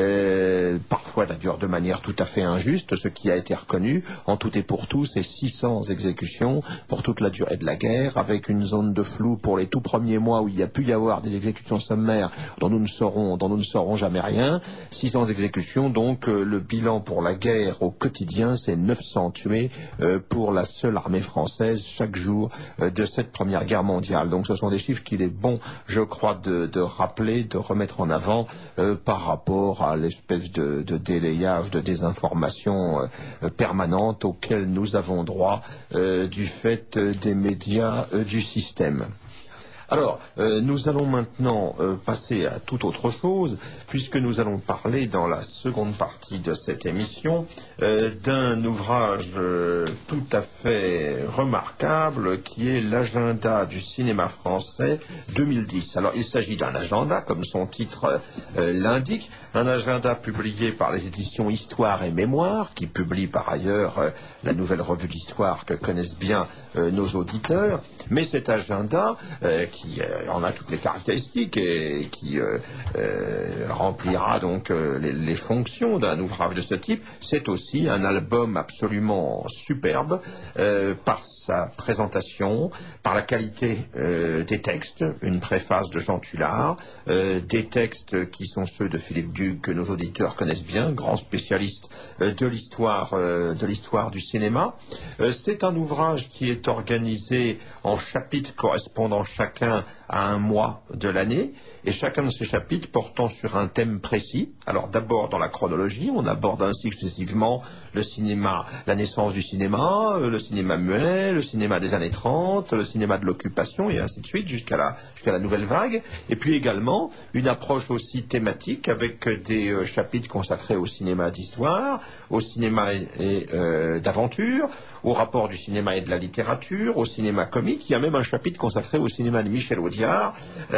S3: euh, parfois d'ailleurs de manière tout à fait injuste, ce qui a été reconnu. En tout et pour tout, c'est six cents exécutions pour toute la durée de la guerre, avec une zone de flou pour les tout premiers mois où il y a pu y avoir des exécutions sommaires dont nous ne saurons, dont nous ne saurons jamais rien. six cents exécutions, donc euh, le bilan pour la guerre au quotidien, c'est neuf cents tués euh, pour la seule armée française chaque jour euh, de cette première guerre mondiale. Donc ce sont des chiffres qu'il est bon, je crois, de, de rappeler, de remettre en avant euh, par rapport à l'espèce de, de délayage, de désinformation euh, permanente auquel nous avons droit euh, du fait euh, des médias euh, du système. Alors, euh, nous allons maintenant euh, passer à toute autre chose, puisque nous allons parler dans la seconde partie de cette émission euh, d'un ouvrage euh, tout à fait remarquable qui est l'agenda du cinéma français deux mille dix. Alors, il s'agit d'un agenda, comme son titre euh, l'indique, un agenda publié par les éditions Histoire et Mémoire, qui publie par ailleurs euh, la nouvelle revue d'histoire que connaissent bien euh, nos auditeurs. Mais cet agenda, euh, qui euh, en a toutes les caractéristiques et qui euh, euh, remplira donc euh, les, les fonctions d'un ouvrage de ce type, c'est aussi un album absolument superbe euh, par sa présentation, par la qualité euh, des textes, une préface de Jean Tullard, euh, des textes qui sont ceux de Philippe Duc que nos auditeurs connaissent bien, grand spécialiste euh, de l'histoire euh, de l'histoire du cinéma. Euh, c'est un ouvrage qui est organisé en chapitres correspondant chacun à un mois de l'année, et chacun de ces chapitres portant sur un thème précis. Alors d'abord dans la chronologie, on aborde ainsi successivement le cinéma, la naissance du cinéma, le cinéma muet, le cinéma des années trente, le cinéma de l'occupation, et ainsi de suite, jusqu'à la, jusqu'à la nouvelle vague. Et puis également une approche aussi thématique avec des euh, chapitres consacrés au cinéma d'histoire, au cinéma et, et, euh, d'aventure, au rapport du cinéma et de la littérature, au cinéma comique. Il y a même un chapitre consacré au cinéma de Michel Audiard.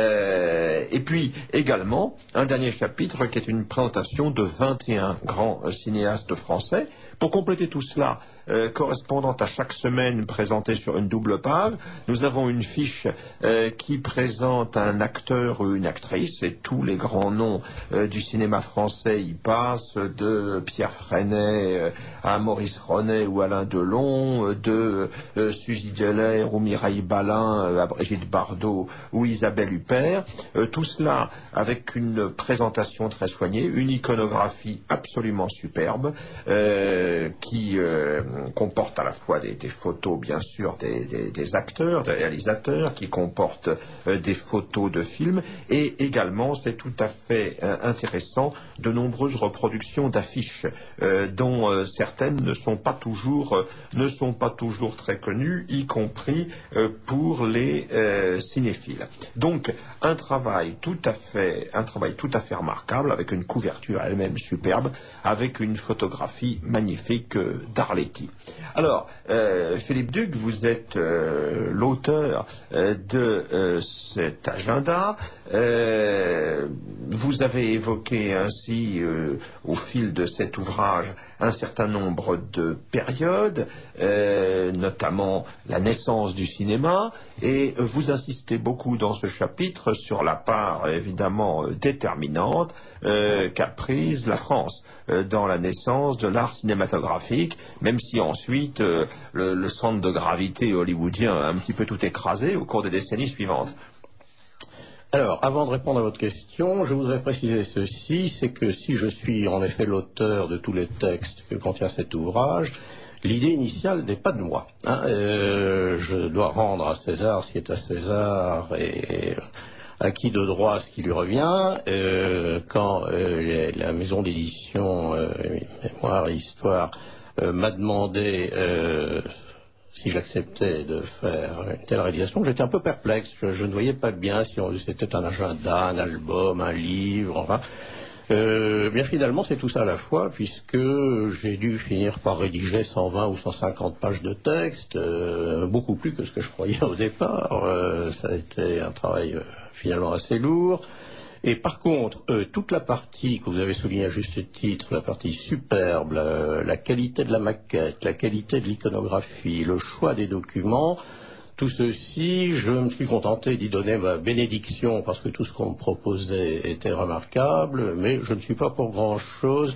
S3: Euh, et puis également un dernier chapitre qui est une présentation de vingt et un grands euh, cinéastes français. Pour compléter tout cela, euh, correspondant à chaque semaine présentée sur une double page, nous avons une fiche euh, qui présente un acteur ou une actrice, et tous les grands noms euh, du cinéma français y passent, de Pierre Freinet euh, à Maurice Ronet ou Alain Delon, de euh, Suzy Delair ou Mireille Balin euh, à Brigitte Bardot ou Isabelle Huppert. Euh, tout cela avec une présentation très soignée, une iconographie absolument superbe euh, qui euh, comporte à la fois des, des photos bien sûr des, des, des acteurs, des réalisateurs, qui comporte euh, des photos de films, et également, c'est tout à fait euh, intéressant, de nombreuses reproductions d'affiches euh, dont euh, certaines ne sont pas toujours euh, ne sont pas toujours très connues, y compris euh, pour les euh, cinéphile. Donc un travail tout à fait, un travail tout à fait remarquable, avec une couverture elle-même superbe, avec une photographie magnifique euh, d'Arletty. Alors, euh, Philippe Duc, vous êtes euh, l'auteur euh, de euh, cet agenda. Euh, vous avez évoqué ainsi, euh, au fil de cet ouvrage, un certain nombre de périodes, euh, notamment la naissance du cinéma, et vous insistez beaucoup dans ce chapitre sur la part évidemment déterminante euh, qu'a prise la France euh, dans la naissance de l'art cinématographique, même si ensuite euh, le, le centre de gravité hollywoodien a un petit peu tout écrasé au cours des décennies suivantes.
S6: Alors, avant de répondre à votre question, je voudrais préciser ceci, c'est que si je suis en effet l'auteur de tous les textes que contient cet ouvrage, l'idée initiale n'est pas de moi. Hein. Euh, je dois rendre à César ce qui est à César et à qui de droit ce qui lui revient. Euh, quand euh, les, la maison d'édition euh, Mémoire et Histoire euh, m'a demandé euh, si j'acceptais de faire une telle réalisation, j'étais un peu perplexe. Je, je ne voyais pas bien si c'était un agenda, un album, un livre, enfin. Euh, bien finalement, c'est tout ça à la fois, puisque j'ai dû finir par rédiger cent vingt ou cent cinquante pages de texte, euh, beaucoup plus que ce que je croyais au départ. Euh, ça a été un travail euh, finalement assez lourd. Et par contre, euh, toute la partie que vous avez soulignée à juste titre, la partie superbe, la, la qualité de la maquette, la qualité de l'iconographie, le choix des documents, tout ceci, je me suis contenté d'y donner ma bénédiction parce que tout ce qu'on me proposait était remarquable, mais je ne suis pas pour grand-chose.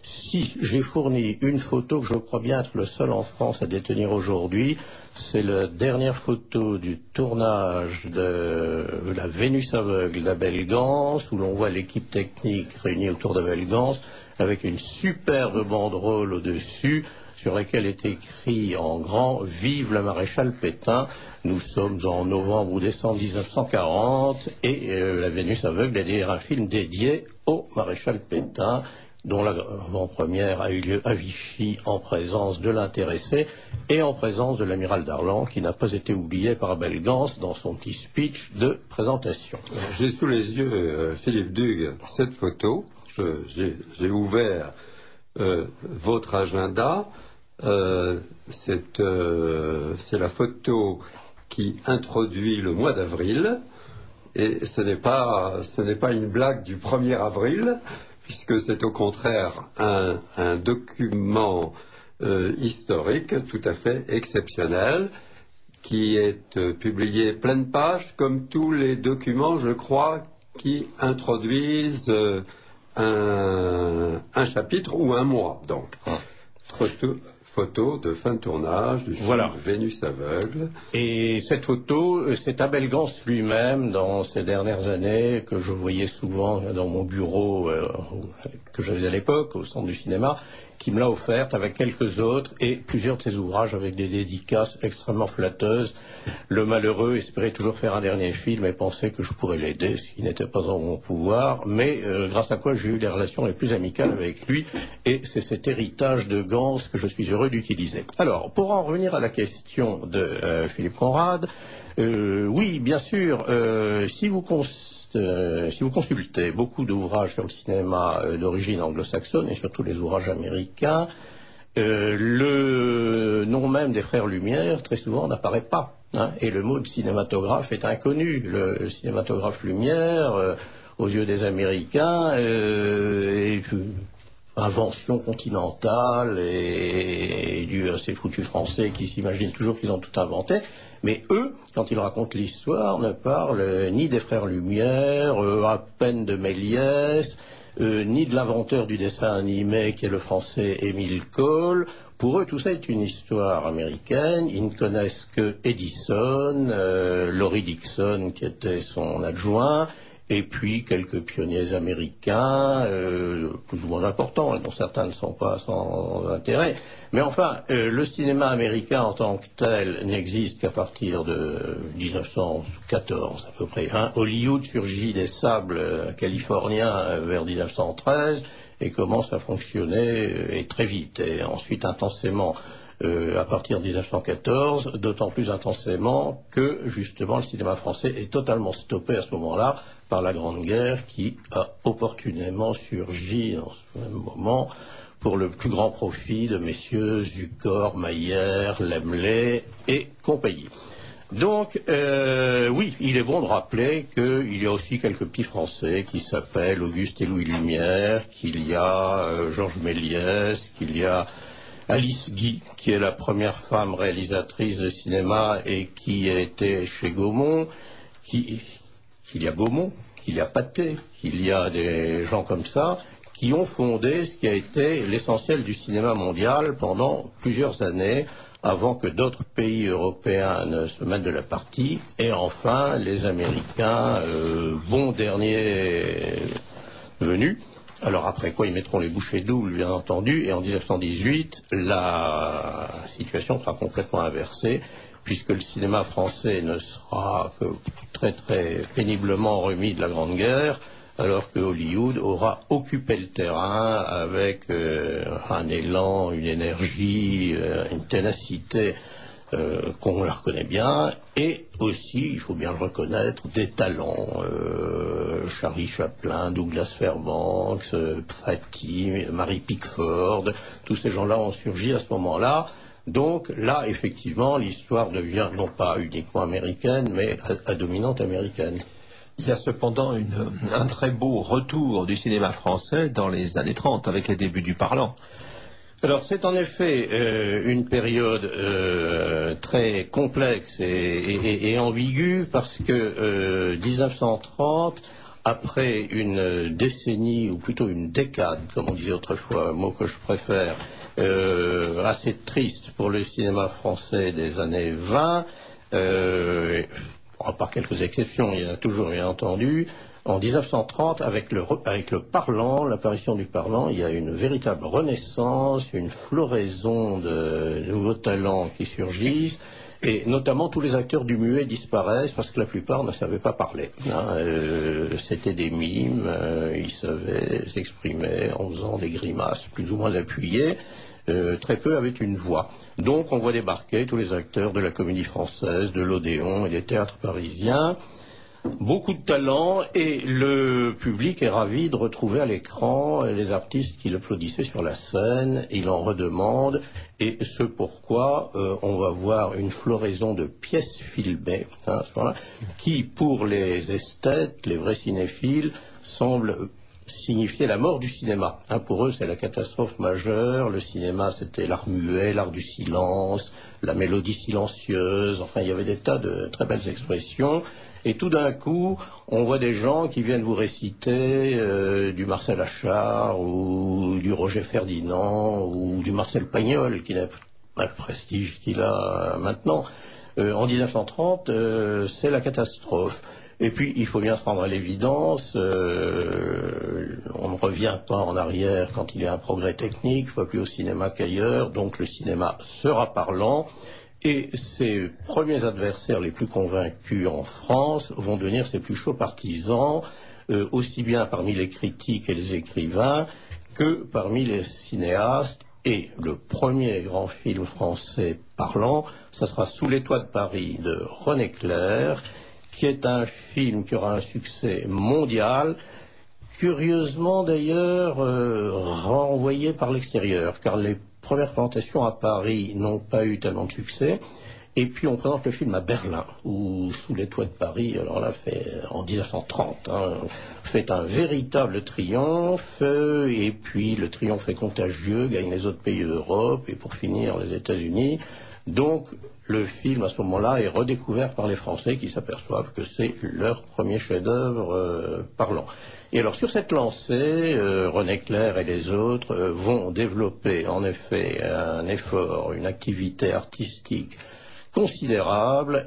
S6: Si j'ai fourni une photo que je crois bien être le seul en France à détenir aujourd'hui, c'est la dernière photo du tournage de la Vénus aveugle d'Abel Gans, où l'on voit l'équipe technique réunie autour d'Abel Gans, avec une superbe banderole au-dessus, sur laquelle est écrit en grand « Vive le maréchal Pétain ». Nous sommes en novembre ou décembre mille neuf cent quarante, et euh, la Vénus aveugle est d'ailleurs un film dédié au maréchal Pétain, dont l'avant-première a eu lieu à Vichy en présence de l'intéressé et en présence de l'amiral Darlan, qui n'a pas été oublié par Abel Gans dans son petit speech de présentation.
S5: J'ai sous les yeux, euh, Philippe Duc, cette photo. J'ai ouvert euh, votre agenda. Euh, c'est euh, la photo qui introduit le mois d'avril, et ce n'est pas, ce n'est pas une blague du premier avril, puisque c'est au contraire un, un document euh, historique tout à fait exceptionnel, qui est euh, publié pleine page, comme tous les documents, je crois, qui introduisent euh, un, un chapitre ou un mois. Donc, photo, photo de fin de tournage du film voilà. Vénus aveugle.
S6: Et cette photo, c'est Abel Gans lui-même, dans ces dernières années, que je voyais souvent dans mon bureau euh, que j'avais à l'époque, au centre du cinéma, qui me l'a offerte avec quelques autres et plusieurs de ses ouvrages avec des dédicaces extrêmement flatteuses. Le malheureux espérait toujours faire un dernier film et pensait que je pourrais l'aider, ce qui n'était pas en mon pouvoir, mais euh, grâce à quoi j'ai eu les relations les plus amicales avec lui, et c'est cet héritage de Gans que je suis heureux d'utiliser. Alors, pour en revenir à la question de euh, Philippe Conrad, euh, oui, bien sûr, euh, si vous constatez Euh, si vous consultez beaucoup d'ouvrages sur le cinéma euh, d'origine anglo-saxonne et surtout les ouvrages américains, euh, le nom même des frères Lumière très souvent n'apparaît pas. Hein, et le mot de cinématographe est inconnu. Le cinématographe Lumière, euh, aux yeux des Américains, euh, est une invention continentale et, et due à ces foutus Français qui s'imaginent toujours qu'ils ont tout inventé. Mais eux, quand ils racontent l'histoire, ne parlent ni des frères Lumière, euh, à peine de Méliès, euh, ni de l'inventeur du dessin animé qui est le français Émile Cole. Pour eux, tout ça est une histoire américaine. Ils ne connaissent que Edison, euh, Laurie Dixon qui était son adjoint, et puis quelques pionniers américains, euh, plus ou moins importants, dont certains ne sont pas sans intérêt. Mais enfin, euh, le cinéma américain en tant que tel n'existe qu'à partir de mille neuf cent quatorze à peu près. Hein. Hollywood surgit des sables californiens vers mille neuf cent treize et commence à fonctionner, et très vite, et ensuite intensément, euh, à partir de dix-neuf cent quatorze, d'autant plus intensément que justement le cinéma français est totalement stoppé à ce moment-là par la Grande Guerre qui a opportunément surgi en ce même moment pour le plus grand profit de messieurs Zucker, Mayer, Laemmle et compagnie. Donc, euh, oui, il est bon de rappeler qu'il y a aussi quelques petits Français qui s'appellent Auguste et Louis Lumière, qu'il y a euh, Georges Méliès, qu'il y a Alice Guy, qui est la première femme réalisatrice de cinéma et qui était chez Gaumont, qui, qu'il y a Gaumont, qu'il y a Pathé, qu'il y a des gens comme ça, qui ont fondé ce qui a été l'essentiel du cinéma mondial pendant plusieurs années, avant que d'autres pays européens ne se mettent de la partie, et enfin les Américains, euh, bons derniers venus. Alors après quoi ils mettront les bouchées doubles, bien entendu, et en dix-neuf cent dix-huit, la situation sera complètement inversée, puisque le cinéma français ne sera que très très péniblement remis de la Grande Guerre, alors que Hollywood aura occupé le terrain avec euh, un élan, une énergie, euh, une ténacité euh, qu'on la reconnaît bien, et aussi, il faut bien le reconnaître, des talents. Euh, Charlie Chaplin, Douglas Fairbanks, euh, Patti, Mary Pickford, tous ces gens-là ont surgi à ce moment-là. Donc là, effectivement, l'histoire devient non pas uniquement américaine, mais à, à dominante américaine.
S3: Il y a cependant une, un très beau retour du cinéma français dans les années trente, avec les débuts du parlant.
S6: Alors c'est en effet euh, une période euh, très complexe et, et, et ambiguë, parce que euh, dix-neuf cent trente, après une décennie, ou plutôt une décade, comme on disait autrefois, un mot que je préfère, euh, assez triste pour le cinéma français des années vingt, euh, à part quelques exceptions, il y en a toujours bien entendu. En dix-neuf cent trente, avec le, avec le parlant, l'apparition du parlant, il y a une véritable renaissance, une floraison de nouveaux talents qui surgissent, et notamment tous les acteurs du muet disparaissent parce que la plupart ne savaient pas parler. Hein. Euh, c'était des mimes, euh, ils savaient s'exprimer en faisant des grimaces plus ou moins appuyées. Euh, très peu avaient une voix. Donc on voit débarquer tous les acteurs de la Comédie Française, de l'Odéon et des théâtres parisiens. Beaucoup de talent, et le public est ravi de retrouver à l'écran les artistes qui l'applaudissaient sur la scène. Il en redemande, et ce pourquoi euh, on va voir une floraison de pièces filmées, hein, qui pour les esthètes, les vrais cinéphiles, semblent signifier la mort du cinéma. Hein, pour eux, c'est la catastrophe majeure. Le cinéma, c'était l'art muet, l'art du silence, la mélodie silencieuse. Enfin, il y avait des tas de très belles expressions. Et tout d'un coup, on voit des gens qui viennent vous réciter euh, du Marcel Achard ou du Roger Ferdinand ou du Marcel Pagnol, qui n'a pas le prestige qu'il a maintenant. Euh, en dix-neuf cent trente, euh, c'est la catastrophe. Et puis, il faut bien se rendre à l'évidence, euh, on ne revient pas en arrière quand il y a un progrès technique, pas plus au cinéma qu'ailleurs, donc le cinéma sera parlant. Et ses premiers adversaires les plus convaincus en France vont devenir ses plus chauds partisans, euh, aussi bien parmi les critiques et les écrivains que parmi les cinéastes. Et le premier grand film français parlant, ça sera Sous les toits de Paris de René Clair, qui est un film qui aura un succès mondial, curieusement d'ailleurs euh, renvoyé par l'extérieur, car les premières présentations à Paris n'ont pas eu tellement de succès. Et puis on présente le film à Berlin, où Sous les toits de Paris, alors là, fait, en dix-neuf cent trente, hein, fait un véritable triomphe, et puis le triomphe est contagieux, gagne les autres pays d'Europe, et pour finir les États-Unis. Donc le film à ce moment-là est redécouvert par les Français qui s'aperçoivent que c'est leur premier chef-d'œuvre euh, parlant. Et alors sur cette lancée, euh, René Clair et les autres euh, vont développer en effet un effort, une activité artistique considérable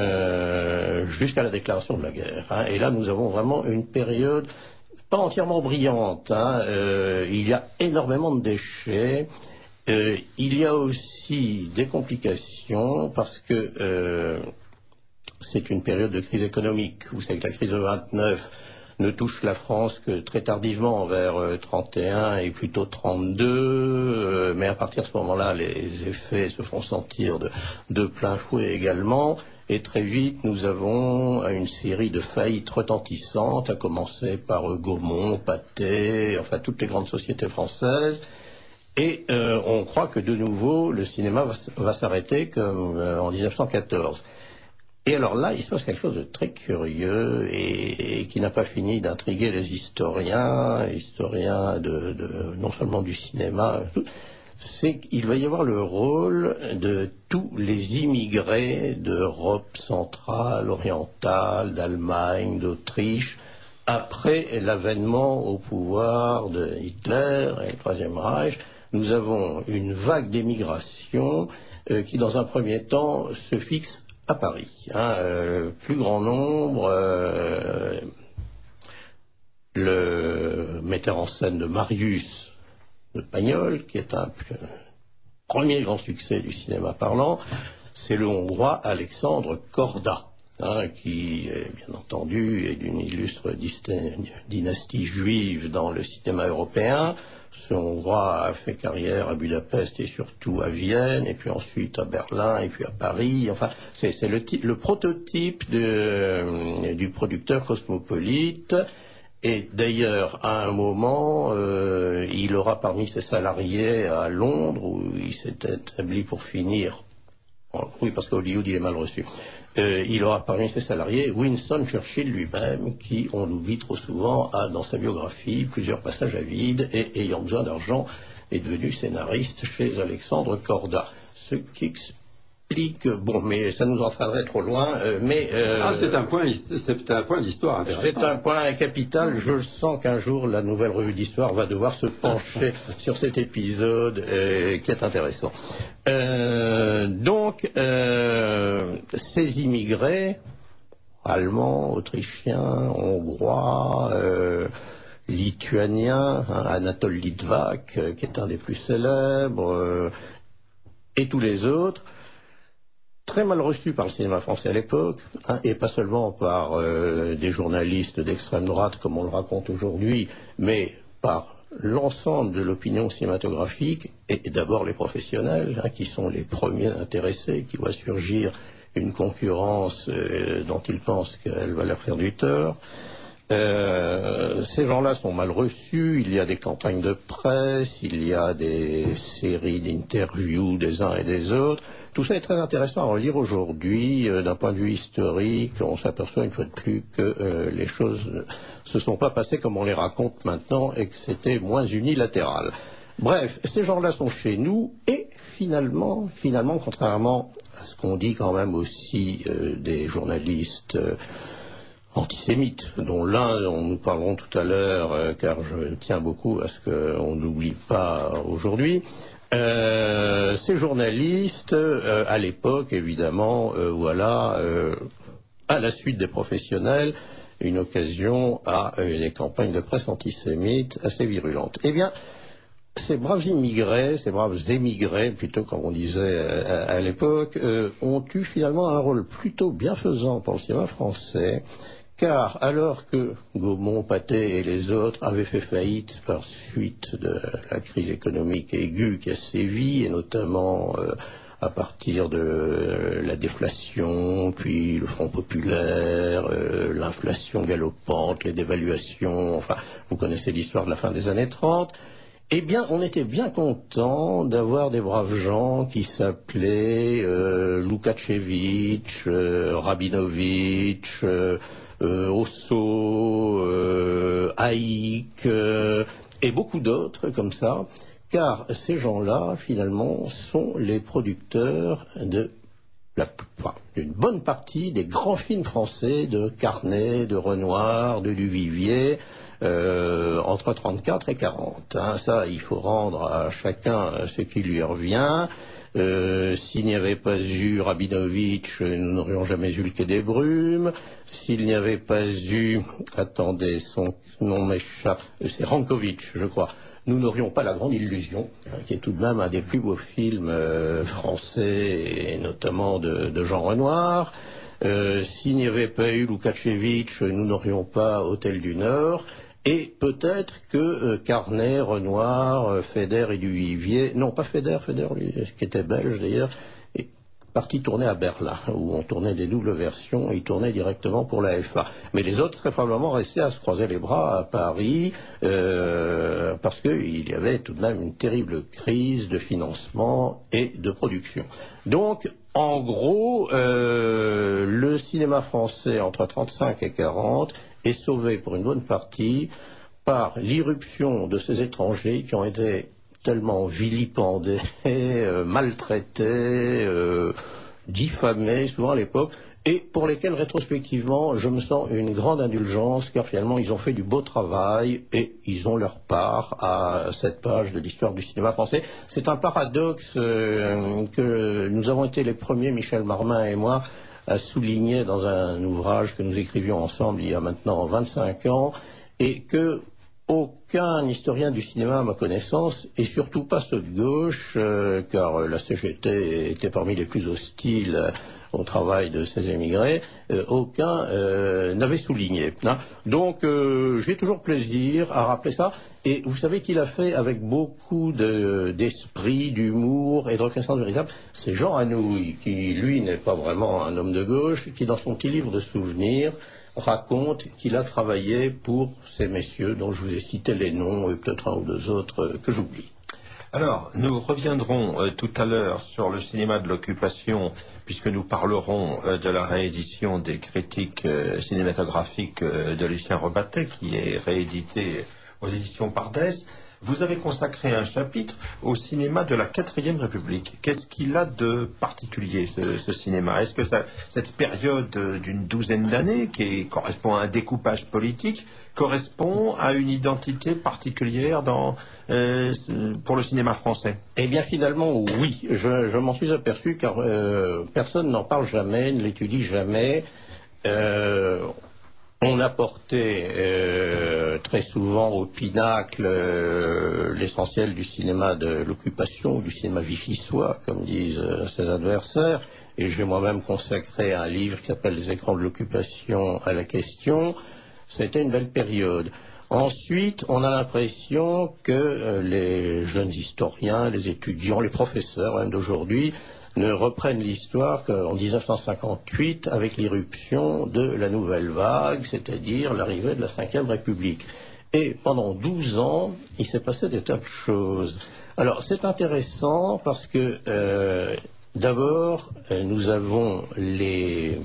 S6: euh, jusqu'à la déclaration de la guerre. Hein. Et là nous avons vraiment une période pas entièrement brillante. Hein. Euh, il y a énormément de déchets. Euh, il y a aussi des complications parce que euh, c'est une période de crise économique. Vous savez que la crise de vingt-neuf ne touche la France que très tardivement, vers euh, trente et un et plutôt trente-deux, euh, mais à partir de ce moment-là, les effets se font sentir de, de plein fouet également. Et très vite, nous avons une série de faillites retentissantes, à commencer par Gaumont, Pathé, enfin toutes les grandes sociétés françaises. Et euh, on croit que de nouveau, le cinéma va, va s'arrêter comme euh, en dix-neuf cent quatorze. Et alors là, il se passe quelque chose de très curieux et, et qui n'a pas fini d'intriguer les historiens, historiens de, de, non seulement du cinéma, tout, c'est qu'il va y avoir le rôle de tous les immigrés d'Europe centrale, orientale, d'Allemagne, d'Autriche, après l'avènement au pouvoir de Hitler et le Troisième Reich. Nous avons une vague d'émigration euh, qui, dans un premier temps, se fixe à Paris. Hein, euh, plus grand nombre, euh, le metteur en scène de Marius de Pagnol, qui est un premier grand succès du cinéma parlant, c'est le Hongrois Alexandre Korda, hein, qui, bien entendu, est d'une illustre dynastie juive dans le cinéma européen. Ce Hongrois a fait carrière à Budapest et surtout à Vienne, et puis ensuite à Berlin, et puis à Paris. Enfin, c'est, c'est le, le prototype de, du producteur cosmopolite. Et d'ailleurs, à un moment, euh, il aura parmi ses salariés à Londres, où il s'est établi pour finir, oui, parce qu'Hollywood, il est mal reçu, euh, il aura parmi ses salariés Winston Churchill lui-même, qui, on l'oublie trop souvent, a dans sa biographie plusieurs passages à vide, et ayant besoin d'argent, est devenu scénariste chez Alexandre Korda. Ce qui explique, bon, mais ça nous entraînerait trop loin, euh, mais... Euh,
S5: ah, c'est un point, c'est un point d'histoire intéressant.
S6: C'est un point capital. Je le sens qu'un jour, la nouvelle revue d'histoire va devoir se pencher sur cet épisode euh, qui est intéressant. Euh, donc, euh, ces immigrés, allemands, autrichiens, hongrois, euh, lituaniens, hein, Anatole Litvak, euh, qui est un des plus célèbres, euh, et tous les autres, très mal reçu par le cinéma français à l'époque, hein, et pas seulement par euh, des journalistes d'extrême droite comme on le raconte aujourd'hui, mais par l'ensemble de l'opinion cinématographique, et, et d'abord les professionnels, hein, qui sont les premiers intéressés, qui voient surgir une concurrence euh, dont ils pensent qu'elle va leur faire du tort. Euh, ces gens-là sont mal reçus, il y a des campagnes de presse, il y a des séries d'interviews des uns et des autres. Tout ça est très intéressant à relire aujourd'hui, euh, d'un point de vue historique. On s'aperçoit une fois de plus que euh, les choses ne se sont pas passées comme on les raconte maintenant et que c'était moins unilatéral. Bref, ces gens-là sont chez nous et finalement, finalement, contrairement à ce qu'on dit quand même aussi euh, des journalistes euh, antisémites, dont l'un, dont nous parlerons tout à l'heure, euh, car je tiens beaucoup à ce qu'on n'oublie pas aujourd'hui. Euh, ces journalistes, euh, à l'époque, évidemment, euh, voilà, euh, à la suite des professionnels, une occasion à euh, des campagnes de presse antisémites assez virulentes. Eh bien, ces braves immigrés, ces braves émigrés, plutôt comme on disait à, à l'époque, euh, ont eu finalement un rôle plutôt bienfaisant pour le cinéma français, car alors que Gaumont, Pathé et les autres avaient fait faillite par suite de la crise économique aiguë qui a sévi, et notamment euh, à partir de euh, la déflation, puis le Front populaire, euh, l'inflation galopante, les dévaluations, enfin, vous connaissez l'histoire de la fin des années trente, eh bien, on était bien content d'avoir des braves gens qui s'appelaient euh, Lukaczewicz, euh, Rabinovitch, euh, Euh, Osso, euh, Haïk, euh, et beaucoup d'autres comme ça, car ces gens-là, finalement, sont les producteurs de la, enfin, d'une bonne partie des grands films français de Carnet, de Renoir, de Duvivier, euh, entre trente-quatre et quarante. Hein. Ça, il faut rendre à chacun ce qui lui revient. Euh, s'il n'y avait pas eu Rabinovitch, nous n'aurions jamais eu le Quai des Brumes. S'il n'y avait pas eu, attendez, son nom m'échappe, c'est Rankovitch, je crois, nous n'aurions pas La Grande Illusion, hein, qui est tout de même un des plus beaux films euh, français, et notamment de, de Jean Renoir. Euh, s'il n'y avait pas eu Loukachevitch, nous n'aurions pas Hôtel du Nord. Et peut-être que euh, Carnet, Renoir, euh, Feder et Duvivier, non pas Feder, Feder lui, qui était belge d'ailleurs, est parti tourner à Berlin, où on tournait des doubles versions, et il tournait directement pour la F A. Mais les autres seraient probablement restés à se croiser les bras à Paris, euh, parce qu'il y avait tout de même une terrible crise de financement et de production. Donc, en gros, euh, le cinéma français entre trente-cinq et quarante est sauvé pour une bonne partie par l'irruption de ces étrangers qui ont été tellement vilipendés, euh, maltraités, euh, diffamés souvent à l'époque, et pour lesquels rétrospectivement je me sens une grande indulgence, car finalement ils ont fait du beau travail et ils ont leur part à cette page de l'histoire du cinéma français. C'est un paradoxe euh, que nous avons été les premiers, Michel Marmin et moi, à souligner dans un ouvrage que nous écrivions ensemble il y a maintenant vingt-cinq ans, et que aucun historien du cinéma à ma connaissance, et surtout pas ceux de gauche, euh, car la C G T était parmi les plus hostiles euh, au travail de ces émigrés, euh, aucun euh, n'avait souligné. Hein. Donc euh, j'ai toujours plaisir à rappeler ça, et vous savez qu'il a fait avec beaucoup de, d'esprit, d'humour et de reconnaissance véritable. C'est Jean Anouilh, qui lui n'est pas vraiment un homme de gauche, qui dans son petit livre de souvenirs raconte qu'il a travaillé pour ces messieurs dont je vous ai cité les noms, et peut-être un ou deux autres euh, que j'oublie.
S3: Alors, nous reviendrons euh, tout à l'heure sur le cinéma de l'occupation, puisque nous parlerons euh, de la réédition des critiques euh, cinématographiques euh, de Lucien Rebattet, qui est réédité aux éditions Pardès. Vous avez consacré un chapitre au cinéma de la quatrième République. Qu'est-ce qu'il a de particulier, ce, ce cinéma? Est-ce que ça, cette période d'une douzaine d'années, qui correspond à un découpage politique, correspond à une identité particulière dans, euh, pour le cinéma français?
S6: Eh bien, finalement, oui. Je, je m'en suis aperçu, car euh, personne n'en parle jamais, ne l'étudie jamais. Euh, On a porté euh, très souvent au pinacle euh, l'essentiel du cinéma de l'occupation, du cinéma vichysois, comme disent euh, ses adversaires, et j'ai moi-même consacré un livre qui s'appelle Les écrans de l'occupation à la question. C'était une belle période. Ensuite, on a l'impression que euh, les jeunes historiens, les étudiants, les professeurs même d'aujourd'hui ne reprennent l'histoire qu'en dix-neuf cent cinquante-huit avec l'irruption de la nouvelle vague, c'est-à-dire l'arrivée de la cinquième République. Et pendant douze ans, il s'est passé des tas de choses. Alors c'est intéressant parce que euh, d'abord, nous avons les...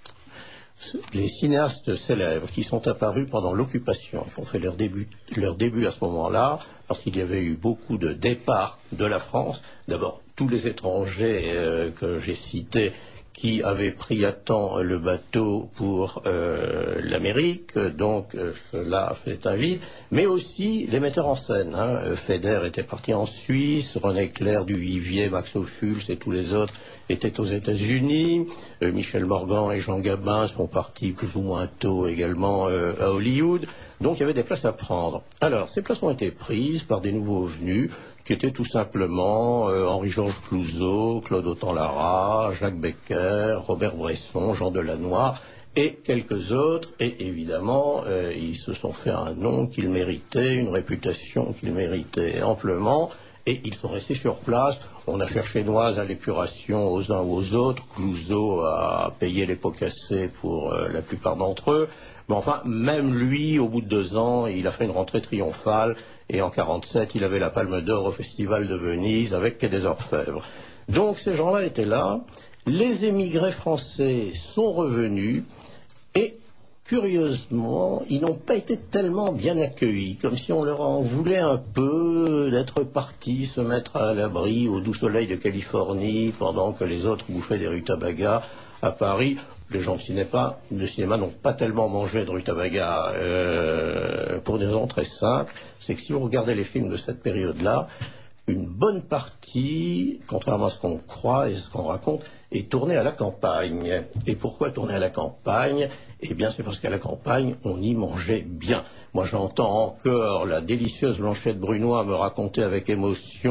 S6: les cinéastes célèbres qui sont apparus pendant l'occupation, qui ont fait leur début, leur début à ce moment-là, parce qu'il y avait eu beaucoup de départs de la France. D'abord, tous les étrangers euh, que j'ai cités qui avaient pris à temps le bateau pour euh, l'Amérique, donc euh, cela a fait un vide, mais aussi les metteurs en scène. Hein. Feder était parti en Suisse, René Clair, Duvivier, Max Ophuls et tous les autres étaient aux États-Unis, euh, Michel Morgan et Jean Gabin font partie plus ou moins tôt également euh, à Hollywood, donc il y avait des places à prendre. Alors, ces places ont été prises par des nouveaux venus, qui étaient tout simplement euh, Henri-Georges Clouzot, Claude Autant-Lara, Jacques Becker, Robert Bresson, Jean Delannoy et quelques autres. Et évidemment, euh, ils se sont fait un nom qu'ils méritaient, une réputation qu'ils méritaient amplement, et ils sont restés sur place. On a cherché noise à l'épuration aux uns ou aux autres. Clouzot a payé les pots cassés pour euh, la plupart d'entre eux. Mais enfin, même lui, au bout de deux ans, il a fait une rentrée triomphale, et en quarante-sept, il avait la Palme d'Or au Festival de Venise avec Quai des Orfèvres. Donc ces gens-là étaient là, les émigrés français sont revenus, et curieusement, ils n'ont pas été tellement bien accueillis, comme si on leur en voulait un peu d'être partis se mettre à l'abri au doux soleil de Californie, pendant que les autres bouffaient des rutabagas à Paris. Les gens de cinéma, de cinéma n'ont pas tellement mangé de rutabaga euh, pour des raisons très simples. C'est que si vous regardez les films de cette période-là, une bonne partie, contrairement à ce qu'on croit et ce qu'on raconte, est tournée à la campagne. Et pourquoi tourner à la campagne? Eh bien, c'est parce qu'à la campagne, on y mangeait bien. Moi, j'entends encore la délicieuse Blanchette Brunois me raconter avec émotion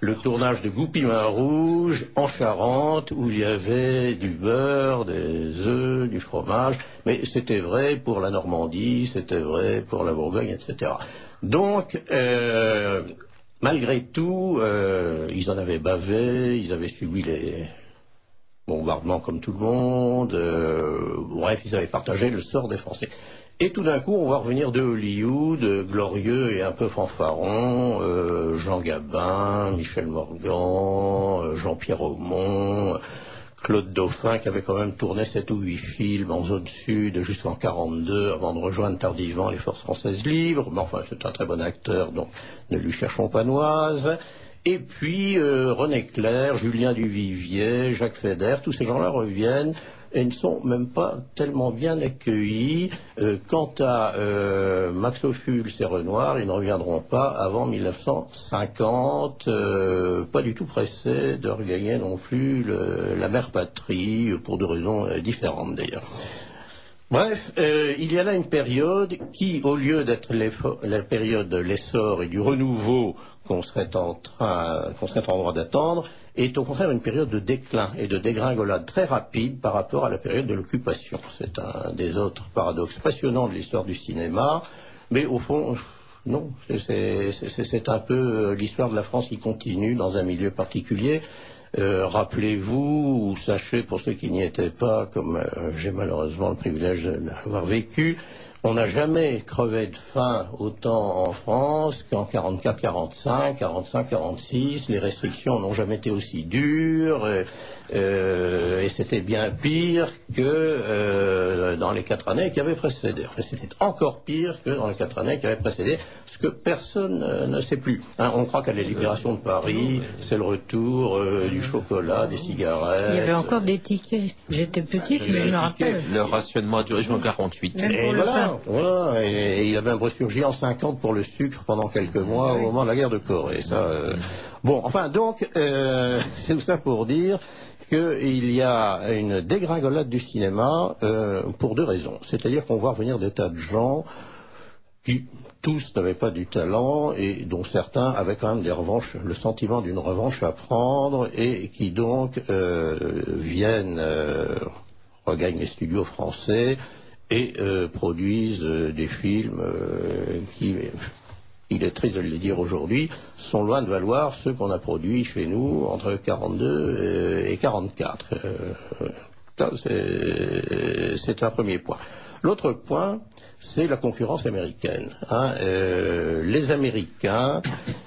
S6: le tournage de Goupil Main Rouge en Charente, où il y avait du beurre, des œufs, du fromage, mais c'était vrai pour la Normandie, c'était vrai pour la Bourgogne, et cetera. Donc, euh, malgré tout, euh, ils en avaient bavé, ils avaient subi les bombardements comme tout le monde, euh, bref, ils avaient partagé le sort des Français. Et tout d'un coup, on va revenir de Hollywood, euh, glorieux et un peu fanfaron, euh, Jean Gabin, Michel Morgan, euh, Jean-Pierre Aumont, Claude Dauphin, qui avait quand même tourné sept ou huit films en zone sud jusqu'en quarante-deux, avant de rejoindre tardivement les forces françaises libres. Mais enfin, c'est un très bon acteur, donc ne lui cherchons pas noise. Et puis euh, René Clair, Julien Duvivier, Jacques Feder, tous ces gens-là reviennent et ne sont même pas tellement bien accueillis. Euh, quant à euh, Max Ophuls et Renoir, ils ne reviendront pas avant mille neuf cent cinquante, euh, pas du tout pressés de regagner non plus le, la mère patrie, pour deux raisons euh, différentes d'ailleurs. Bref, euh, il y a là une période qui, au lieu d'être la période de l'essor et du renouveau qu'on serait en train, qu'on serait en droit d'attendre, est au contraire une période de déclin et de dégringolade très rapide par rapport à la période de l'occupation. C'est un des autres paradoxes passionnants de l'histoire du cinéma, mais au fond, non, c'est, c'est, c'est un peu l'histoire de la France qui continue dans un milieu particulier. Euh, rappelez-vous, ou sachez pour ceux qui n'y étaient pas, comme euh, j'ai malheureusement le privilège d'avoir vécu, on n'a jamais crevé de faim autant en France qu'en quarante-quatre quarante-cinq, quarante-cinq quarante-six. Les restrictions n'ont jamais été aussi dures, euh, euh, et c'était bien pire que euh, dans les quatre années qui avaient précédé. Enfin, c'était encore pire que dans les quatre années qui avaient précédé, ce que personne euh, ne sait plus. Hein, on croit qu'à la libération de Paris, c'est le retour euh, du chocolat, des cigarettes.
S2: Il y avait encore des tickets. J'étais petite, mais je me rappelle.
S3: Le rationnement a duré jusqu'en quarante-huit.
S2: Même
S6: Et
S2: pour le
S6: voilà,
S2: pain.
S6: voilà, et, et il avait un ressurgi en cinquante pour le sucre pendant quelques mois, oui, au moment de la guerre de Corée. Ça, euh... Bon, enfin, donc, euh, c'est tout ça pour dire qu'il y a une dégringolade du cinéma euh, pour deux raisons. C'est-à-dire qu'on voit revenir des tas de gens qui, tous n'avaient pas du talent et dont certains avaient quand même des revanches, le sentiment d'une revanche à prendre et qui donc euh, viennent, euh, regagnent les studios français et euh, produisent euh, des films euh, qui, il est triste de le dire aujourd'hui, sont loin de valoir ceux qu'on a produits chez nous entre quarante-deux et quarante-quatre. Euh, ça, c'est, c'est un premier point. L'autre point, c'est la concurrence américaine. Hein. Euh, les Américains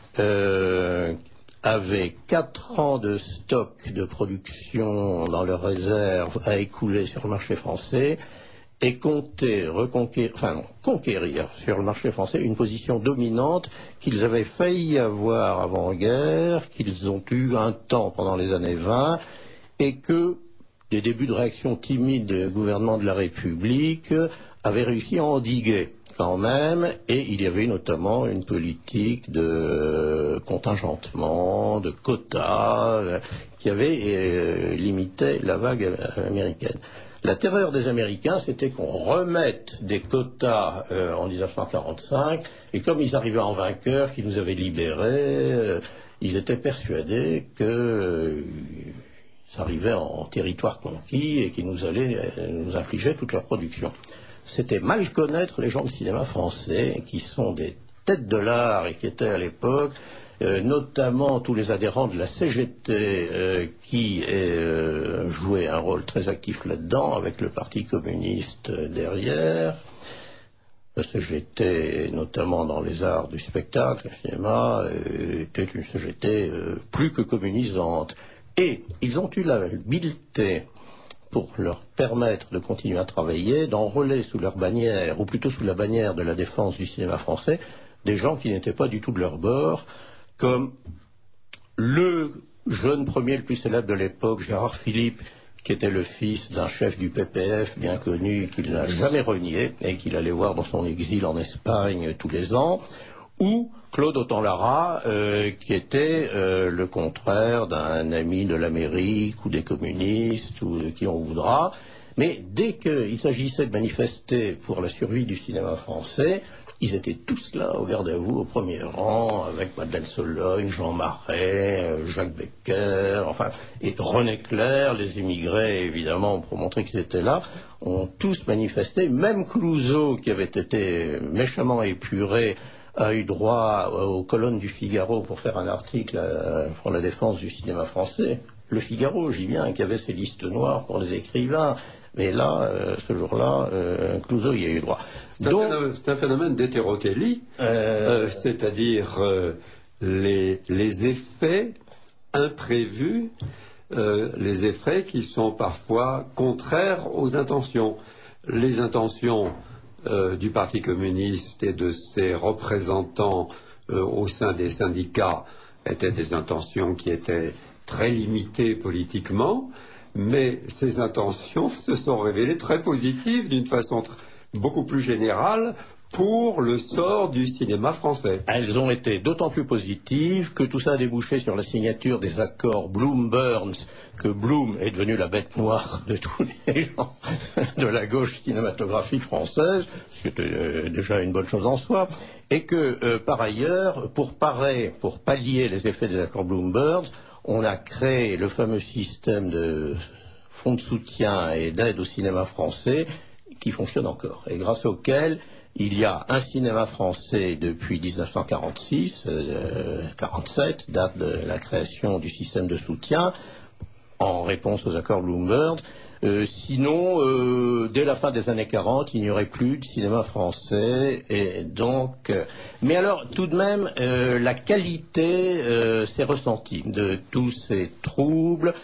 S6: euh, avaient quatre ans de stock de production dans leurs réserves à écouler sur le marché français et comptaient reconquérir, enfin non, conquérir sur le marché français une position dominante qu'ils avaient failli avoir avant-guerre, qu'ils ont eu un temps pendant les années vingt, et que des débuts de réaction timide du gouvernement de la République avaient réussi à endiguer quand même, et il y avait notamment une politique de contingentement, de quotas, qui avait euh, limité la vague américaine. La terreur des Américains, c'était qu'on remette des quotas euh, en dix-neuf cent quarante-cinq, et comme ils arrivaient en vainqueurs, qu'ils nous avaient libérés, euh, ils étaient persuadés que euh, ils arrivaient en, en territoire conquis et qu'ils nous allaient euh, nous infliger toute leur production. C'était mal connaître les gens du cinéma français, qui sont des têtes de l'art et qui étaient à l'époque, Euh, notamment tous les adhérents de la C G T euh, qui euh, jouaient un rôle très actif là-dedans, avec le Parti communiste euh, derrière. La C G T, notamment dans les arts du spectacle, le cinéma, euh, était une C G T euh, plus que communisante. Et ils ont eu l'habileté, pour leur permettre de continuer à travailler, d'enrôler sous leur bannière, ou plutôt sous la bannière de la défense du cinéma français, des gens qui n'étaient pas du tout de leur bord, comme le jeune premier le plus célèbre de l'époque, Gérard Philippe, qui était le fils d'un chef du P P F bien connu, qu'il n'a jamais renié, et qu'il allait voir dans son exil en Espagne tous les ans, ou Claude Autant-Lara, euh, qui était euh, le contraire d'un ami de l'Amérique, ou des communistes, ou de qui on voudra, Mais dès qu'il s'agissait de manifester pour la survie du cinéma français, ils étaient tous là, au garde à vous, au premier rang, avec Madeleine Sologne, Jean Marais, Jacques Becker, enfin, et René Clair, les immigrés, évidemment, pour montrer qu'ils étaient là, ont tous manifesté. Même Clouzot, qui avait été méchamment épuré, a eu droit aux colonnes du Figaro pour faire un article pour la défense du cinéma français. Le Figaro, j'y viens, qui avait ses listes noires pour les écrivains. Mais là, euh, ce jour-là, euh, Clouzot y a eu droit.
S5: C'est un, un phénomène d'hétérotélie, euh, euh, c'est-à-dire euh, les, les effets imprévus, euh, les effets qui sont parfois contraires aux intentions. Les intentions euh, du Parti communiste et de ses représentants euh, au sein des syndicats étaient des intentions qui étaient très limitées politiquement, mais ces intentions se sont révélées très positives d'une façon tr- beaucoup plus générale pour le sort du cinéma français.
S6: Elles ont été d'autant plus positives que tout ça a débouché sur la signature des accords Bloom-Burns, que Bloom est devenu la bête noire de tous les gens de la gauche cinématographique française, ce qui était euh, déjà une bonne chose en soi, et que euh, par ailleurs, pour parer, pour pallier les effets des accords Bloom-Burns, on a créé le fameux système de fonds de soutien et d'aide au cinéma français qui fonctionne encore, et grâce auquel il y a un cinéma français depuis dix-neuf cent quarante-six, euh, quarante-sept, date de la création du système de soutien, en réponse aux accords Bloomberg. Euh, sinon, euh, dès la fin des années quarante, il n'y aurait plus de cinéma français. Et donc, euh, mais alors, tout de même, euh, la qualité euh, s'est ressentie de tous ces troubles.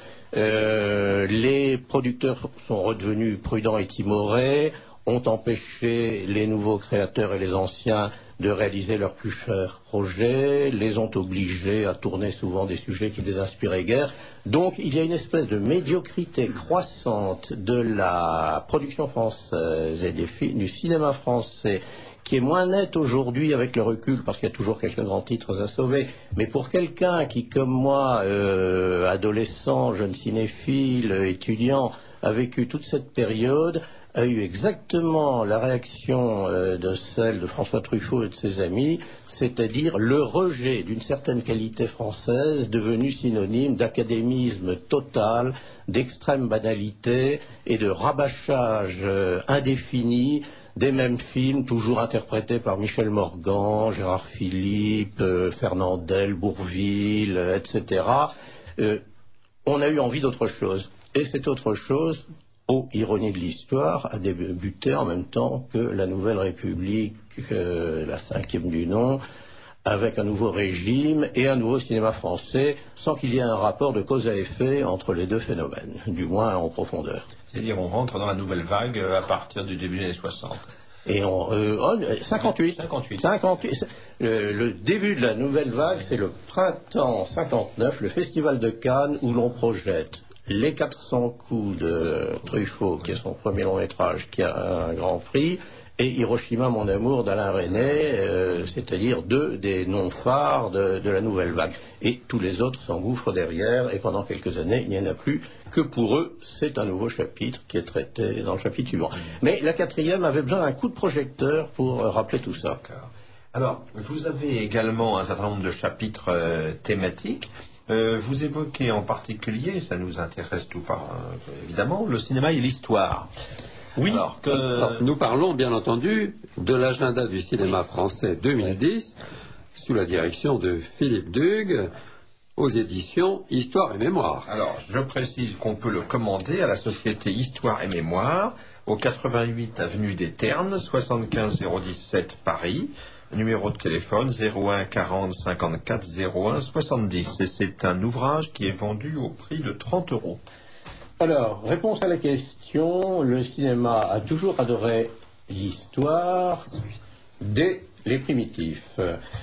S6: Euh, les producteurs sont redevenus prudents et timorés, ont empêché les nouveaux créateurs et les anciens de réaliser leurs plus chers projets, les ont obligés à tourner souvent des sujets qui les inspiraient guère. Donc il y a une espèce de médiocrité croissante de la production française et des films, du cinéma français, qui est moins nette aujourd'hui avec le recul, parce qu'il y a toujours quelques grands titres à sauver. Mais pour quelqu'un qui, comme moi, euh, adolescent, jeune cinéphile, étudiant, a vécu toute cette période, a eu exactement la réaction euh, de celle de François Truffaut et de ses amis, c'est-à-dire le rejet d'une certaine qualité française devenue synonyme d'académisme total, d'extrême banalité et de rabâchage euh, indéfini des mêmes films, toujours interprétés par Michel Morgan, Gérard Philippe, euh, Fernandel, Bourvil, euh, et cetera. Euh, on a eu envie d'autre chose. Et cette autre chose, ô ironie de l'histoire, a débuté en même temps que la Nouvelle République, euh, la cinquième du nom, avec un nouveau régime et un nouveau cinéma français, sans qu'il y ait un rapport de cause à effet entre les deux phénomènes, du moins en profondeur.
S3: C'est-à-dire on rentre dans la nouvelle vague à partir du début des années soixante.
S6: Et on, euh, oh, cinquante-huit.
S3: cinquante-huit.
S6: cinquante-huit. Le, le début de la nouvelle vague, c'est le printemps cinquante-neuf, le festival de Cannes, où l'on projette Les quatre cents coups de Truffaut, qui est son premier long métrage, qui a un grand prix, et Hiroshima, mon amour, d'Alain Resnais, euh, c'est-à-dire deux des noms phares de, de la nouvelle vague. Et tous les autres s'engouffrent derrière, et pendant quelques années, il n'y en a plus que pour eux. C'est un nouveau chapitre qui est traité dans le chapitre suivant. Mais la quatrième avait besoin d'un coup de projecteur pour euh, rappeler tout ça.
S3: Alors, vous avez également un certain nombre de chapitres euh, thématiques. Euh, vous évoquez en particulier, ça nous intéresse tout par, euh, évidemment, le cinéma et l'histoire.
S5: Oui, alors, que... alors, nous parlons bien entendu de l'agenda du cinéma français deux mille dix, sous la direction de Philippe Dugue, aux éditions Histoire et Mémoire.
S3: Alors, je précise qu'on peut le commander à la société Histoire et Mémoire, au quatre-vingt-huit avenue des Ternes, soixante-quinze zéro dix-sept Paris. Numéro de téléphone zéro un quarante cinquante-quatre zéro un soixante-dix. Et c'est un ouvrage qui est vendu au prix de trente euros.
S6: Alors, réponse à la question, le cinéma a toujours adoré l'histoire dès les primitifs.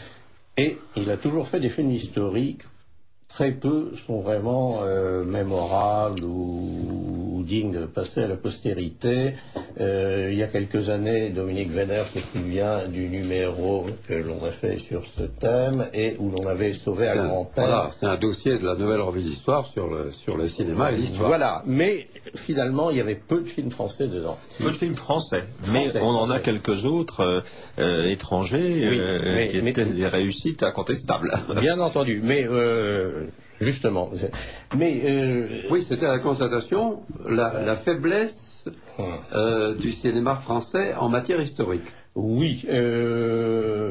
S6: Et il a toujours fait des films historiques. Très peu sont vraiment euh, mémorables ou, ou dignes de passer à la postérité. Euh, il y a quelques années, Dominique Vénère se souvient du numéro que l'on a fait sur ce thème et où l'on avait sauvé à grand-père.
S5: Voilà, c'est un dossier de la Nouvelle Revue d'Histoire sur le, sur le cinéma et l'histoire.
S6: Voilà, mais finalement, il y avait peu de films français dedans.
S3: Peu de films français, mais
S6: Français,
S3: on en
S6: français.
S3: a quelques autres euh, euh, étrangers
S6: Oui,
S3: euh,
S6: mais-
S3: qui
S6: mais-
S3: étaient des réussites incontestables.
S6: Bien entendu, mais euh, justement, mais euh,
S5: Oui, c'était la constatation, la, la faiblesse euh, du cinéma français en matière historique.
S6: oui. Euh,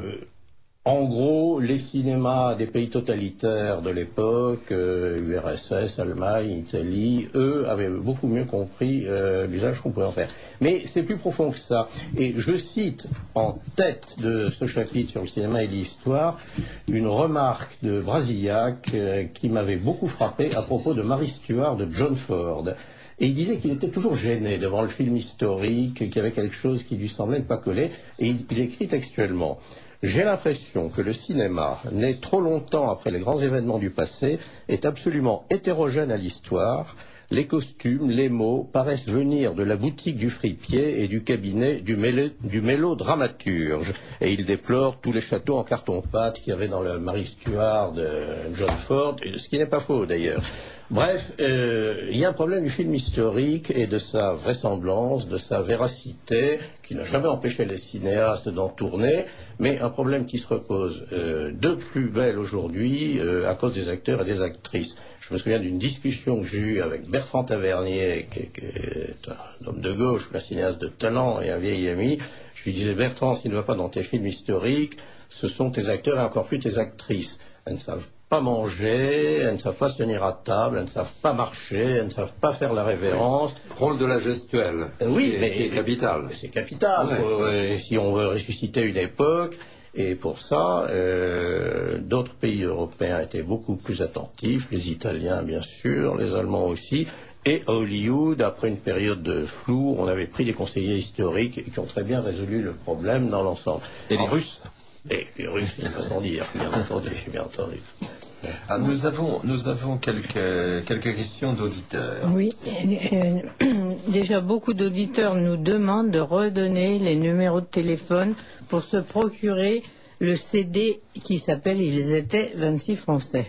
S6: En gros, les cinémas des pays totalitaires de l'époque, euh, U R S S, Allemagne, Italie, eux avaient beaucoup mieux compris euh, l'usage qu'on pouvait en faire. Mais c'est plus profond que ça. Et je cite en tête de ce chapitre sur le cinéma et l'histoire une remarque de Brasillac euh, qui m'avait beaucoup frappé à propos de Mary Stuart de John Ford. Et il disait qu'il était toujours gêné devant le film historique, qu'il y avait quelque chose qui lui semblait ne pas coller. Et il, il écrit textuellement: j'ai l'impression que le cinéma, né trop longtemps après les grands événements du passé, est absolument hétérogène à l'histoire. Les costumes, les mots paraissent venir de la boutique du fripier et du cabinet du, mélé, du mélodramaturge. Et il déplore tous les châteaux en carton-pâte qu'il y avait dans le Mary Stuart de John Ford, ce qui n'est pas faux d'ailleurs. Bref, euh, il y a un problème du film historique et de sa vraisemblance, de sa véracité, qui n'a jamais empêché les cinéastes d'en tourner, mais un problème qui se repose euh, de plus belle aujourd'hui euh, à cause des acteurs et des actrices. Je me souviens d'une discussion que j'ai eue avec Bertrand Tavernier, qui, qui est un homme de gauche, un cinéaste de talent et un vieil ami. Je lui disais: Bertrand, s'il ne va pas dans tes films historiques, ce sont tes acteurs et encore plus tes actrices. Elles ne savent pas manger, elles ne savent pas se tenir à table, elles ne savent pas marcher, elles ne savent pas faire la révérence.
S5: Rôle de la gestuelle,
S6: Euh, oui,
S5: qui est,
S6: mais
S5: qui est capital.
S6: C'est capital.
S5: Ouais.
S6: Euh, si on veut ressusciter une époque, et pour ça, euh, d'autres pays européens étaient beaucoup plus attentifs, les Italiens bien sûr, les Allemands aussi. Et à Hollywood, après une période de flou, on avait pris des conseillers historiques qui ont très bien résolu le problème dans l'ensemble.
S3: Et les Russes?
S6: Et les Russes, il ne faut sans dire, bien entendu, bien entendu.
S3: Ah, nous avons, nous avons quelques, quelques questions d'auditeurs.
S2: Oui, euh, euh, déjà beaucoup d'auditeurs nous demandent de redonner les numéros de téléphone pour se procurer le C D qui s'appelle Ils étaient vingt-six Français.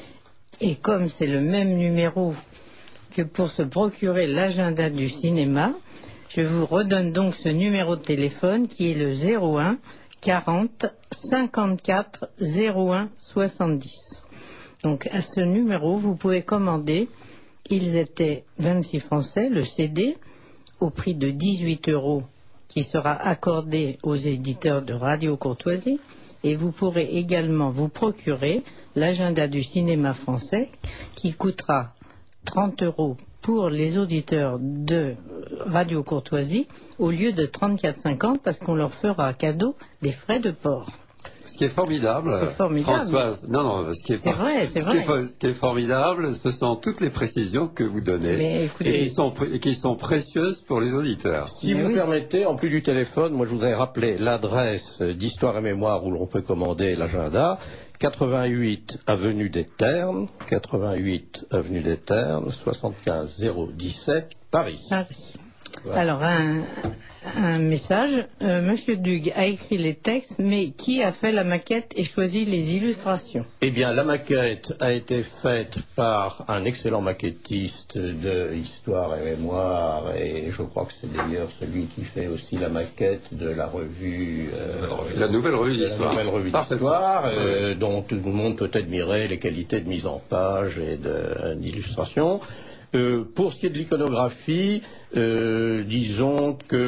S2: Et comme c'est le même numéro que pour se procurer l'agenda du cinéma, je vous redonne donc ce numéro de téléphone qui est le zéro un quarante cinquante-quatre zéro un soixante-dix. Donc à ce numéro, vous pouvez commander Ils étaient vingt-six Français, le C D, au prix de dix-huit euros, qui sera accordé aux éditeurs de Radio Courtoisie. Et vous pourrez également vous procurer l'agenda du cinéma français, qui coûtera trente euros pour les auditeurs de Radio Courtoisie, au lieu de trente-quatre cinquante, parce qu'on leur fera cadeau des frais de port.
S5: Ce qui est formidable,
S2: C'est formidable.
S5: Françoise, non, non, ce qui est,
S2: C'est
S5: par-
S2: vrai, c'est
S5: ce qui est
S2: vrai.
S5: fa- ce qui est formidable, ce sont toutes les précisions que vous donnez
S2: Mais écoutez-
S5: et qui sont, pré- et qui sont précieuses pour les auditeurs.
S6: Si
S2: Mais
S6: vous
S2: oui.
S6: permettez, en plus du téléphone, moi je voudrais rappeler l'adresse d'Histoire et Mémoire où l'on peut commander l'agenda. quatre-vingt-huit avenue des Ternes, quatre-vingt-huit avenue des Ternes, soixante-quinze zéro dix-sept, Paris.
S2: Paris.
S6: Voilà.
S2: Alors, un, un message. Euh, Monsieur Dugue a écrit les textes, mais qui a fait la maquette et choisi les illustrations?
S6: Eh bien, la maquette a été faite par un excellent maquettiste de Histoire et Mémoire, et je crois que c'est d'ailleurs celui qui fait aussi la maquette de la revue... euh,
S5: La nouvelle revue
S6: de la
S5: d'histoire.
S6: nouvelle revue
S5: Parfaitement.
S6: d'histoire, euh, dont tout le monde peut admirer les qualités de mise en page et de- d'illustration. Euh, pour ce qui est de l'iconographie, euh, disons que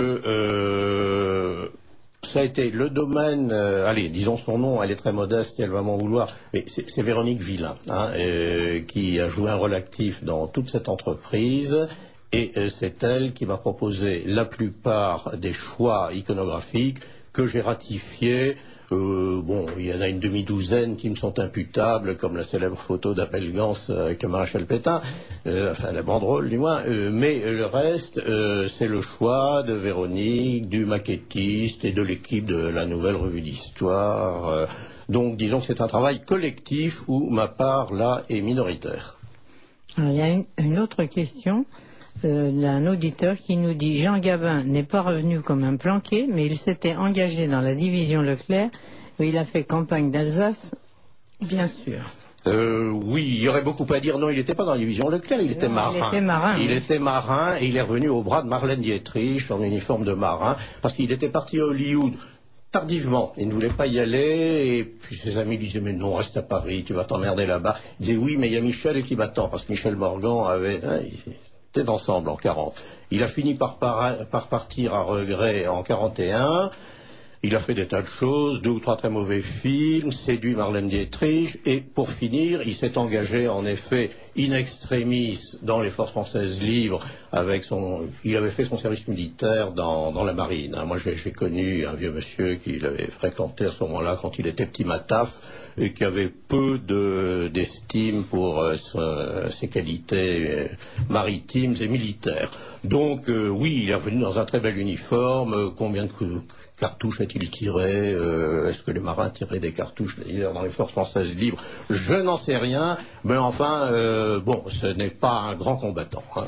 S6: euh, ça a été le domaine, euh, allez, disons son nom, elle est très modeste et elle va m'en vouloir, mais c'est c'est Véronique Villain, hein, euh, qui a joué un rôle actif dans toute cette entreprise, et euh, c'est elle qui m'a proposé la plupart des choix iconographiques que j'ai ratifiés. Euh, bon, il y en a une demi-douzaine qui me sont imputables, comme la célèbre photo d'Abel Gans avec le maréchal Pétain, euh, enfin la banderole du moins, euh, mais le reste, euh, c'est le choix de Véronique, du maquettiste et de l'équipe de la nouvelle revue d'histoire. Euh, donc disons que c'est un travail collectif où ma part là est minoritaire.
S2: Alors, il y a une, une autre question. euh, d'un auditeur qui nous dit « Jean Gabin n'est pas revenu comme un planqué, mais il s'était engagé dans la division Leclerc, où il a fait campagne d'Alsace, bien sûr. »
S6: Euh, oui, il y aurait beaucoup à dire. Non, il n'était pas dans la division Leclerc, il était
S2: non,
S6: marin.
S2: Il était marin.
S6: Il
S2: oui.
S6: était marin et il est revenu au bras de Marlène Dietrich en uniforme de marin, parce qu'il était parti à Hollywood tardivement. Il ne voulait pas y aller, et puis ses amis lui disaient « Mais non, reste à Paris, tu vas t'emmerder là-bas. » Il disait « Oui, mais il y a Michel qui m'attend, parce que Michel Morgan avait... Hein, ils étaient ensemble en quarante. Il a fini par, par, par partir à regret en quarante et un. Il a fait des tas de choses, deux ou trois très mauvais films, séduit Marlène Dietrich, et pour finir, il s'est engagé en effet in extremis dans les forces françaises libres, avec son, il avait fait son service militaire dans, dans la marine. Hein. Moi j'ai, j'ai connu un vieux monsieur qui l'avait fréquenté à ce moment-là quand il était petit mataf, et qui avait peu de, d'estime pour euh, ce, ses qualités euh, maritimes et militaires. Donc euh, oui, il est revenu dans un très bel uniforme, euh, combien de coups cartouches a-t-il tiré? euh, Est-ce que les marins tiraient des cartouches d'ailleurs dans les forces françaises libres? Je n'en sais rien, mais enfin, euh, bon, ce n'est pas un grand combattant. Hein,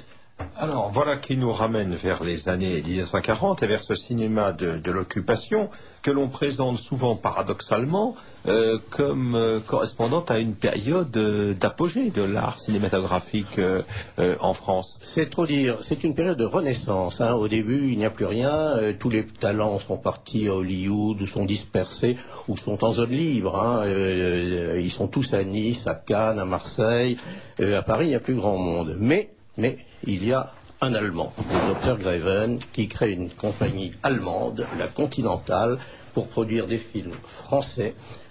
S3: Alors voilà qui nous ramène vers les années dix-neuf cent quarante et vers ce cinéma de, de l'occupation que l'on présente souvent paradoxalement euh, comme euh, correspondant à une période euh, d'apogée de l'art cinématographique euh, euh, en France.
S6: C'est trop dire, c'est une période de renaissance. Hein. Au début, il n'y a plus rien, euh, tous les talents sont partis à Hollywood ou sont dispersés ou sont en zone libre. Hein. Euh, ils sont tous à Nice, à Cannes, à Marseille. Euh, à Paris, il n'y a plus grand monde. Mais Mais il y a un Allemand, le docteur Greven, qui crée une compagnie allemande, la Continentale, pour produire des films français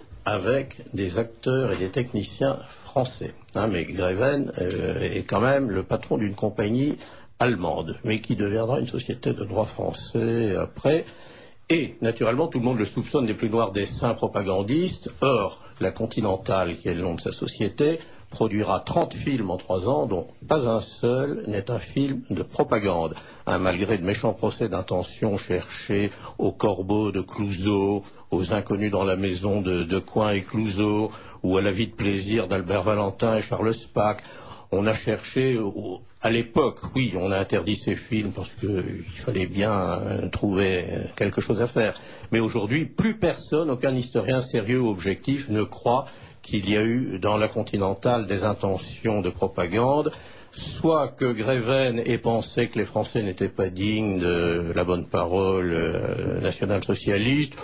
S6: avec des acteurs et des techniciens français. Hein, mais Greven euh, est quand même le patron d'une compagnie allemande, mais qui deviendra une société de droit français après. Et, naturellement, tout le monde le soupçonne des plus noirs desseins propagandistes. Or, la Continentale, qui est le nom de sa société, produira trente films en trois ans, dont pas un seul n'est un film de propagande. Hein, malgré de méchants procès d'intention cherchés aux corbeaux de Clouzot, aux inconnus dans la maison de, de Coin et Clouzot, ou à la vie de plaisir d'Albert Valentin et Charles Spack, on a cherché, à l'époque, oui, on a interdit ces films parce qu'il fallait bien trouver quelque chose à faire. Mais aujourd'hui, plus personne, aucun historien sérieux ou objectif ne croit qu'il y a eu dans la Continentale des intentions de propagande, soit que Greven ait pensé que les Français n'étaient pas dignes de la bonne parole euh, nationale-socialiste.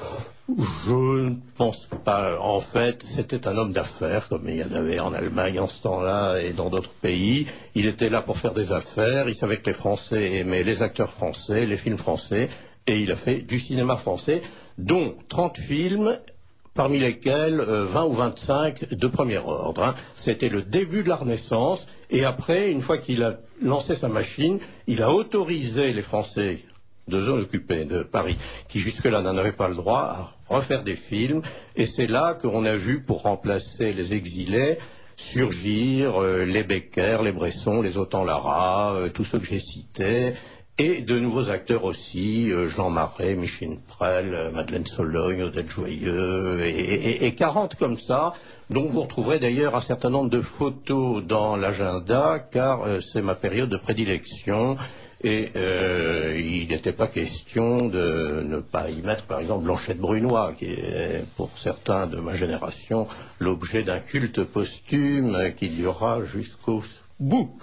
S6: Je ne pense pas. En fait, c'était un homme d'affaires, comme il y en avait en Allemagne en ce temps-là et dans d'autres pays. Il était là pour faire des affaires, il savait que les Français aimaient les acteurs français, les films français, et il a fait du cinéma français, dont trente films, parmi lesquels euh, vingt ou vingt-cinq de premier ordre. Hein. C'était le début de la Renaissance, et après, une fois qu'il a lancé sa machine, il a autorisé les Français de zone occupée de Paris, qui jusque-là n'en avaient pas le droit, à refaire des films, et c'est là qu'on a vu, pour remplacer les exilés, surgir euh, les Becker, les Bresson, les Autant-Lara, euh, tous ceux que j'ai cités, et de nouveaux acteurs aussi, euh, Jean Marais, Micheline Prel, euh, Madeleine Sologne, Odette Joyeux, et, et, et quarante comme ça, dont vous retrouverez d'ailleurs un certain nombre de photos dans l'agenda, car euh, c'est ma période de prédilection, et euh, il n'était pas question de ne pas y mettre, par exemple, Blanchette Brunois, qui est, pour certains de ma génération, l'objet d'un culte posthume qui durera jusqu'au bout.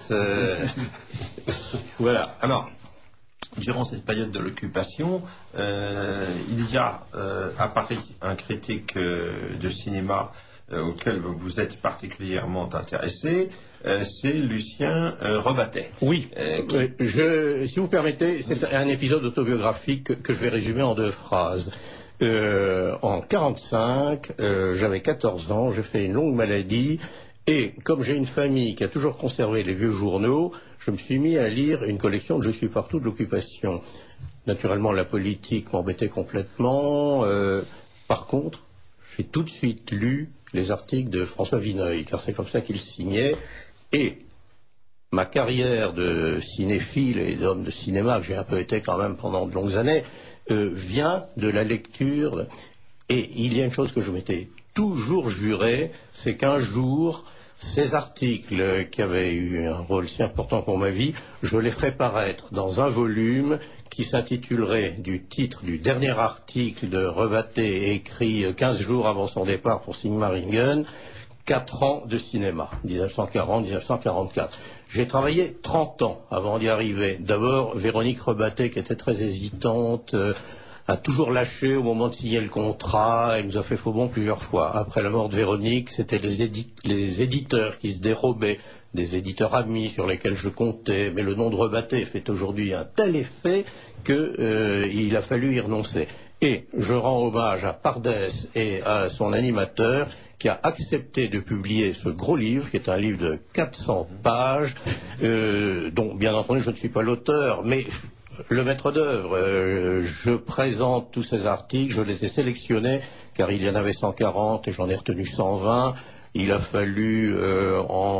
S3: Voilà. Alors, durant cette période de l'occupation, euh, il y a euh, à Paris un critique euh, de cinéma euh, auquel vous êtes particulièrement intéressé, euh, c'est Lucien euh, Rebattet.
S6: Oui,
S3: euh, qui...
S6: euh, je, si vous permettez, c'est un épisode autobiographique que, que je vais résumer en deux phrases. Euh, en quarante-cinq, euh, j'avais quatorze ans, j'ai fait une longue maladie, et comme j'ai une famille qui a toujours conservé les vieux journaux, je me suis mis à lire une collection de Je suis partout de l'occupation. Naturellement, la politique m'embêtait complètement. Euh, par contre, j'ai tout de suite lu les articles de François Vineuil, car c'est comme ça qu'il signait. Et ma carrière de cinéphile et d'homme de cinéma, que j'ai un peu été quand même pendant de longues années, euh, vient de la lecture. Et il y a une chose que je m'étais toujours juré, c'est qu'un jour, Ces articles qui avaient eu un rôle si important pour ma vie, je les ferai paraître dans un volume qui s'intitulerait du titre du dernier article de Rebatté, écrit quinze jours avant son départ pour Sigmaringen, quatre ans de cinéma, dix-neuf cent quarante à dix-neuf cent quarante-quatre. J'ai travaillé trente ans avant d'y arriver. D'abord, Véronique Rebatté, qui était très hésitante, euh, a toujours lâché au moment de signer le contrat. Elle nous a fait faux bond plusieurs fois. Après la mort de Véronique, c'était les, édi- les éditeurs qui se dérobaient, des éditeurs amis sur lesquels je comptais. Mais le nom de Rebatté fait aujourd'hui un tel effet qu'il euh, a fallu y renoncer. Et je rends hommage à Pardès et à son animateur qui a accepté de publier ce gros livre, qui est un livre de quatre cents pages, euh, dont bien entendu je ne suis pas l'auteur, mais le maître d'œuvre. Euh, je présente tous ces articles, je les ai sélectionnés, car il y en avait cent quarante et j'en ai retenu cent vingt. Il a fallu euh,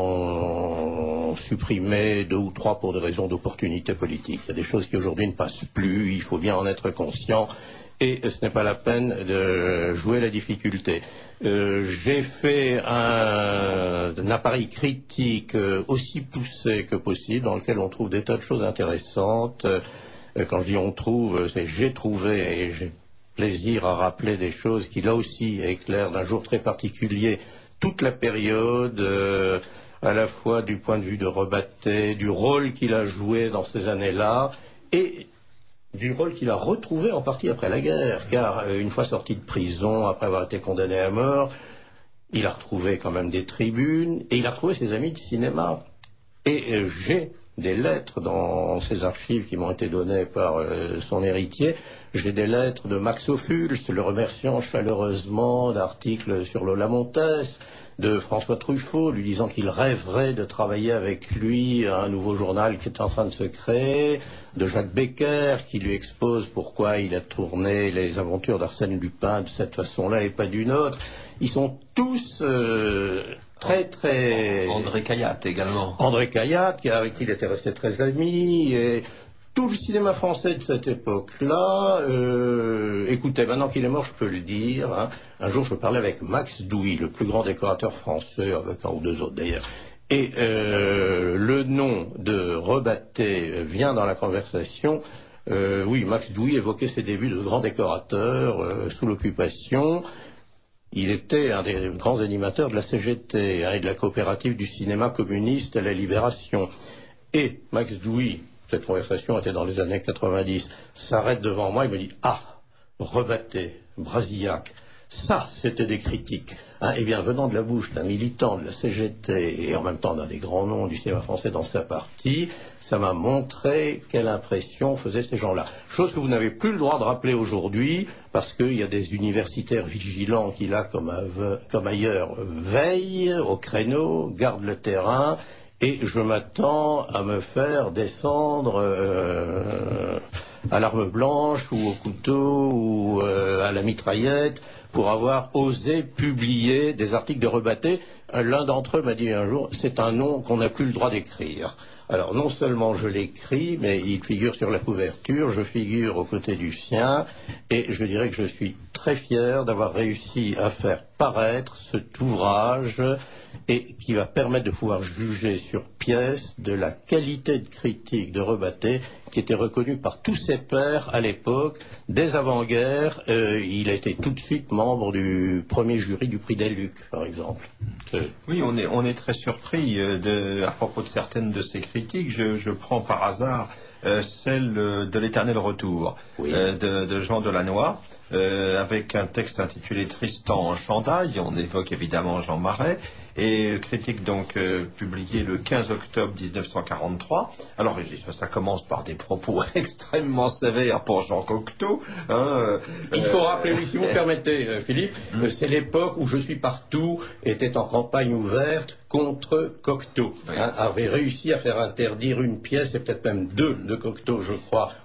S6: en supprimer deux ou trois pour des raisons d'opportunité politique. Il y a des choses qui aujourd'hui ne passent plus, il faut bien en être conscient. Et ce n'est pas la peine de jouer la difficulté. Euh, j'ai fait un, un appareil critique euh, aussi poussé que possible, dans lequel on trouve des tas de choses intéressantes. Euh, quand je dis on trouve, c'est j'ai trouvé, et j'ai plaisir à rappeler des choses qui là aussi éclairent d'un jour très particulier toute la période, euh, à la fois du point de vue de Rebatté, du rôle qu'il a joué dans ces années-là, et du rôle qu'il a retrouvé en partie après la guerre, car euh, une fois sorti de prison, après avoir été condamné à mort, il a retrouvé quand même des tribunes, et il a retrouvé ses amis du cinéma. Et euh, j'ai des lettres dans ces archives qui m'ont été données par euh, son héritier. J'ai des lettres de Max Ophuls, le remerciant chaleureusement d'articles sur Lola Montès, de François Truffaut, lui disant qu'il rêverait de travailler avec lui à un nouveau journal qui est en train de se créer, de Jacques Becker, qui lui expose pourquoi il a tourné les aventures d'Arsène Lupin de cette façon-là et pas d'une autre. Ils sont tous euh, très très...
S3: André Caillat également.
S6: André Caillat, avec qui il était resté très ami, et tout le cinéma français de cette époque-là, euh, écoutez, maintenant qu'il est mort, je peux le dire, hein, un jour je parlais avec Max Douy, le plus grand décorateur français, avec un ou deux autres d'ailleurs, et euh, le nom de Rebatté vient dans la conversation. Euh, oui, Max Douy évoquait ses débuts de grand décorateur euh, sous l'occupation. Il était un des grands animateurs de la C G T hein, et de la coopérative du cinéma communiste à la Libération. Et Max Douy, cette conversation était dans les années quatre-vingt-dix, s'arrête devant moi et me dit « Ah, Rebatté, Brasillac, ça c'était des critiques. Hein, » Eh bien, venant de la bouche d'un militant de la C G T et en même temps d'un des grands noms du cinéma français dans sa partie, ça m'a montré quelle impression faisaient ces gens-là. Chose que vous n'avez plus le droit de rappeler aujourd'hui, parce qu'il y a des universitaires vigilants qui, là, comme, ave- comme ailleurs, veillent au créneau, gardent le terrain, et je m'attends à me faire descendre euh, à l'arme blanche ou au couteau ou euh, à la mitraillette pour avoir osé publier des articles de Rebatté. L'un d'entre eux m'a dit un jour, c'est un nom qu'on n'a plus le droit d'écrire. Alors non seulement je l'écris, mais il figure sur la couverture, je figure aux côtés du sien, et je dirais que je suis très fier d'avoir réussi à faire paraître cet ouvrage et qui va permettre de pouvoir juger sur pièce de la qualité de critique de Rebatté qui était reconnue par tous ses pairs à l'époque. Dès avant-guerre, euh, il a été tout de suite membre du premier jury du prix des Luc, par exemple. Euh,
S3: Oui, on est, on est très surpris euh, de, à propos de certaines de ces critiques. Je, je prends par hasard euh, celle euh, de l'Éternel Retour
S6: oui.
S3: euh, de, de Jean Delannoy, euh, avec un texte intitulé Tristan en chandail. On évoque évidemment Jean Marais. Et critique donc euh, publié le quinze octobre dix-neuf cent quarante-trois. Alors ça, ça commence par des propos extrêmement sévères pour Jean Cocteau. Hein,
S6: Il faut euh, rappeler, oui, si vous permettez, euh, Philippe, euh, c'est l'époque où Je suis partout était en campagne ouverte contre Cocteau. Oui. Hein, avait réussi à faire interdire une pièce, et peut-être même deux de Cocteau, je crois,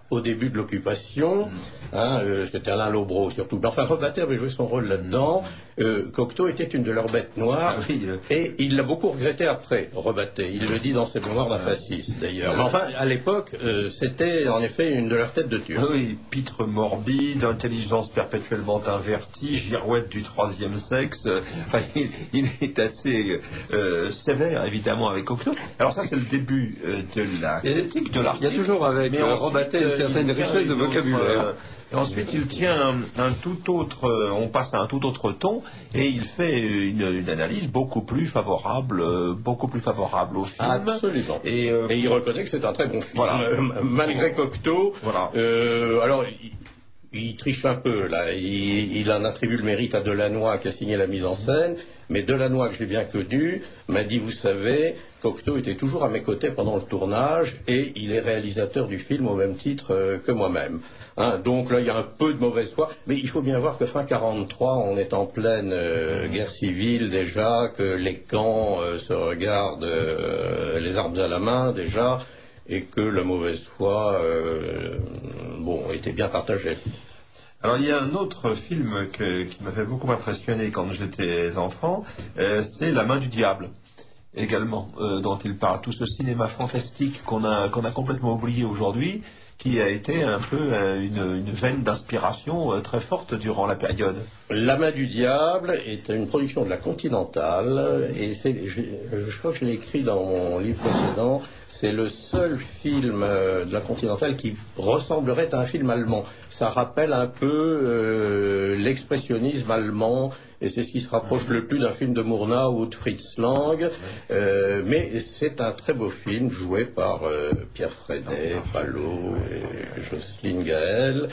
S6: au début de l'occupation. Hein, euh, c'était Alain Lobreau surtout. Mais enfin, Rebatté avait joué son rôle là-dedans. Euh, Cocteau était une de leurs bêtes noires. Ah oui, euh... Et il l'a beaucoup regretté après, Rebatté. Il le dit dans ses mémoires d'un fasciste, d'ailleurs. Mais enfin, à l'époque, euh, c'était en effet une de leurs têtes de turc.
S3: Ah oui, pitre morbide, intelligence perpétuellement invertie, girouette du troisième sexe. Enfin, il, il est assez euh, sévère, évidemment, avec Cocteau. Alors ça, c'est le début euh, de la critique de l'article.
S5: Il y a toujours avec euh, Rebatté une certaine richesse de vocabulaire.
S3: Euh, Et ensuite, il tient un, un tout autre, euh, on passe à un tout autre ton, et il fait une, une analyse beaucoup plus favorable, euh, beaucoup plus favorable au film.
S6: Absolument.
S3: Et, euh,
S6: et il reconnaît que c'est un très bon film.
S3: Voilà.
S6: Euh, malgré Cocteau.
S3: Voilà.
S6: Euh, alors. Il, Il triche un peu, là. Il, il en attribue le mérite à Delannoy qui a signé la mise en scène, mais Delannoy, que j'ai bien connu, m'a dit, vous savez, Cocteau était toujours à mes côtés pendant le tournage, et il est réalisateur du film au même titre euh, que moi-même. Hein, donc là, il y a un peu de mauvaise foi, mais il faut bien voir que fin quarante-trois, on est en pleine euh, guerre civile déjà, que les camps euh, se regardent euh, les armes à la main déjà, et que la mauvaise foi, euh, bon, était bien partagée.
S3: Alors il y a un autre film que, qui m'avait beaucoup impressionné quand j'étais enfant, euh, c'est La main du diable, également, euh, dont il parle. Tout ce cinéma fantastique qu'on a, qu'on a complètement oublié aujourd'hui, qui a été un peu euh, une, une veine d'inspiration euh, très forte durant la période.
S6: La main du diable est une production de la Continentale, et c'est, je, je crois que je l'ai écrit dans mon livre précédent, c'est le seul film euh, de la Continentale qui ressemblerait à un film allemand. Ça rappelle un peu euh, l'expressionnisme allemand, et c'est ce qui se rapproche le plus d'un film de Murnau ou de Fritz Lang. Euh, mais c'est un très beau film joué par euh, Pierre Freinet, Palot et Jocelyne Gaël.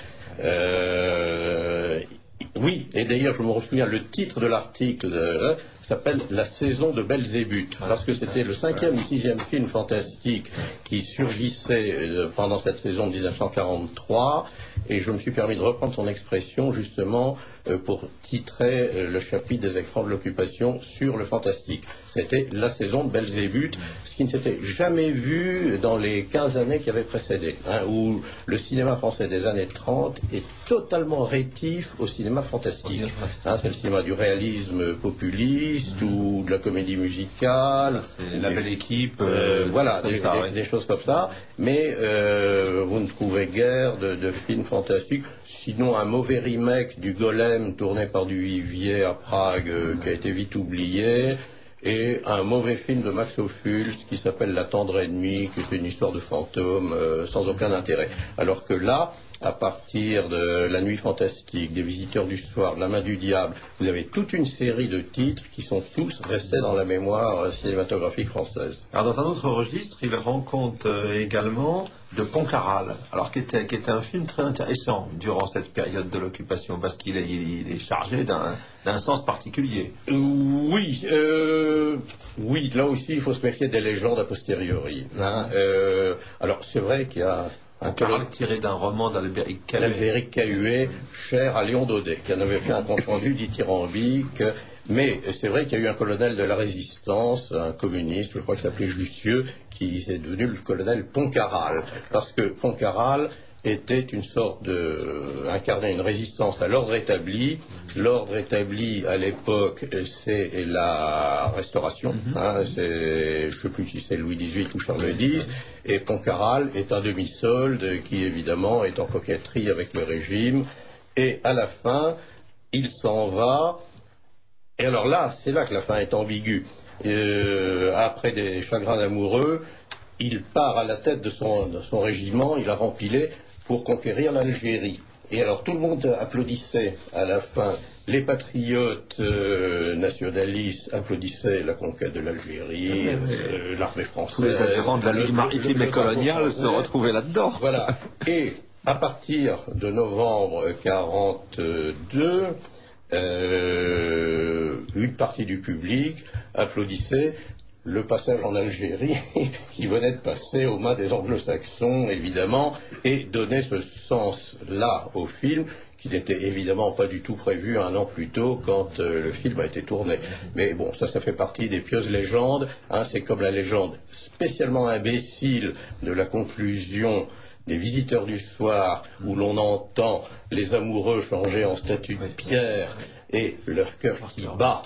S6: Euh, oui, et d'ailleurs je me souviens, le titre de l'article euh, s'appelle La saison de Belzébuth, parce que c'était le cinquième ou sixième film fantastique qui surgissait euh, pendant cette saison de dix-neuf cent quarante-trois, et je me suis permis de reprendre son expression justement euh, pour titrer euh, le chapitre des écrans de l'occupation sur le fantastique. C'était la saison de Belzébuth, ce qui ne s'était jamais vu dans les quinze années qui avaient précédé, hein, où le cinéma français des années trente est totalement rétif au cinéma fantastique. Hein, c'est le cinéma du réalisme populiste mmh. ou de la comédie musicale.
S3: Ça, c'est la belle équipe.
S6: Euh,
S3: euh,
S6: voilà, des,
S3: ça,
S6: des,
S3: ouais.
S6: des choses comme ça. Mais euh, vous ne trouvez guère de, de films fantastiques. Sinon, un mauvais remake du Golem tourné par Duvivier à Prague euh, qui a été vite oublié. Et un mauvais film de Max Ophuls qui s'appelle La tendre ennemie, qui est une histoire de fantôme euh, sans aucun intérêt. Alors que là, à partir de La nuit fantastique, des Visiteurs du soir, de La main du diable, vous avez toute une série de titres qui sont tous restés dans la mémoire euh, cinématographique française.
S3: Alors dans un autre registre, il rend compte euh, également de Pontcarral, alors qui était, qui était un film très intéressant durant cette période de l'occupation, parce qu'il est, il est chargé d'un, d'un sens particulier.
S6: Oui, euh, oui, là aussi il faut se méfier des légendes a posteriori. Hein. Euh, alors c'est vrai qu'il y a un
S3: colonel tiré d'un roman d'Albéric Cahuet.
S6: D'Albéric Cahuet, cher à Léon Daudet, qui en avait fait un compte rendu dithyrambique. Mais c'est vrai qu'il y a eu un colonel de la Résistance, un communiste, je crois qu'il s'appelait Jussieu, qui est devenu le colonel Pontcarral. Parce que Pontcarral était une sorte de... incarnait une résistance à l'ordre établi. L'ordre établi, à l'époque, c'est la Restauration. Mm-hmm. Hein, c'est, je ne sais plus si c'est Louis dix-huit ou Charles dix. Et Pontcarral est un demi-solde qui, évidemment, est en coquetterie avec le régime. Et à la fin, il s'en va... Et alors là, c'est là que la fin est ambiguë. Euh, après des chagrins amoureux, il part à la tête de son, de son régiment, il a rempilé pour conquérir l'Algérie. Et alors tout le monde applaudissait à la fin. Les patriotes euh, nationalistes applaudissaient la conquête de l'Algérie, euh, l'armée française.
S3: Tous les adhérents de la Ligue maritime et coloniale se retrouvaient là-dedans.
S6: Voilà. Et à partir de novembre quarante-deux, Euh, une partie du public applaudissait le passage en Algérie qui venait de passer aux mains des anglo-saxons, évidemment, et donnait ce sens-là au film qui n'était évidemment pas du tout prévu un an plus tôt quand euh, le film a été tourné. Mais bon, ça, ça fait partie des pieuses légendes. Hein, c'est comme la légende spécialement imbécile de la conclusion des visiteurs du soir, où l'on entend les amoureux changer en statue de pierre et leur cœur qui bat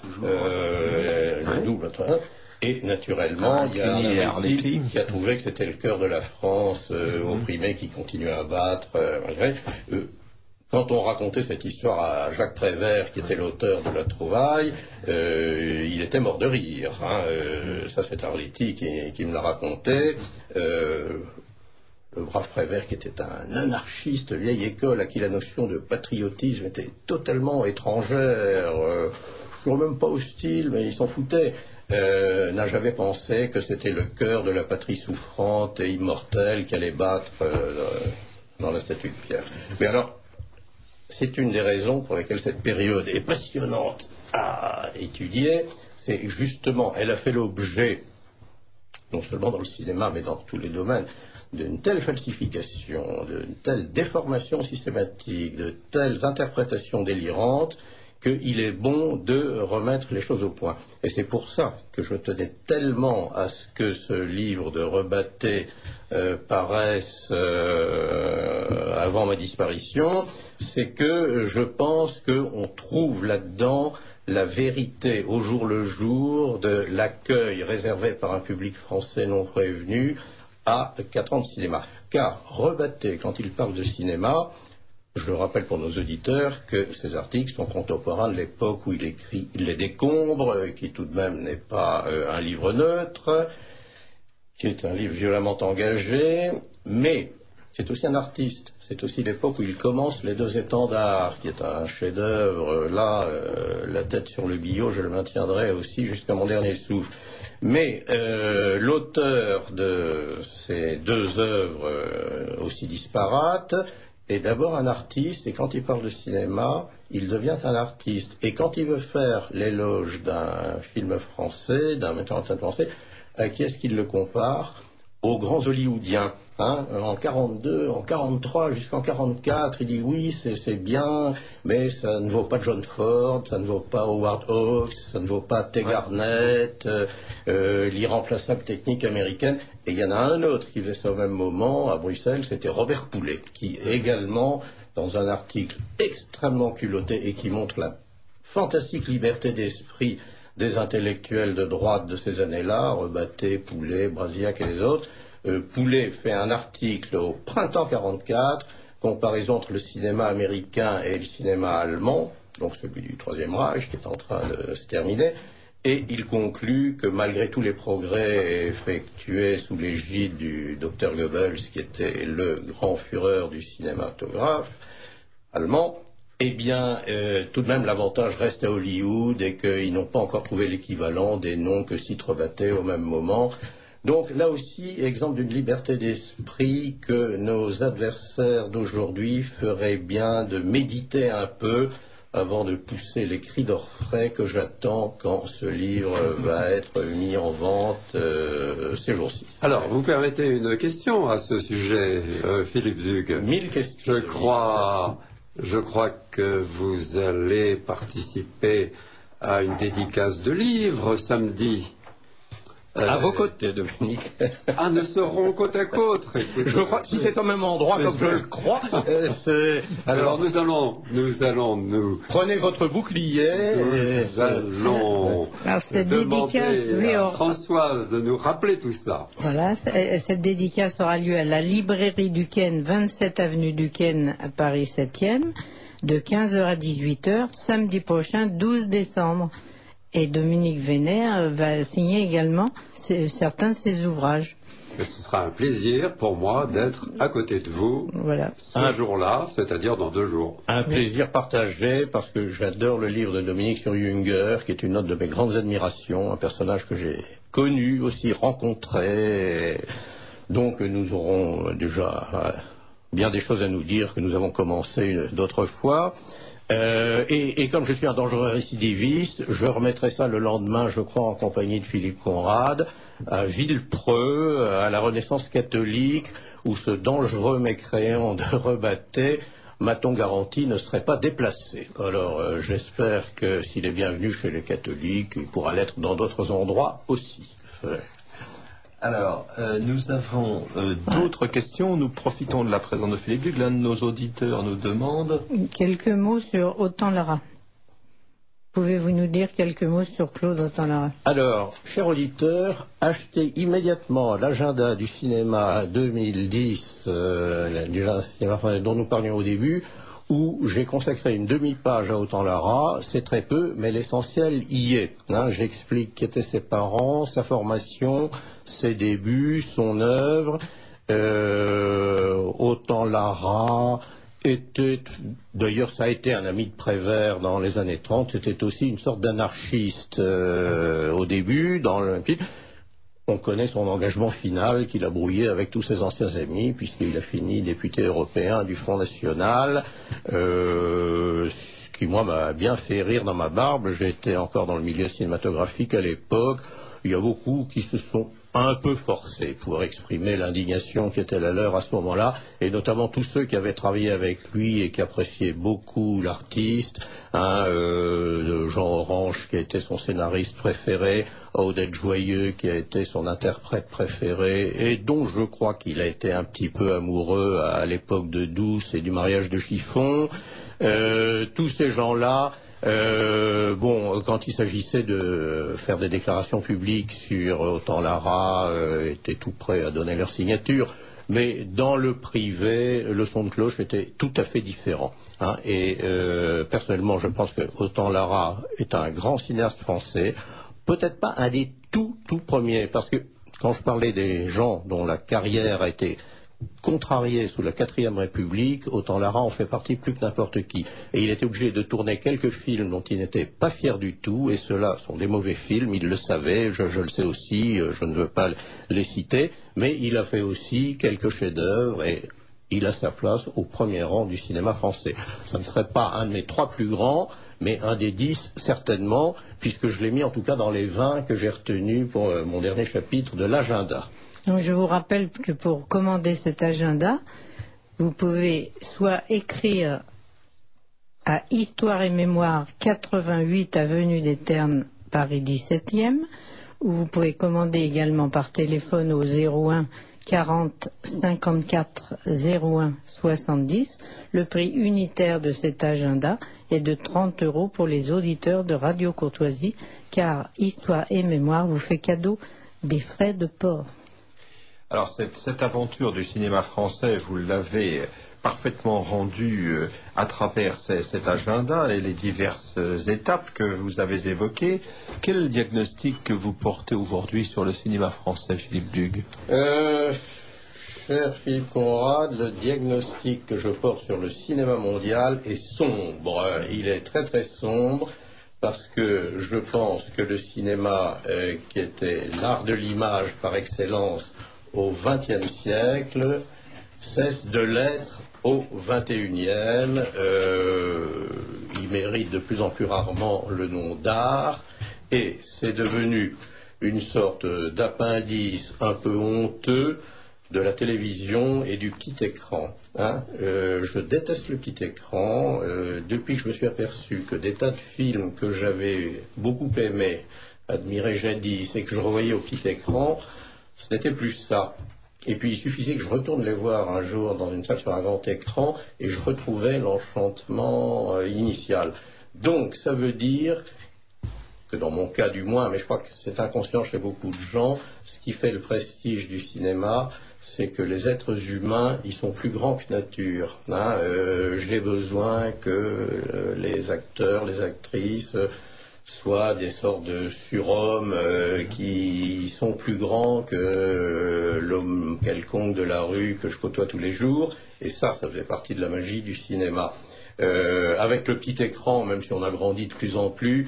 S6: euh, le double. Et naturellement, il y a un récit qui a trouvé que c'était le cœur de la France euh, opprimée qui continue à battre euh, malgré. Euh, Quand on racontait cette histoire à Jacques Prévert, qui était l'auteur de la trouvaille, euh, il était mort de rire. Hein. Euh, ça, c'est Arletty qui, qui me l'a raconté. Euh, le brave Prévert, qui était un anarchiste vieille école, à qui la notion de patriotisme était totalement étrangère. Euh, je ne suis même pas hostile, mais il s'en foutait. Euh, n'a jamais pensé que c'était le cœur de la patrie souffrante et immortelle qui allait battre euh, dans la statue de pierre. Mais alors, c'est une des raisons pour lesquelles cette période est passionnante à étudier. C'est justement, elle a fait l'objet, non seulement dans le cinéma, mais dans tous les domaines, d'une telle falsification, d'une telle déformation systématique, de telles interprétations délirantes, qu'il est bon de remettre les choses au point. Et c'est pour ça que je tenais tellement à ce que ce livre de Rebatté euh, paraisse euh, avant ma disparition, c'est que je pense qu'on trouve là-dedans la vérité au jour le jour de l'accueil réservé par un public français non prévenu à quatre ans de cinéma. Car Rebatté, quand il parle de cinéma, je rappelle pour nos auditeurs que ces articles sont contemporains de l'époque où il écrit Il les décombres, qui tout de même n'est pas euh, un livre neutre, qui est un livre violemment engagé, mais c'est aussi un artiste. C'est aussi l'époque où il commence Les Deux Étendards, qui est un chef-d'œuvre. Là, euh, la tête sur le billot, je le maintiendrai aussi jusqu'à mon dernier souffle. Mais euh, l'auteur de ces deux œuvres euh, aussi disparates est d'abord un artiste, et quand il parle de cinéma, il devient un artiste. Et quand il veut faire l'éloge d'un film français, d'un metteur en scène français, à qui est-ce qu'il le compare? Aux grands hollywoodiens. Hein, en quarante-deux, en quarante-trois, jusqu'en quarante-quatre, il dit oui, c'est bien, mais ça ne vaut pas John Ford, ça ne vaut pas Howard Hawks, ça ne vaut pas Tay Garnett, euh, euh, l'irremplaçable technique américaine. Et il y en a un autre qui faisait ça au même moment à Bruxelles, c'était Robert Poulet, qui également, dans un article extrêmement culotté et qui montre la fantastique liberté d'esprit des intellectuels de droite de ces années-là, Rebatté, Poulet, Brasillac et les autres, Euh, Poulet fait un article au printemps quarante-quatre, comparaison entre le cinéma américain et le cinéma allemand, donc celui du Troisième Reich qui est en train de se terminer, et il conclut que malgré tous les progrès effectués sous l'égide du docteur Goebbels, qui était le grand fureur du cinématographe allemand, eh bien, euh, tout de même, l'avantage reste à Hollywood et qu'ils n'ont pas encore trouvé l'équivalent des noms que cite Rebatté au même moment. Donc là aussi, exemple d'une liberté d'esprit que nos adversaires d'aujourd'hui feraient bien de méditer un peu avant de pousser les cris d'orfraie que j'attends quand ce livre va être mis en vente euh, ces jours-ci.
S5: Alors, vous permettez une question à ce sujet, euh, Philippe Zug.
S6: Mille questions.
S5: Je crois, je crois que vous allez participer à une dédicace de livres samedi.
S6: Euh, à vos côtés, Dominique.
S5: Ah, nous serons côte à côte.
S6: Je crois que si c'est au même endroit, comme je le crois, euh,
S5: alors, alors nous allons, nous allons nous.
S6: Prenez votre bouclier.
S5: Nous
S6: et...
S5: allons alors, cette dédicace, oui, à Françoise de nous rappeler tout ça.
S2: Voilà, cette dédicace aura lieu à la librairie Duquesne, vingt-sept avenue Duquesne, à Paris septième, de quinze heures à dix-huit heures, samedi prochain, douze décembre. Et Dominique Vénère va signer également certains de ses ouvrages.
S5: Et ce sera un plaisir pour moi d'être à côté de vous
S2: voilà.
S5: ce un... jour-là, c'est-à-dire dans deux jours.
S6: Un plaisir partagé, parce que j'adore le livre de Dominique sur Junger, qui est une autre de mes grandes admirations, un personnage que j'ai connu, aussi rencontré. Donc nous aurons déjà bien des choses à nous dire que nous avons commencé d'autres fois. Euh, et, et comme je suis un dangereux récidiviste, je remettrai ça le lendemain, je crois, en compagnie de Philippe Conrad, à Villepreux, à la Renaissance catholique, où ce dangereux mécréant de Rebatté, m'a-t-on garanti, ne serait pas déplacé. Alors euh, j'espère que s'il est bienvenu chez les catholiques, il pourra l'être dans d'autres endroits aussi. Euh.
S3: Alors, euh, nous avons euh, d'autres questions. Nous profitons de la présence de Philippe Duc. L'un de nos auditeurs nous demande...
S2: Quelques mots sur Autant-Lara. Pouvez-vous nous dire quelques mots sur Claude Autant-Lara?
S6: Alors, cher auditeur, achetez immédiatement l'agenda du cinéma deux mille dix, euh, du cinéma dont nous parlions au début, où j'ai consacré une demi-page à Autant-Lara. C'est très peu, mais l'essentiel y est. Hein, j'explique qui étaient ses parents, sa formation, ses débuts, son œuvre. Euh, Autant-Lara était, d'ailleurs ça a été un ami de Prévert dans les années trente, c'était aussi une sorte d'anarchiste euh, au début, dans le on connaît son engagement final qu'il a brouillé avec tous ses anciens amis, puisqu'il a fini député européen du Front National, euh, ce qui moi m'a bien fait rire dans ma barbe. J'étais encore dans le milieu cinématographique à l'époque. Il y a beaucoup qui se sont un peu forcés pour exprimer l'indignation qui était la leur à ce moment-là, et notamment tous ceux qui avaient travaillé avec lui et qui appréciaient beaucoup l'artiste, hein, euh, Jean Orange qui a été son scénariste préféré, Odette Joyeux qui a été son interprète préféré, et dont je crois qu'il a été un petit peu amoureux à l'époque de Douce et du mariage de Chiffon. Euh, tous ces gens-là, Euh, bon, quand il s'agissait de faire des déclarations publiques sur Autant-Lara, euh, étaient tout prêts à donner leur signature, mais dans le privé, le son de cloche était tout à fait différent. Hein, et euh, personnellement, je pense que Autant-Lara est un grand cinéaste français, peut-être pas un des tout tout premiers, parce que quand je parlais des gens dont la carrière a été contrarié sous la quatrième République, Autant-Lara en fait partie plus que n'importe qui. Et il était obligé de tourner quelques films dont il n'était pas fier du tout, et ceux-là sont des mauvais films, il le savait, je, je le sais aussi, je ne veux pas les citer, mais il a fait aussi quelques chefs-d'œuvre, et il a sa place au premier rang du cinéma français. Ça ne serait pas un de mes trois plus grands, mais un des dix, certainement, puisque je l'ai mis en tout cas dans les vingt que j'ai retenus pour euh, mon dernier chapitre de l'agenda.
S2: Donc je vous rappelle que pour commander cet agenda, vous pouvez soit écrire à Histoire et Mémoire, quatre-vingt-huit avenue des Ternes, Paris dix-septième, ou vous pouvez commander également par téléphone au zéro un quarante cinquante-quatre zéro un soixante-dix. Le prix unitaire de cet agenda est de trente euros pour les auditeurs de Radio Courtoisie, car Histoire et Mémoire vous fait cadeau des frais de port.
S3: Alors cette, cette aventure du cinéma français, vous l'avez parfaitement rendue euh, à travers ces, cet agenda et les diverses euh, étapes que vous avez évoquées. Quel est le diagnostic que vous portez aujourd'hui sur le cinéma français, Philippe Duc?
S6: euh, Cher Philippe Conrad, le diagnostic que je porte sur le cinéma mondial est sombre. Il est très très sombre, parce que je pense que le cinéma, euh, qui était l'art de l'image par excellence au vingtième siècle, cesse de l'être au vingt et unième. Euh, il mérite de plus en plus rarement le nom d'art, et c'est devenu une sorte d'appendice un peu honteux de la télévision et du petit écran. Hein. Euh, je déteste le petit écran. Euh, depuis que je me suis aperçu que des tas de films que j'avais beaucoup aimés, admirés jadis, et que je revoyais au petit écran, ce n'était plus ça. Et puis il suffisait que je retourne les voir un jour dans une salle sur un grand écran, et je retrouvais l'enchantement euh, initial. Donc ça veut dire que dans mon cas du moins, mais je crois que c'est inconscient chez beaucoup de gens, ce qui fait le prestige du cinéma, c'est que les êtres humains, ils sont plus grands que nature. Hein. Euh, j'ai besoin que euh, les acteurs, les actrices euh, soient des sortes de surhommes euh, qui sont plus grands que euh, l'homme quelconque de la rue que je côtoie tous les jours. Et ça, ça faisait partie de la magie du cinéma. Euh, avec le petit écran, même si on a grandi de plus en plus,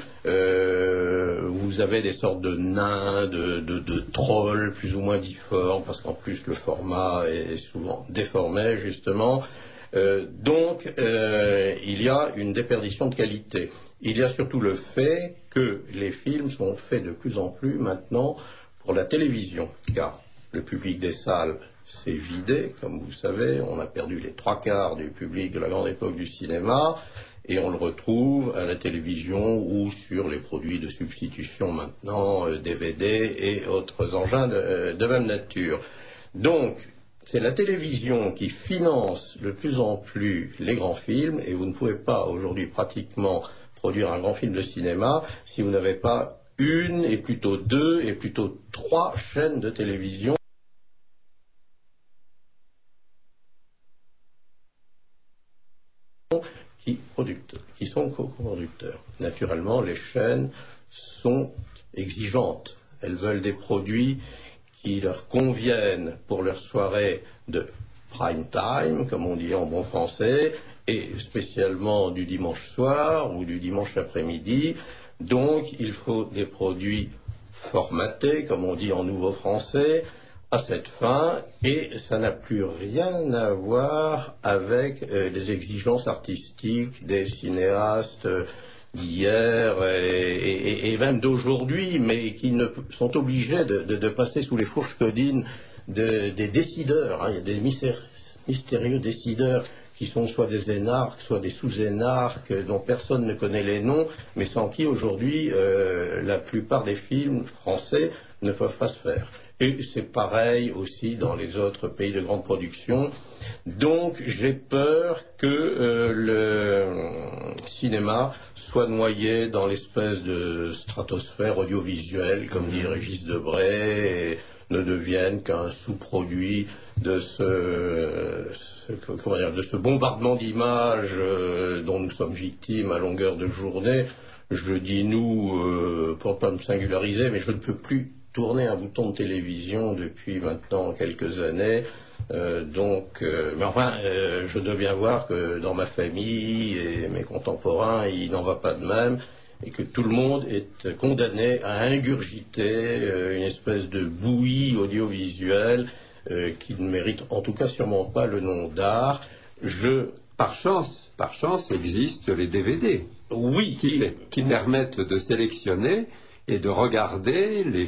S6: euh, vous avez des sortes de nains, de, de, de trolls plus ou moins difformes, parce qu'en plus le format est souvent déformé justement. Euh, donc euh, il y a une déperdition de qualité. Il y a surtout le fait que les films sont faits de plus en plus maintenant pour la télévision, car le public des salles s'est vidé, comme vous savez. On a perdu les trois quarts du public de la grande époque du cinéma, et on le retrouve à la télévision ou sur les produits de substitution maintenant, euh, D V D et autres engins de, euh, de même nature. Donc, c'est la télévision qui finance de plus en plus les grands films, et vous ne pouvez pas aujourd'hui pratiquement produire un grand film de cinéma si vous n'avez pas une, et plutôt deux, et plutôt trois chaînes de télévision qui, qui sont co-producteurs. Naturellement, les chaînes sont exigeantes. Elles veulent des produits qui leur conviennent pour leur soirée de prime time, comme on dit en bon français, et spécialement du dimanche soir ou du dimanche après-midi. Donc, il faut des produits formatés, comme on dit en nouveau français, à cette fin, et ça n'a plus rien à voir avec euh, les exigences artistiques des cinéastes euh, d'hier et, et, et même d'aujourd'hui, mais qui ne, sont obligés de, de, de passer sous les fourches codines de, des décideurs. Hein. Il y a des mystérieux, mystérieux décideurs qui sont soit des énarques, soit des sous-énarques, dont personne ne connaît les noms, mais sans qui aujourd'hui euh, la plupart des films français ne peuvent pas se faire. Et c'est pareil aussi dans les autres pays de grande production. Donc j'ai peur que euh, le cinéma soit noyé dans l'espèce de stratosphère audiovisuelle, comme dit Régis Debray, et ne devienne qu'un sous-produit de ce, ce, comment dire, de ce bombardement d'images euh, dont nous sommes victimes à longueur de journée. Je dis nous, euh, pour ne pas me singulariser, mais je ne peux plus tourner un bouton de télévision depuis maintenant quelques années. Euh, donc, euh, mais enfin, euh, je dois bien voir que dans ma famille et mes contemporains, il n'en va pas de même, et que tout le monde est condamné à ingurgiter euh, une espèce de bouillie audiovisuelle euh, qui ne mérite en tout cas sûrement pas le nom d'art. Je...
S5: Par chance, par chance, existent les D V D.
S6: Oui,
S5: qui, qui permettent de sélectionner et de regarder les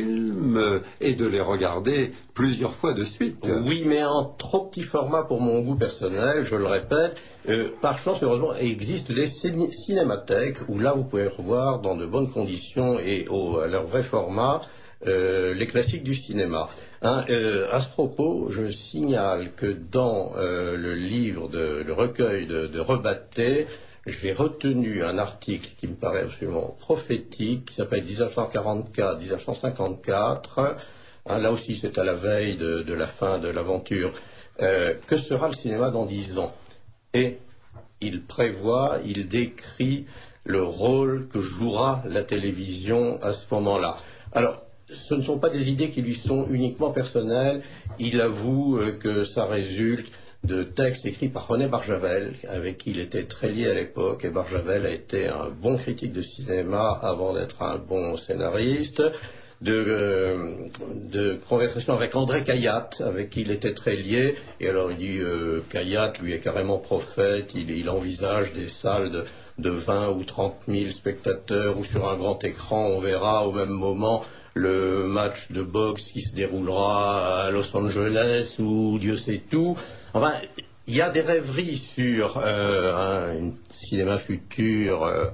S5: films et de les regarder plusieurs fois de suite.
S6: Oui, mais en trop petit format pour mon goût personnel, je le répète. Euh, par chance, heureusement, existent les ciné- cinémathèques où là, vous pouvez revoir dans de bonnes conditions et au, à leur vrai format euh, les classiques du cinéma. Hein, euh, à ce propos, je signale que dans euh, le livre, de, le recueil de, de Rebatté, j'ai retenu un article qui me paraît absolument prophétique, qui s'appelle dix-neuf cent quarante-quatre dix-neuf cent cinquante-quatre. Hein, là aussi, c'est à la veille de, de la fin de l'aventure. Euh, que sera le cinéma dans dix ans? Et il prévoit, il décrit le rôle que jouera la télévision à ce moment-là. Alors, ce ne sont pas des idées qui lui sont uniquement personnelles. Il avoue euh, que ça résulte de textes écrits par René Barjavel, avec qui il était très lié à l'époque, et Barjavel a été un bon critique de cinéma avant d'être un bon scénariste, de, euh, de conversation avec André Cayatte, avec qui il était très lié, et alors il dit euh, Cayatte, lui, est carrément prophète, il, il envisage des salles de, de vingt ou trente mille spectateurs, où sur un grand écran, on verra au même moment le match de boxe qui se déroulera à Los Angeles, ou Dieu sait tout. Enfin, il y a des rêveries sur euh, un cinéma futur euh,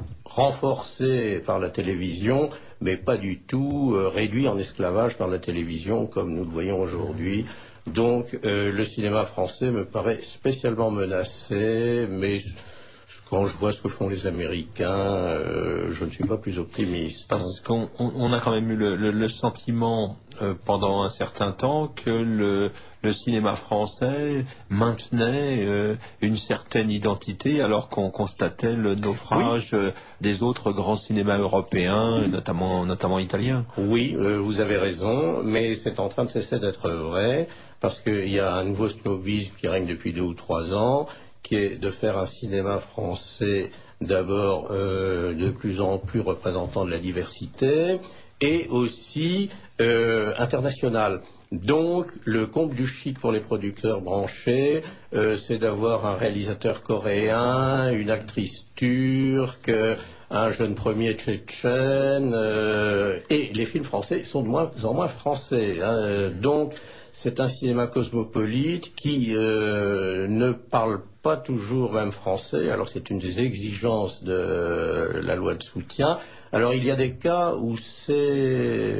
S6: renforcé par la télévision, mais pas du tout euh, réduit en esclavage par la télévision comme nous le voyons aujourd'hui. Donc euh, le cinéma français me paraît spécialement menacé, mais quand je vois ce que font les Américains, euh, je ne suis pas plus optimiste.
S3: Parce qu'on on, on a quand même eu le, le, le sentiment euh, pendant un certain temps que le, le cinéma français maintenait euh, une certaine identité alors qu'on constatait le naufrage oui. euh, des autres grands cinémas européens, notamment, notamment italiens.
S6: Oui, euh, vous avez raison, mais c'est en train de cesser d'être vrai, parce qu'il y a un nouveau snobisme qui règne depuis deux ou trois ans, qui est de faire un cinéma français d'abord euh, de plus en plus représentant de la diversité et aussi euh, international. Donc le comble du chic pour les producteurs branchés, euh, c'est d'avoir un réalisateur coréen, une actrice turque, un jeune premier tchétchène, euh, et les films français sont de moins en moins français. Hein, donc c'est un cinéma cosmopolite qui euh, ne parle pas toujours même français. Alors c'est une des exigences de la loi de soutien. Alors il y a des cas où c'est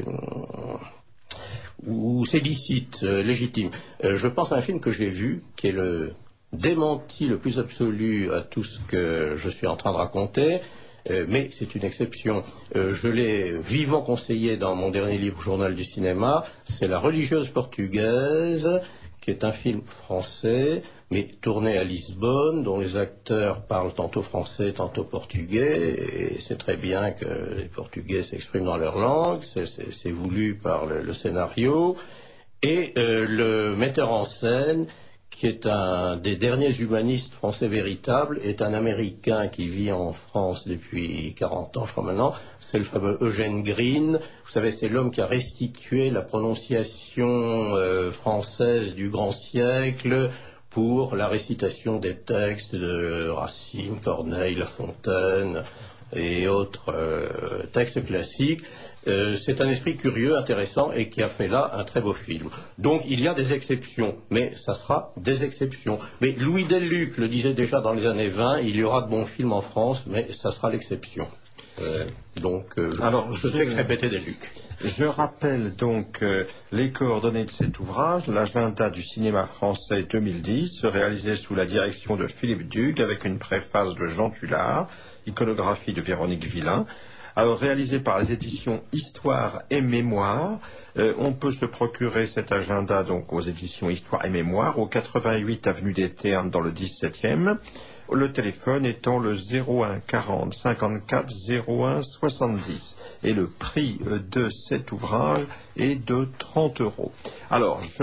S6: où c'est licite, euh, légitime. Euh, je pense à un film que j'ai vu, qui est le démenti le plus absolu à tout ce que je suis en train de raconter. Euh, mais c'est une exception. Euh, je l'ai vivement conseillé dans mon dernier livre, Journal du cinéma. C'est La religieuse portugaise, qui est un film français, mais tourné à Lisbonne, dont les acteurs parlent tantôt français, tantôt portugais. Et c'est très bien que les Portugais s'expriment dans leur langue. C'est, c'est, c'est voulu par le, le scénario. Et euh, le metteur en scène, qui est un des derniers humanistes français véritables, est un Américain qui vit en France depuis quarante ans, je crois maintenant. C'est le fameux Eugène Green. Vous savez, c'est l'homme qui a restitué la prononciation euh, française du grand siècle pour la récitation des textes de Racine, Corneille, La Fontaine et autres euh, textes classiques. Euh, c'est un esprit curieux, intéressant, et qui a fait là un très beau film. Donc il y a des exceptions, mais ça sera des exceptions. Mais Louis Delluc le disait déjà dans les années vingt, il y aura de bons films en France, mais ça sera l'exception. Euh, donc euh, Alors, je, je sais que répéter Delluc.
S3: Je rappelle donc euh, les coordonnées de cet ouvrage, l'agenda du cinéma français deux mille dix, réalisé sous la direction de Philippe Dugue, avec une préface de Jean Tullard, iconographie de Véronique Villain. Alors, réalisé par les éditions Histoire et Mémoire, euh, on peut se procurer cet agenda donc aux éditions Histoire et Mémoire, au quatre-vingt-huit avenue des Ternes dans le dix-septième. Le téléphone étant le zéro un quarante cinquante-quatre zéro un soixante-dix. Et le prix de cet ouvrage est de trente euros. Alors, je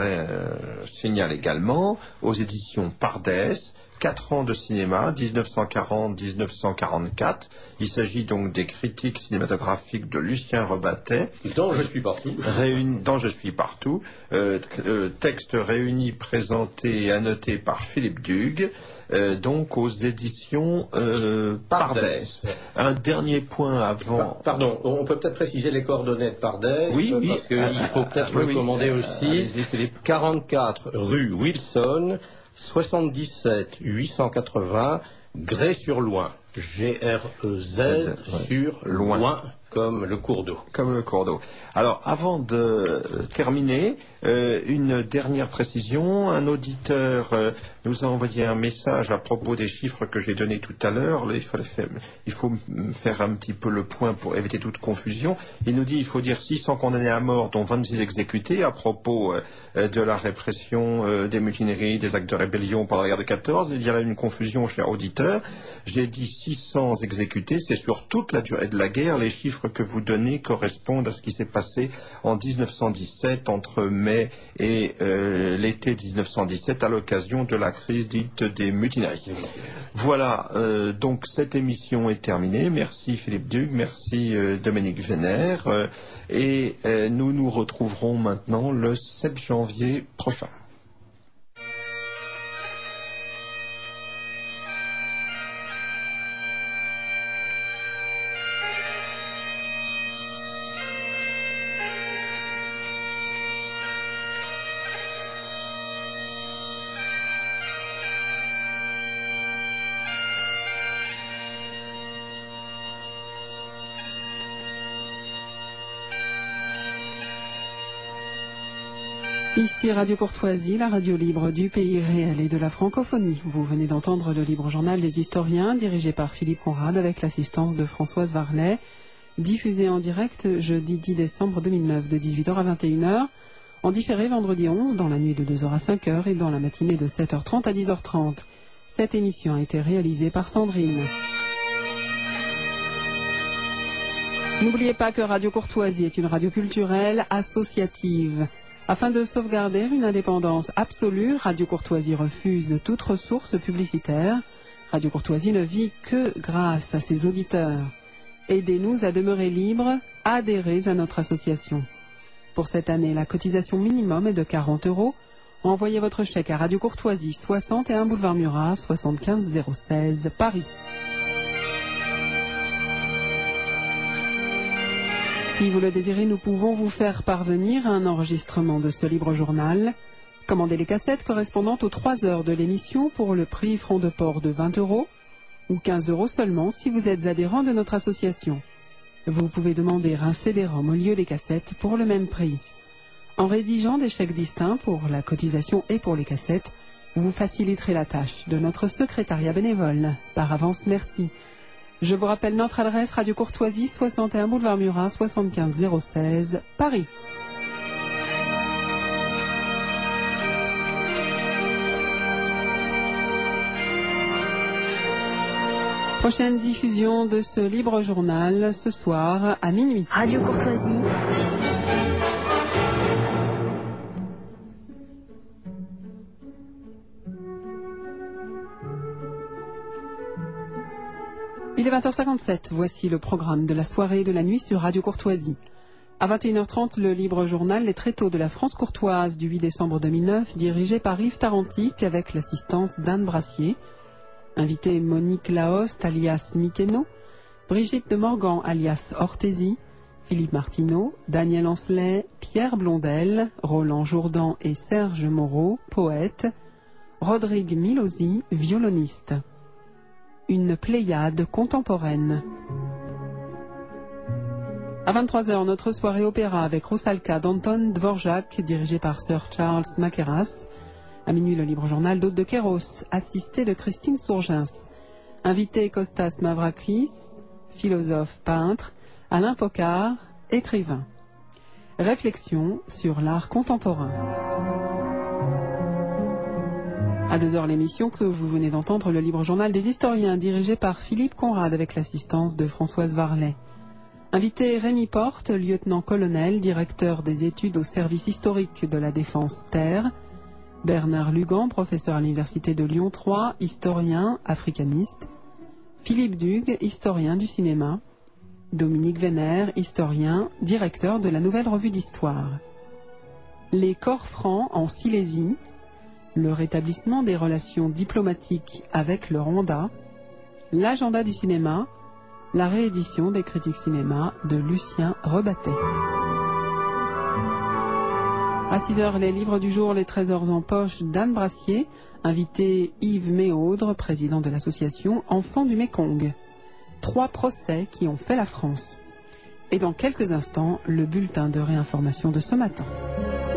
S3: euh, signale également aux éditions Pardès, quatre ans de cinéma, dix-neuf cent quarante à dix-neuf cent quarante-quatre. Il s'agit donc des critiques cinématographiques de Lucien Rebattet.
S6: Dont je suis partout.
S3: Réuni, dont je suis partout. Euh, euh, texte réuni, présenté et annoté par Philippe Dugue. Euh, donc aux éditions euh, Pardès. Un dernier point avant...
S6: Pardon, on peut peut-être préciser les coordonnées de Pardès.
S3: Oui, oui.
S6: Parce qu'il ah, faut peut-être ah, le oui, commander oui. aussi. quarante-quatre rue Wilson, soixante-dix-sept huit cent quatre-vingts, Grès-sur-Loing. G R E Z ouais. sur Loin. Loin, comme le cours d'eau.
S3: Comme le cours d'eau. Alors, avant de terminer, euh, une dernière précision. Un auditeur euh, nous a envoyé un message à propos des chiffres que j'ai donnés tout à l'heure. Il faut, faire, il faut faire un petit peu le point pour éviter toute confusion. Il nous dit qu'il faut dire six cents condamnés à mort, dont vingt-six exécutés, à propos euh, de la répression euh, des mutineries, des actes de rébellion pendant la guerre de quatorze. Il y avait une confusion, cher auditeur. J'ai dit six cents exécutés, c'est sur toute la durée de la guerre. Les chiffres que vous donnez correspondent à ce qui s'est passé en dix-neuf cent dix-sept, entre mai et euh, l'été dix-neuf cent dix-sept, à l'occasion de la crise dite des mutineries. Voilà, euh, donc cette émission est terminée. Merci Philippe Dugue, merci euh, Dominique Vénère, euh, et euh, nous nous retrouverons maintenant le sept janvier prochain.
S8: Ici Radio Courtoisie, la radio libre du pays réel et de la francophonie. Vous venez d'entendre le libre journal des historiens, dirigé par Philippe Conrad avec l'assistance de Françoise Varlet, diffusé en direct jeudi dix décembre deux mille neuf de dix-huit heures à vingt et une heures, en différé vendredi onze dans la nuit de deux heures à cinq heures et dans la matinée de sept heures trente à dix heures trente. Cette émission a été réalisée par Sandrine. N'oubliez pas que Radio Courtoisie est une radio culturelle associative. Afin de sauvegarder une indépendance absolue, Radio Courtoisie refuse toute ressource publicitaire. Radio Courtoisie ne vit que grâce à ses auditeurs. Aidez-nous à demeurer libres, adhérez à notre association. Pour cette année, la cotisation minimum est de quarante euros. Envoyez votre chèque à Radio Courtoisie, soixante et un boulevard Murat, soixante-quinze zéro seize, Paris. Si vous le désirez, nous pouvons vous faire parvenir un enregistrement de ce libre journal. Commandez les cassettes correspondant aux trois heures de l'émission pour le prix franc de port de vingt euros ou quinze euros seulement si vous êtes adhérent de notre association. Vous pouvez demander un C D-ROM au lieu des cassettes pour le même prix. En rédigeant des chèques distincts pour la cotisation et pour les cassettes, vous faciliterez la tâche de notre secrétariat bénévole. Par avance, merci. Je vous rappelle notre adresse: Radio Courtoisie, soixante et un boulevard Murat, soixante-quinze zéro seize, Paris. Prochaine diffusion de ce libre journal ce soir à minuit.
S10: Radio Courtoisie.
S8: Il est vingt heures cinquante-sept, voici le programme de la soirée et de la nuit sur Radio Courtoisie. À vingt et une heures trente, le libre journal Les Tréteaux de la France courtoise du huit décembre deux mille neuf, dirigé par Yves Tarantic avec l'assistance d'Anne Brassier. Invité Monique Laoste alias Mikeno, Brigitte de Morgan alias Orthésie, Philippe Martineau, Daniel Ancelet, Pierre Blondel, Roland Jourdan et Serge Moreau, poète, Rodrigue Milosi, violoniste. Une pléiade contemporaine. À vingt-trois heures, notre soirée opéra avec Roussalka d'Anton Dvorak, dirigée par Sir Charles Mackerras. À minuit, le libre journal d'Aude de Kéros, assisté de Christine Sourgens. Invité Kostas Mavrakis, philosophe peintre, Alain Pocard, écrivain. Réflexion sur l'art contemporain. À deux heures, l'émission que vous venez d'entendre, le libre journal des historiens, dirigé par Philippe Conrad avec l'assistance de Françoise Varlet. Invité Rémi Porte, lieutenant-colonel, directeur des études au service historique de la défense terre. Bernard Lugan, professeur à l'université de Lyon trois, historien, africaniste. Philippe Dugue, historien du cinéma. Dominique Vénère, historien, directeur de la Nouvelle Revue d'Histoire. Les corps francs en Silésie. Le rétablissement des relations diplomatiques avec le Rwanda. L'agenda du cinéma. La réédition des critiques cinéma de Lucien Rebattet. À six heures, les livres du jour, les trésors en poche d'Anne Brassier. Invité Yves Méaudre, président de l'association Enfants du Mékong. Trois procès qui ont fait la France. Et dans quelques instants, le bulletin de réinformation de ce matin.